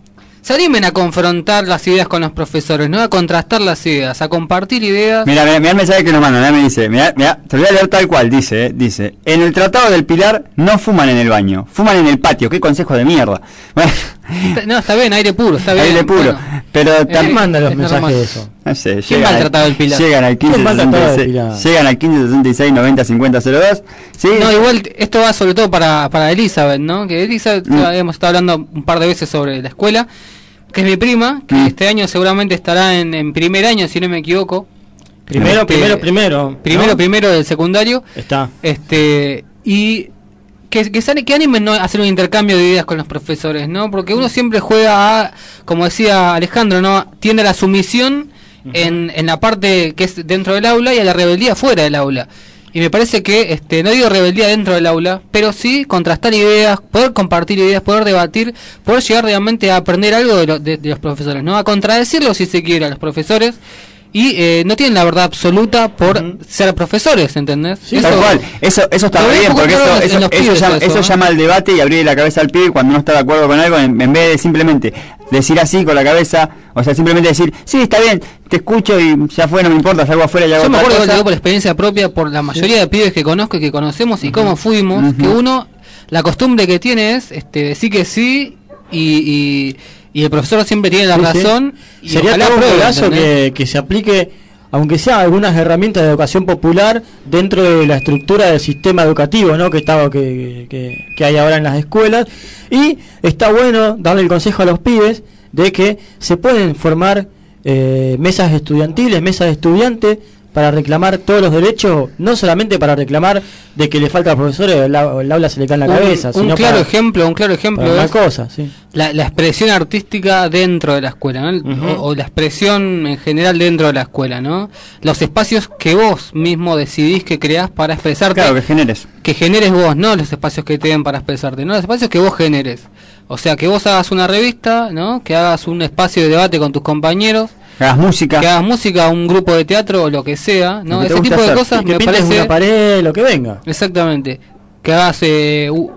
se animen a confrontar las ideas con los profesores, ¿no? A contrastar las ideas, a compartir ideas. Mira, mira, mira el mensaje que nos mandan, mirá, me dice, mira, mira, te lo voy a leer tal cual, dice, eh, dice, en el Tratado del Pilar no fuman en el baño, fuman en el patio, qué consejo de mierda. Bueno, Está- no, está bien, aire puro, está bien. aire puro, bueno. pero Eh, también manda los es mensajes normal. de eso? no sé, ¿Quién llegan va al al- Tratado del Pilar? Llegan al ¿Quién va al Tratado del quince Pilar? llegan al quince sesenta y seis noventa cincuenta cero dos. Sí. No, igual esto va sobre todo para, para Elizabeth, ¿no? Que Elizabeth, Mm. ya hemos estado hablando un par de veces sobre la escuela, que es mi prima, que Mm. este año seguramente estará en, en primer año, si no me equivoco. Primero, Este, primero, primero. Primero, ¿no? primero del secundario. Está. Este, y que, que, sale, que animen, ¿no? a hacer un intercambio de ideas con los profesores, ¿no? Porque uno siempre juega a, como decía Alejandro, ¿no? Tiende a la sumisión en, en la parte que es dentro del aula y a la rebeldía fuera del aula. Y me parece que, este, no digo rebeldía dentro del aula, pero sí contrastar ideas, poder compartir ideas, poder debatir, poder llegar realmente a aprender algo de, lo- de, de los profesores, ¿no? A contradecirlos si se quiere a los profesores. Y eh, no tienen la verdad absoluta por ser profesores, ¿entendés? Sí, tal cual. Eso, eso está Lo muy veo bien, un poco porque claro eso, en eso, los eso, pibes llama, eso, eso ¿eh? llama al debate y abrir la cabeza al pibe cuando no está de acuerdo con algo, en, en vez de simplemente decir así con la cabeza, o sea, simplemente decir, sí, está bien, te escucho y ya fue, no me importa, salgo afuera y hago Yo me otra acuerdo, cosa. digo, por experiencia propia, por la mayoría de pibes que conozco y que conocemos y cómo fuimos, que uno, la costumbre que tiene es este, decir que sí y, y, y el profesor siempre tiene la Sí, sí. razón. Y Sería ojalá todo un apruebe, golazo ¿entendés? que, que se aplique, aunque sea algunas herramientas de educación popular dentro de la estructura del sistema educativo, ¿no? que, está, que, que, que hay ahora en las escuelas. Y está bueno darle el consejo a los pibes de que se pueden formar eh, mesas estudiantiles, mesas de estudiantes, para reclamar todos los derechos, no solamente para reclamar de que le falta al profesor el, au- el aula se le cae en la Un- cabeza, un sino claro para, ejemplo, un claro ejemplo para una es cosa, sí. la, la expresión artística dentro de la escuela, ¿no? Ujú. o, o la expresión en general dentro de la escuela, ¿no? Los espacios que vos mismo decidís que creás para expresarte. Claro, que generes. Que generes vos, no los espacios que te den para expresarte, no los espacios que vos generes. O sea, que vos hagas una revista, ¿no? Que hagas un espacio de debate con tus compañeros. Que hagas música. Que hagas música, un grupo de teatro o lo que sea, ¿no? Lo que te Ese gusta tipo de hacer. cosas Y que me pintes parece... una pared, lo que venga. Exactamente. Que hagas eh, u-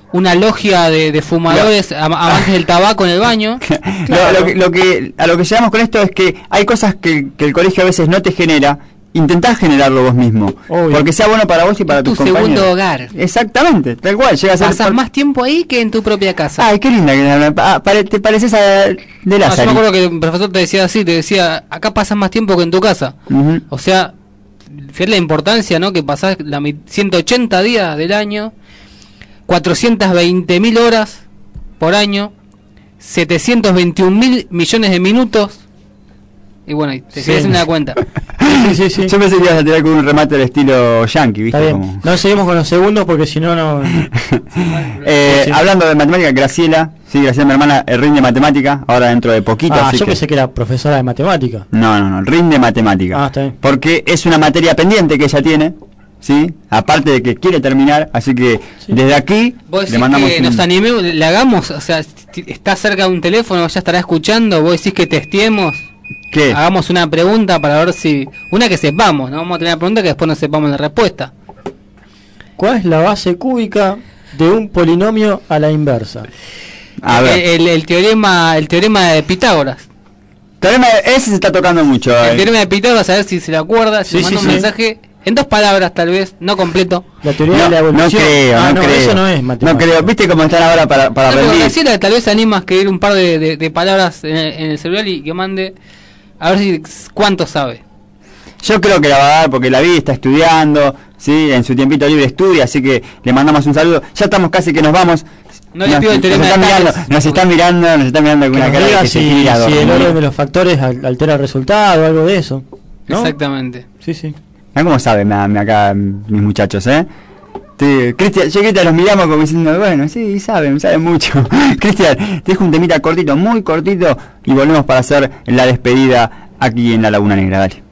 una logia de, de fumadores am- amantes del tabaco en el baño. Lo, lo que, lo que, a lo que llegamos con esto es que hay cosas que, que el colegio a veces no te genera. Intentás generarlo vos mismo, Obvio. porque sea bueno para vos y para Tu tus compañeros. segundo hogar. Exactamente, tal cual. Llega a ser Pasas par- más tiempo ahí que en tu propia casa. Ay, qué linda que ah, pare- te pareces a de No, yo Lázaro. me acuerdo que el profesor te decía así, te decía, acá pasas más tiempo que en tu casa. Ujú. O sea, fíjate la importancia, ¿no? Que pasás la mi- ciento ochenta días del año, cuatrocientas veinte mil horas por año, setecientos veintiún mil millones de minutos. Y bueno, y te Sí. sigues en la cuenta. Sí, sí, sí. Yo pensé que ibas a tirar con un remate del estilo yankee, ¿viste? Está bien. Como- No seguimos con los segundos porque si no, no. Eh, Sí. Hablando de matemática, Graciela, sí, Graciela, mi hermana, eh, rinde matemática, ahora dentro de poquito. Ah, así yo que- pensé que era profesora de matemática. No, no, no, rinde matemática. Ah, está bien. Porque es una materia pendiente que ella tiene, ¿sí? Aparte de que quiere terminar, así que desde aquí Vos le decís mandamos que un- nos animemos, le hagamos, o sea, si está cerca de un teléfono, ya estará escuchando, vos decís que testeemos. ¿Qué? Hagamos una pregunta para ver si... Una que sepamos, ¿no? Vamos a tener una pregunta que después no sepamos la respuesta. ¿Cuál es la base cúbica de un polinomio a la inversa? A ver. El, el- el teorema el teorema de Pitágoras. Teorema de- ese se está tocando mucho. El eh. teorema de Pitágoras, a ver si se le acuerda, si Sí, manda sí, un sí. mensaje en dos palabras tal vez, no completo. La teoría No, de la no evolución. creo, ah, no, no, creo. eso no es No matemática. creo, viste cómo están ahora para, para No, pero rendir. Graciela tal vez se anima a escribir un par de, de- de palabras en el, en el celular y que mande a ver si cuánto sabe. Yo creo que la va a dar porque la vi, está estudiando, sí, en su tiempito libre estudia, así que le mandamos un saludo. Ya estamos casi que nos vamos. No le Nos- pido el nos teorema están de mirando, Tales. nos están mirando, nos están mirando con Que una nos cara de diga que se si, quiere ir a si el dormir. orden de los factores al- altera el resultado o algo de eso. ¿no? Exactamente. Sí, sí. Ah, ¿cómo saben me, me acá mis muchachos, eh? Sí, Cristian, yo y Cristian los miramos como diciendo, bueno, sí, saben, saben mucho. Cristian, te dejo un temita cortito, muy cortito, y volvemos para hacer la despedida aquí en la Laguna Negra, dale.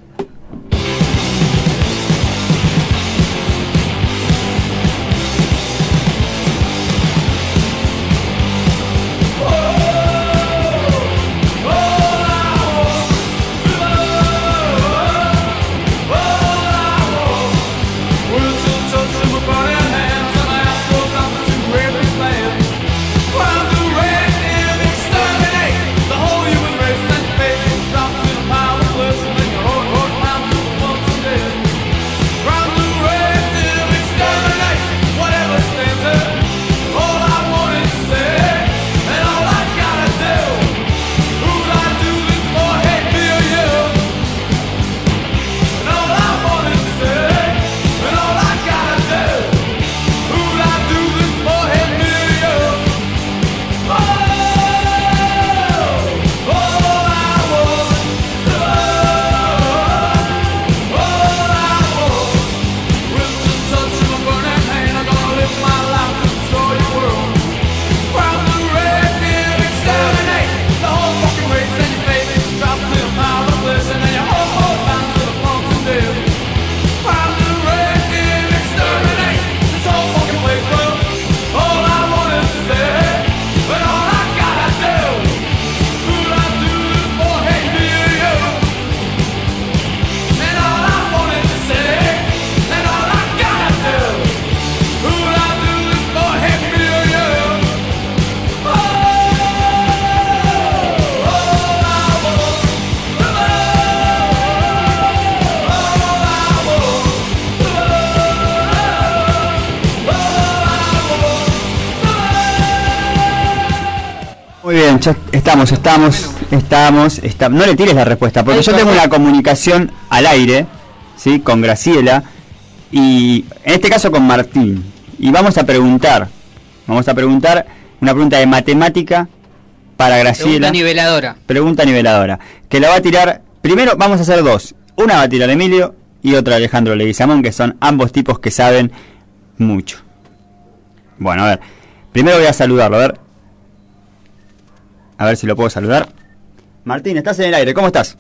Muy bien, ya estamos, estamos, estamos, estamos. No le tires la respuesta, porque Ay, yo tengo perdón. una comunicación al aire, ¿sí? Con Graciela, y en este caso con Martín. Y vamos a preguntar, vamos a preguntar una pregunta de matemática para Graciela. Pregunta niveladora. Pregunta niveladora. Que la va a tirar, primero vamos a hacer dos. Una va a tirar Emilio y otra Alejandro Leguizamón, que son ambos tipos que saben mucho. Bueno, a ver. Primero voy a saludarlo, a ver. A ver si lo puedo saludar. Martín, estás en el aire, ¿cómo estás?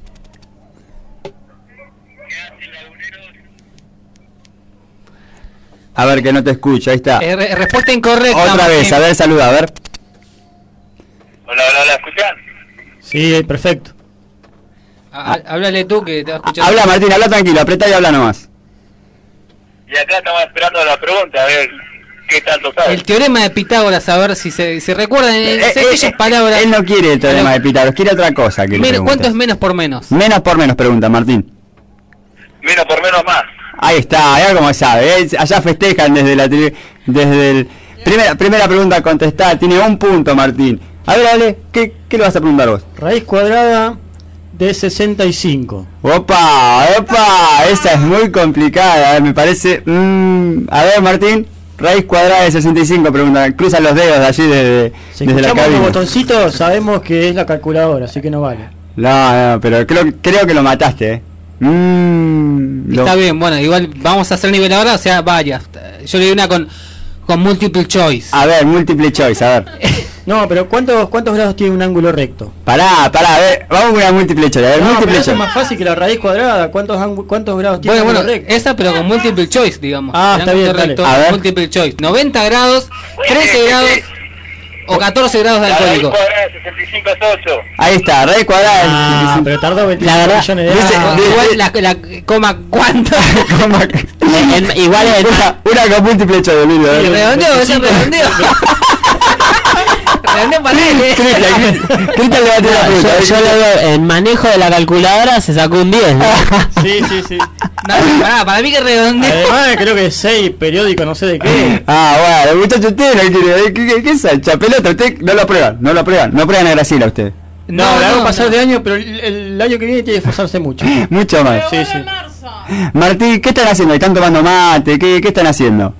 A ver, que no te escucho, ahí está. Eh, re- respuesta incorrecta. Otra Martín. vez, a ver, saluda, a ver. Hola, hola, hola, ¿escuchan? Sí, perfecto. Ha- ha- Háblale tú que te va a escuchar. Habla, Martín, habla tranquilo, apretá y habla nomás. Y acá estamos esperando la pregunta, a ver, ¿qué tanto sabe? El teorema de Pitágoras, a ver si se, se recuerdan en Eh, sencillas eh, palabras. Él no quiere el teorema de Pitágoras, quiere otra cosa. Que le Menos, preguntes. ¿cuánto es menos por menos? Menos por menos, pregunta Martín. Menos por menos más. Ahí está, ya como sabe, ¿eh? Allá festejan desde la tri- desde el primera primera pregunta contestada, tiene un punto Martín. A ver, Ale, ¿qué, qué le vas a preguntar vos? Raíz cuadrada de sesenta y cinco. Opa, opa, esa es muy complicada, eh, me parece. Mm, a ver, Martín, raíz cuadrada de sesenta y cinco, pregunta, cruzan los dedos de allí desde, Si desde la escuchamos los cabina. botoncitos, sabemos que es la calculadora, así que no vale. No, no, pero creo, creo que lo mataste, eh. Mm, lo- Está bien, bueno, igual vamos a hacer nivel ahora, o sea, varias. Yo le di una con, con multiple choice. A ver, múltiple choice, a ver. No, pero ¿cuántos cuántos grados tiene un ángulo recto? Pará, pará, a ver, vamos con una múltiple choice, a ver, No, pero múltiple eso es choice. más fácil que la raíz cuadrada. ¿Cuántos ángu- cuántos grados tiene Bueno, un bueno, ángulo recto? esa pero con multiple choice, digamos. Ah, El está ángulo bien, dale. recto, A ver. multiple choice. noventa grados, trece grados o catorce grados de La raíz alcohólico. cuadrada de sesenta y cinco es ocho. Ahí está, raíz cuadrada. Ah, pero tardó veinticinco La verdad, millones de dice- años. dice- Igual la, la coma cuánto. En- igual es una, una con múltiple choice, Emilio, a ver. redondeo, ese redondeo. Redondeo para él, eh. Cristian, Cristian le va a tirar la yo, pregunta. yo le veo, el manejo de la calculadora se sacó un diez, ¿no? Sí, sí, sí. No, pará, para mí que redondeo. Además, creo que seis periódicos, no sé de qué. Ah, bueno, muchachos, usted no quiere. ¿Qué, qué, qué es esa pelota? Usted no lo aprueban, no lo aprueban. No aprueban a Graciela usted. No, No, la hago no, pasar no. de año, pero el, el año que viene tiene que esforzarse mucho. Mucho más. Sí, sí. Martín, ¿qué están haciendo? ¿Están tomando mate? ¿Qué, qué están haciendo?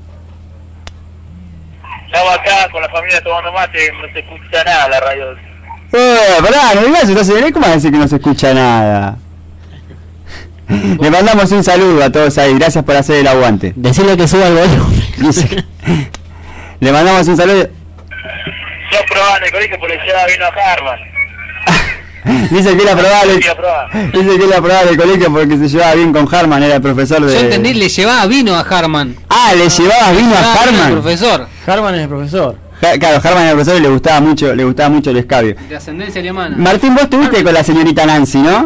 Estaba acá con la familia tomando mate, no se escucha nada la radio. Eh, pará, no digas, entonces, ¿cómo vas a decir que no se escucha nada? Le mandamos un saludo a todos ahí, gracias por hacer el aguante. Decirle que suba el volumen. Dice- Le mandamos un saludo. Yo probaba en el colegio porque ya vino a Harman. Dice que era probable, Fui a probar. dice que era probable el colegio porque se llevaba bien con Harman, era el profesor de. Yo entendí, le llevaba vino a Harman. Ah, le llevaba vino a Llevaba vino al Harman. profesor, Harman es el profesor. Ja- Claro, Harman era el profesor y le gustaba mucho, le gustaba mucho el escabio. de ascendencia alemana. Martín, vos estuviste con la señorita Nancy, ¿no?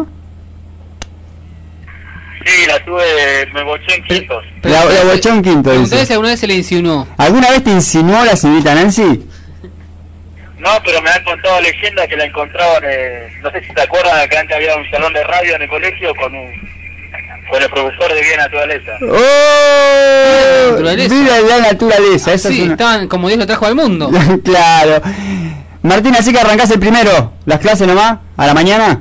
Sí, la tuve, me boché en quintos. Pero La, la entonces- bochón quinto, Entonces dice. alguna vez se le insinuó. ¿Alguna vez te insinuó la señorita Nancy? No, pero me han contado leyendas que la encontraban, eh, no sé si te acuerdan que antes había un salón de radio en el colegio con un con el profesor de Vida Naturaleza. ¡Oh! Naturaleza. Vida de la naturaleza, esa Sí, es una... estaban como Dios lo trajo al mundo. Claro. Martín, así que arrancás el primero, las clases nomás, a la mañana.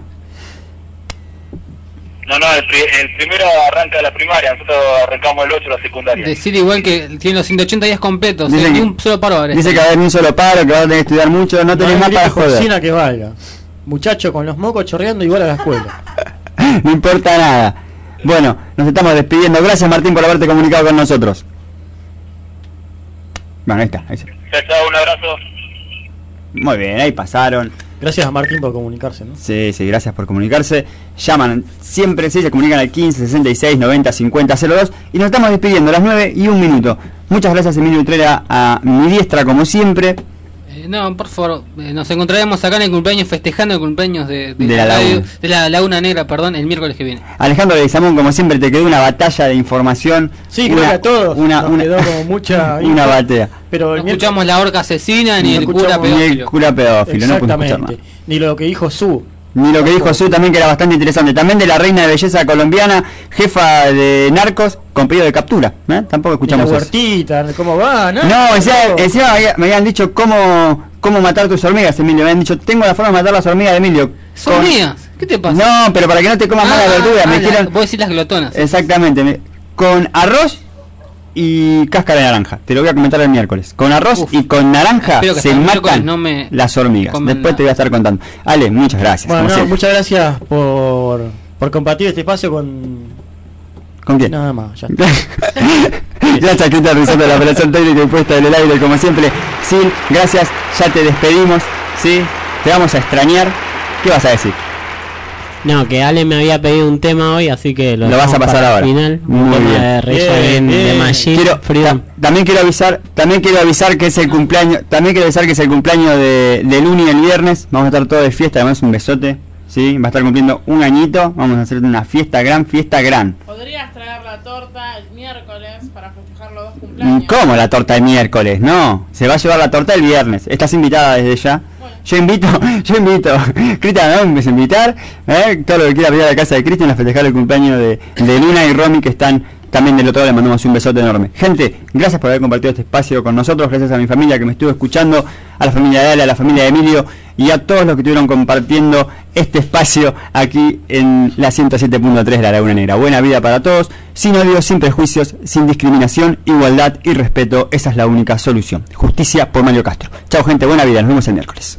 No, no, el, pri- el primero arranca la primaria, nosotros arrancamos el ocho la secundaria. Decir igual que tiene los ciento ochenta días completos, Dice eh, ni que- un solo paro ahora. Dice que va a haber un solo paro, que va a tener que estudiar mucho, no tenés hay más para gripe joder. cocina que valga. Muchacho con los mocos chorreando igual a la escuela. No importa nada. Bueno, nos estamos despidiendo. Gracias, Martín, por haberte comunicado con nosotros. Bueno, ahí está. Ahí está. Chao, chao, un abrazo. Muy bien, ahí pasaron. Gracias a Martín por comunicarse, ¿no? Sí, sí, gracias por comunicarse. Llaman siempre, sí, se comunican al quince, sesenta y seis, noventa, cincuenta, cero dos. Y nos estamos despidiendo a las nueve y un minuto. Muchas gracias, Emilio Utrera, a mi diestra, como siempre. Eh, no, por favor, eh, nos encontraremos acá en el cumpleaños, festejando el cumpleaños de, de, De la radio- Laguna. de la Laguna Negra, perdón, el miércoles que viene. Alejandro Leguizamón, como siempre, te quedó una batalla de información. Sí, una, creo que a todos Una, nos una, quedó como mucha una info, batea. pero el No miércoles- escuchamos la horca asesina ni No el cura escuchamos- Ni el pedófilo. cura pedófilo, no puedo escuchar Exactamente. más. Ni lo que dijo Su. Ni lo que dijo Su también, que era bastante interesante. También de la reina de belleza colombiana, jefa de narcos, con pedido de captura. ¿eh? Tampoco Ni la escuchamos eso. huertita, ¿cómo va? No, No, encima, no. encima me había- me habían dicho cómo, cómo matar tus hormigas, Emilio. Me habían dicho, tengo la forma de matar las hormigas, Emilio. Son Con- mías, ¿qué te pasa? No, pero para que no te comas más la Ah, verdura. ah, me la- dijeron, vos decís las glotonas. exactamente, me- con arroz y cáscara de naranja. Te lo voy a comentar el miércoles. Con arroz Uf. y con naranja Espero que se hasta el miércoles matan no me las hormigas. coman Después nada. te voy a estar contando. Ale, muchas gracias. Bueno, como no, siempre. muchas gracias por, por compartir este espacio con... ¿Con quién? Nada más, ya está. Gracias, Cristian Risotto, de la operación técnica y puesta en el aire, como siempre. Sí, gracias, ya te despedimos. Sí, te vamos a extrañar. ¿Qué vas a decir? No, que Ale me había pedido un tema hoy, así que lo, Lo vas a dejamos pasar para el ahora. Final, un Muy tema bien. de Rey Bien, Again, de bien. Machine, Quiero, Freedom. ta- también quiero avisar, también quiero avisar que es el cumpleaños, también quiero avisar que es el cumpleaños de, de Luni el viernes. Vamos a estar todos de fiesta, además un besote. ¿sí? Va a estar cumpliendo un añito. Vamos a hacer una fiesta gran, fiesta gran. Podrías traer la torta el miércoles para festejar los dos cumpleaños. ¿Cómo la torta el miércoles? No, se va a llevar la torta el viernes. Estás invitada desde ya. Bueno. Yo invito, yo invito. Cristian, ¿no? Me a invitar. ¿eh? Todo lo que quiera venir a la casa de Cristian a festejar el cumpleaños de, de Luna y Romy, que están también del otro lado. Le mandamos un besote enorme. Gente, gracias por haber compartido este espacio con nosotros. Gracias a mi familia que me estuvo escuchando, a la familia de Ale, a la familia de Emilio y a todos los que estuvieron compartiendo este espacio aquí en la ciento siete punto tres de La Laguna Negra. Buena vida para todos, sin odio, sin prejuicios, sin discriminación, igualdad y respeto. Esa es la única solución. Justicia por Mario Castro. Chao, gente, buena vida. Nos vemos el miércoles.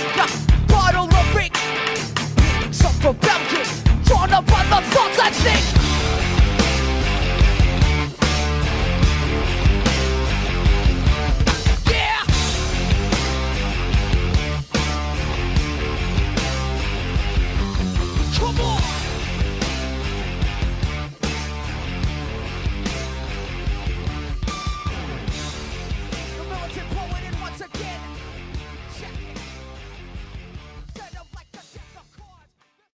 Drawn up by the thoughts I think.